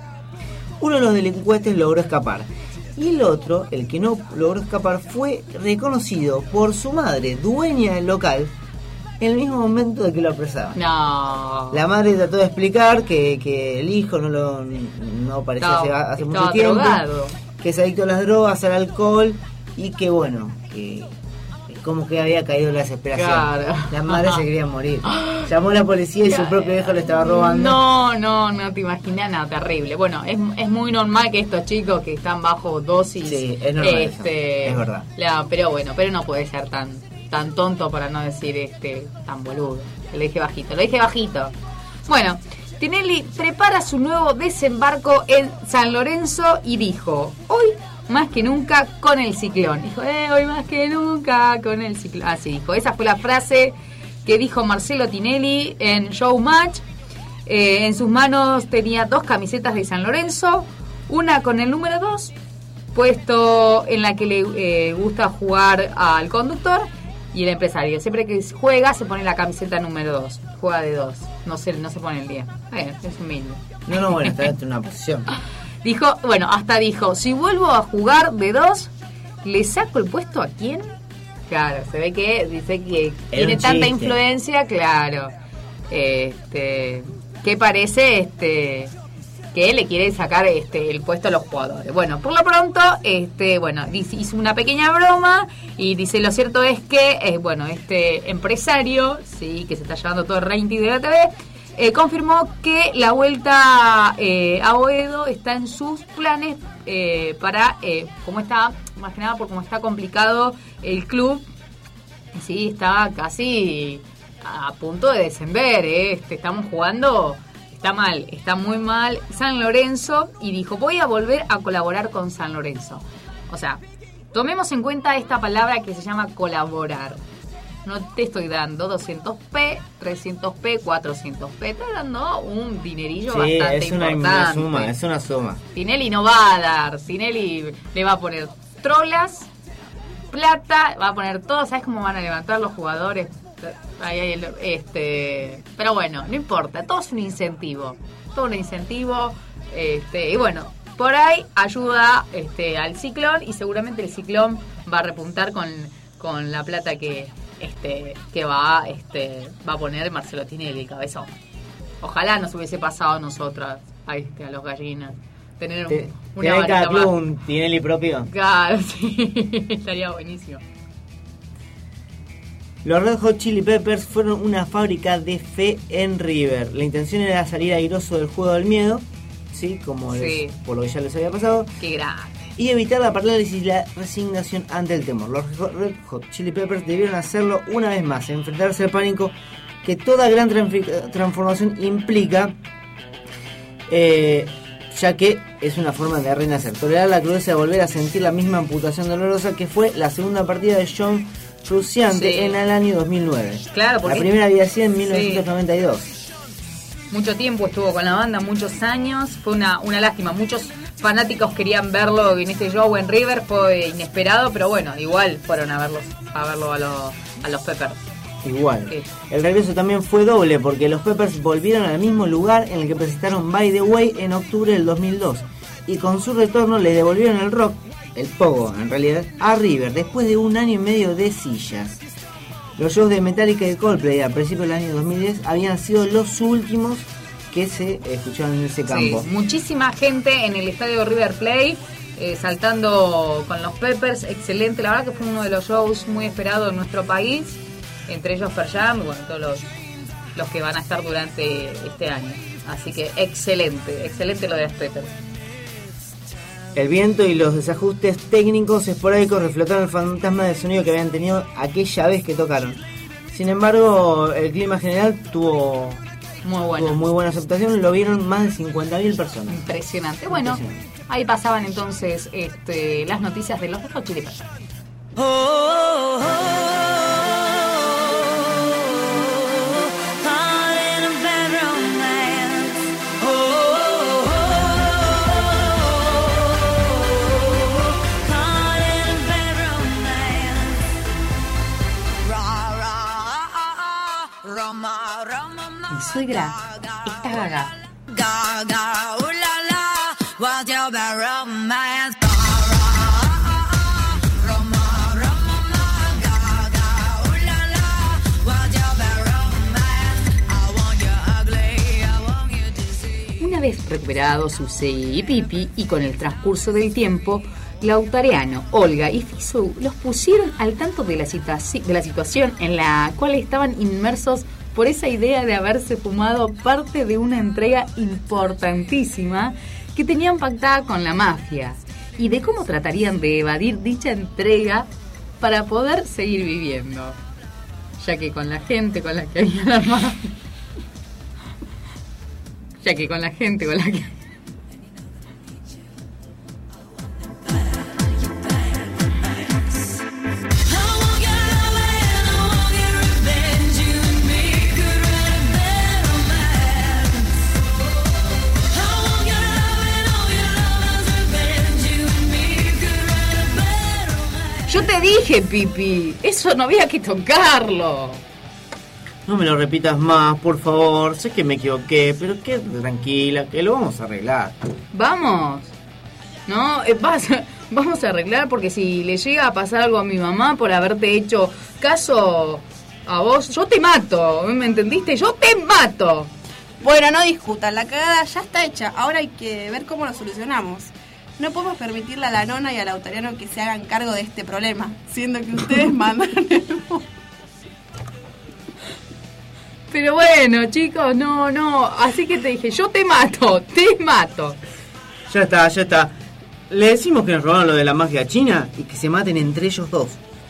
Uno de los delincuentes logró escapar y el otro, el que no logró escapar, fue reconocido por su madre, dueña del local, en el mismo momento de que lo apresaban. No. La madre trató de explicar que, que el hijo no lo no parecía hace, hace mucho tiempo, drogado, que es adicto a las drogas, al alcohol, y que bueno, que como que había caído en la desesperación. Claro. La madre se quería morir. Llamó a la policía y claro, su propio hijo le estaba robando. No, no, no te imaginas, nada, terrible. Bueno, es, es muy normal que estos chicos que están bajo dosis... Sí, es normal este, eso. Es verdad. La, pero bueno, pero no puede ser tan tan tonto, para no decir este tan boludo. Lo dije bajito, lo dije bajito. Bueno, Tinelli prepara su nuevo desembarco en San Lorenzo y dijo: hoy más que nunca con el ciclón. Dijo, eh, hoy más que nunca con el ciclón. Así dijo. Esa fue la frase que dijo Marcelo Tinelli en Showmatch. Eh, en sus manos tenía dos camisetas de San Lorenzo, una con el número dos, puesto en la que le eh, gusta jugar al conductor, y el empresario. Siempre que juega se pone la camiseta número dos. Juega de dos. No se, no se pone el diez. Bueno, es humilde. No, no, bueno, está en una posición. Dijo, bueno, hasta dijo, si vuelvo a jugar de dos, ¿le saco el puesto a quién? Claro, se ve que dice que Era tiene tanta chiste. influencia, claro. Este, que parece este que le quiere sacar este el puesto a los jugadores. Bueno, por lo pronto, este, bueno, hizo una pequeña broma y dice, lo cierto es que, eh, bueno, este empresario, sí, que se está llevando todo el rating de la T V, eh, confirmó que la vuelta eh, a Boedo está en sus planes eh, para, eh, como está, más que nada por cómo está complicado el club, sí, está casi a punto de descender, eh, este, estamos jugando... Está mal, está muy mal San Lorenzo, y dijo, voy a volver a colaborar con San Lorenzo. O sea, tomemos en cuenta esta palabra que se llama colaborar. No te estoy dando doscientos pe, trescientos pe, cuatrocientos pe. Te estoy dando un dinerillo sí, bastante es una, importante. Una suma, es una suma. Tinelli no va a dar. Tinelli le va a poner trolas, plata, va a poner todo. ¿Sabes cómo van a levantar los jugadores? Ahí, ahí, este, pero bueno, no importa, todo es un incentivo, todo un incentivo, este, y bueno, por ahí ayuda este, al Ciclón y seguramente el Ciclón va a repuntar con, con la plata que este que va este va a poner Marcelo Tinelli, cabezón. Ojalá nos hubiese pasado a nosotras, a, este, a los gallinas, tener un, una ¿Tiene cada varita club más. un Tinelli propio? Claro, sí, estaría buenísimo. Los Red Hot Chili Peppers fueron una fábrica de fe en River. La intención era salir airoso del juego del miedo, ¿sí? Como Sí. les- por lo que ya les había pasado, Qué grande. y evitar la parálisis y la resignación ante el temor. Los Red Hot Chili Peppers debieron hacerlo una vez más, enfrentarse al pánico que toda gran transfi- transformación implica, eh, ya que es una forma de renacer. Tolerar la crudeza de volver a sentir la misma amputación dolorosa que fue la segunda partida de John Frusciante Sí. en el año dos mil nueve. Claro, porque- la primera había sido en Sí. mil novecientos noventa y dos. Mucho tiempo estuvo con la banda, muchos años. Fue una, una lástima. Muchos fanáticos querían verlo en este show en River. Fue inesperado, pero bueno, igual fueron a verlos, a verlo a, los a los Peppers. Igual. Sí. El regreso también fue doble porque los Peppers volvieron al mismo lugar en el que presentaron By the Way en octubre del dos mil dos. Y con su retorno le devolvieron el rock, el pogo en realidad, a River después de un año y medio de sillas. Los shows de Metallica y de Coldplay a principios del año dos mil diez habían sido los últimos que se escuchaban en ese campo. Sí, muchísima gente en el estadio River Plate, eh, saltando con los Peppers, excelente, la verdad que fue uno de los shows muy esperados en nuestro país, entre ellos Pearl Jam y bueno, todos los, los que van a estar durante este año. Así que excelente, excelente lo de los Peppers. El viento y los desajustes técnicos esporádicos reflotaron el fantasma del sonido que habían tenido aquella vez que tocaron. Sin embargo, el clima general tuvo muy buena, tuvo muy buena aceptación, lo vieron más de cincuenta mil personas. Impresionante. Bueno, ahí pasaban entonces este, las noticias de los Red Hot Chili Peppers. Mi suegra está gaga. Gaga, ooh la la, what's your bad romance? Una vez recuperado su y Pipi y con el transcurso del tiempo, Lautariano, Olga y Fisu los pusieron al tanto de la, situa- de la situación en la cual estaban inmersos por esa idea de haberse fumado parte de una entrega importantísima que tenían pactada con la mafia y de cómo tratarían de evadir dicha entrega para poder seguir viviendo, ya que con la gente con la que había la mafia ya que con la gente con la que Yo te dije, Pipi, eso no había que tocarlo. No me lo repitas más, por favor. Sé que me equivoqué, pero quédate tranquila, que lo vamos a arreglar. Vamos. No, eh, vas- vamos a arreglar porque si le llega a pasar algo a mi mamá por haberte hecho caso a vos, yo te mato. ¿Me entendiste? Yo te mato. Bueno, no discutan, la cagada ya está hecha. Ahora hay que ver cómo lo solucionamos. No podemos permitirle a la nona y al Lautariano que se hagan cargo de este problema, siendo que ustedes mandan el mundo. Pero bueno, chicos, no, no. Así que te dije, yo te mato, te mato. Ya está, ya está. Le decimos que nos robaron lo de la magia china y que se maten entre ellos dos.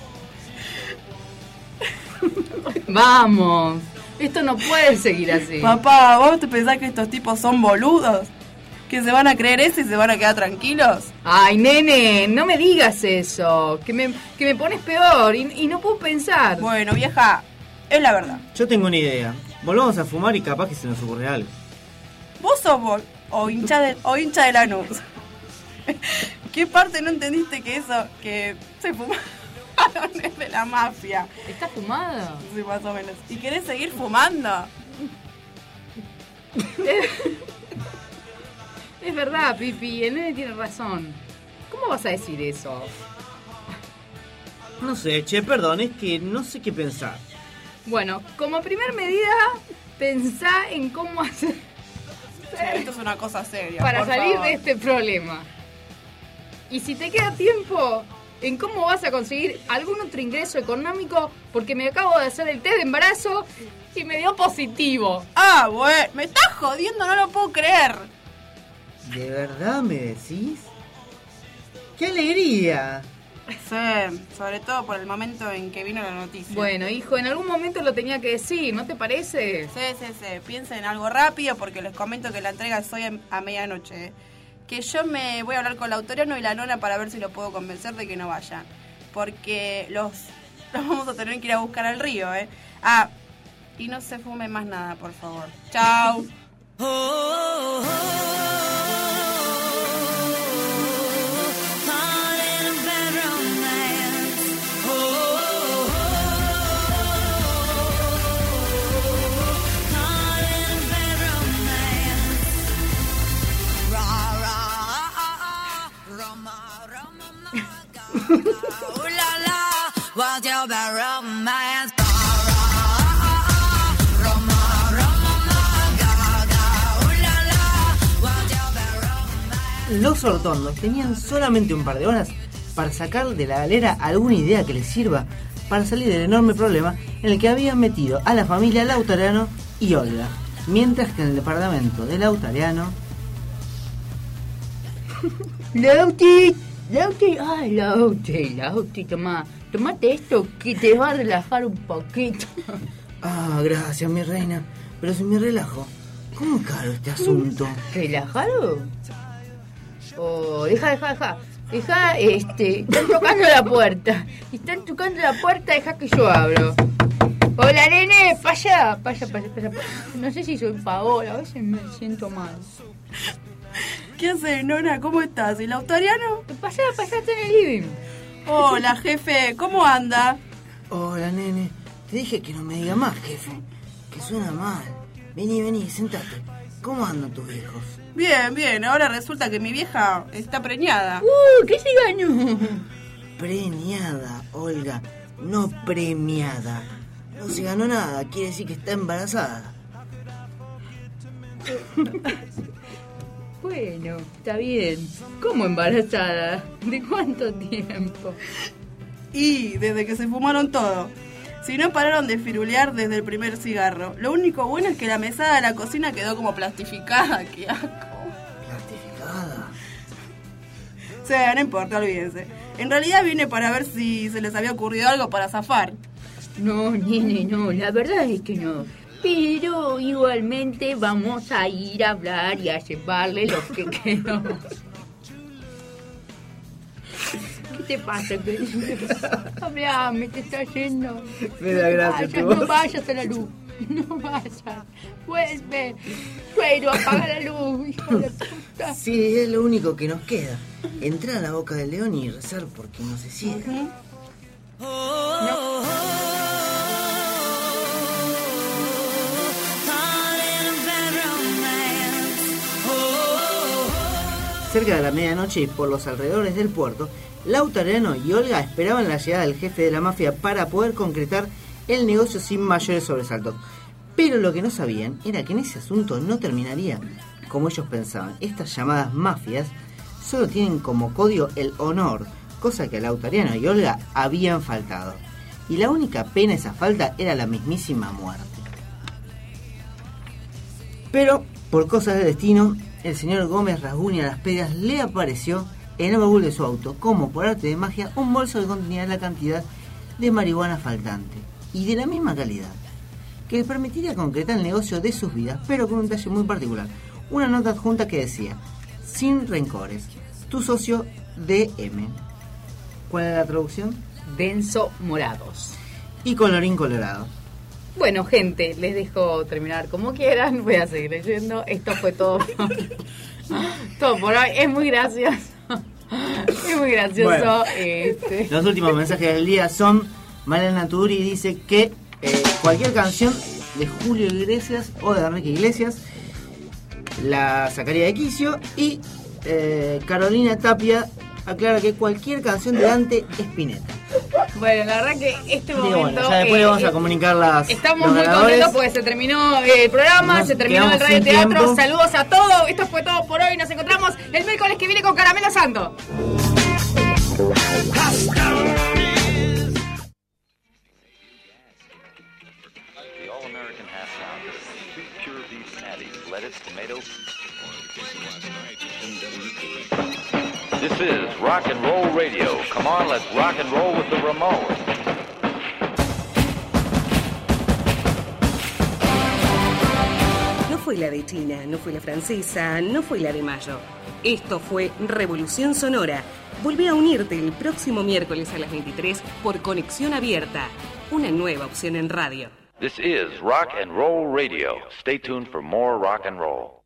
Vamos. Esto no puede seguir así. Papá, ¿vos te pensás que estos tipos son boludos? ¿Que se van a creer eso y se van a quedar tranquilos? Ay, nene, no me digas eso. Que me, que me pones peor y, y no puedo pensar. Bueno, vieja, es la verdad. Yo tengo una idea. Volvamos a fumar y capaz que se nos ocurre algo. Vos sos bol o hincha de, o hincha de Lanús. ¿Qué parte no entendiste que eso, que se fumaron es de la mafia? ¿Está fumado? Sí, más o menos. ¿Y querés seguir fumando? Es Es verdad, Pipi, el nene tiene razón. ¿Cómo vas a decir eso? No sé, che, perdón, es que no sé qué pensar. Bueno, como primer medida, pensá en cómo hacer... Che, esto es una cosa seria. Para por salir favor. de este problema. Y si te queda tiempo, en cómo vas a conseguir algún otro ingreso económico, porque me acabo de hacer el test de embarazo y me dio positivo. Ah, bueno, me estás jodiendo, no lo puedo creer. ¿De verdad me decís? ¡Qué alegría! Sí, sobre todo por el momento en que vino la noticia. Bueno, hijo, en algún momento lo tenía que decir, ¿no te parece? Sí, sí, sí. Piensen en algo rápido porque les comento que la entrega es hoy a medianoche. ¿eh? Que yo me voy a hablar con la Autoriano y la nona para ver si lo puedo convencer de que no vayan. Porque los, los vamos a tener que ir a buscar al río, ¿eh? Ah, y no se fume más nada, por favor. Chau. Los hortondos tenían solamente un par de horas para sacar de la galera alguna idea que les sirva para salir del enorme problema en el que habían metido a la familia Lautariano y Olga, mientras que en el departamento de Lautariano... Lauti, Lauti, ay, Lauti, Lauti, toma, tomate esto que te va a relajar un poquito. Ah, gracias, mi reina, pero si me relajo, ¿cómo caro este asunto? ¿Relajado? Oh, deja, deja, deja. Deja, este, están tocando la puerta. Están tocando la puerta, deja que yo abro. Hola, nene, para allá, para allá, para allá. No sé si soy Paola, a veces me siento mal. ¿Qué haces, nona? ¿Cómo estás? ¿Y el Autoriano? Pasá, pasá, está en el living. Hola, jefe, ¿cómo anda? Hola, nene. Te dije que no me diga más, jefe. Que suena mal. Vení, vení, sentate. ¿Cómo andan tus viejos? Bien, bien. Ahora resulta que mi vieja está preñada. ¡Uh! ¿Qué se ganó? Preñada, Olga. No premiada. No se ganó nada. Quiere decir que está embarazada. Bueno, está bien. ¿Cómo embarazada? ¿De cuánto tiempo? Y desde que se fumaron todo. Si no pararon de firulear desde el primer cigarro. Lo único bueno es que la mesada de la cocina quedó como plastificada. ¡Qué asco! ¿Plastificada? Sí, no importa, olvídense. En realidad vine para ver si se les había ocurrido algo para zafar. No, nene, no. La verdad es que no. Pero igualmente vamos a ir a hablar y a llevarle lo que quedó. ¿Qué te pasa, querido? Hablame, te está yendo. Me da gracia tu No voz. vayas, no vayas a la luz. No vayas. Vuelve. Suero, apaga la luz, hijo de puta. Sí, es lo único que nos queda. Entrar a la boca del león y rezar porque no se ciega. No. Cerca de la medianoche y por los alrededores del puerto, Lautariano y Olga esperaban la llegada del jefe de la mafia para poder concretar el negocio sin mayores sobresaltos. Pero lo que no sabían era que en ese asunto no terminaría como ellos pensaban. Estas llamadas mafias solo tienen como código el honor, cosa que a Lautariano y Olga habían faltado. Y la única pena de esa falta era la mismísima muerte. Pero, por cosas del destino, el señor Gómez Rasguña Las Pegas le apareció en el baúl de su auto, como por arte de magia, un bolso que contenía la cantidad de marihuana faltante, y de la misma calidad, que les permitiría concretar el negocio de sus vidas, pero con un detalle muy particular. Una nota adjunta que decía: sin rencores, tu socio D M. ¿Cuál es la traducción? Denso morados. Y colorín colorado. Bueno, gente, les dejo terminar como quieran. Voy a seguir leyendo. Esto fue todo. Todo por hoy. Es muy gracioso. Es muy gracioso. Bueno, este. Los últimos mensajes del día son: Malena Turi dice que eh, cualquier canción de Julio Iglesias o de Enrique Iglesias. la sacaría de quicio. Y eh, Carolina Tapia aclara que cualquier canción de Dante es Spinetta. Bueno, la verdad que este Digo, momento... bueno, ya después eh, le vamos a eh, comunicar las Estamos los muy ganadores. contentos porque se terminó el programa, Nos se terminó el quedamos radio sin teatro. tiempo. Saludos a todos. Esto fue todo por hoy. Nos encontramos el miércoles que viene con Caramelo Santo. The all-American half pound. Two pure beef patties, lettuce, tomato. This is Rock and Roll Radio. Come on, let's rock and roll with the Ramones. No fue la de China, no fue la francesa, no fue la de Mayo. Esto fue Revolución Sonora. Volví a unirte el próximo miércoles a las veintitrés por Conexión Abierta, una nueva opción en radio. This is Rock and Roll Radio. Stay tuned for more rock and roll.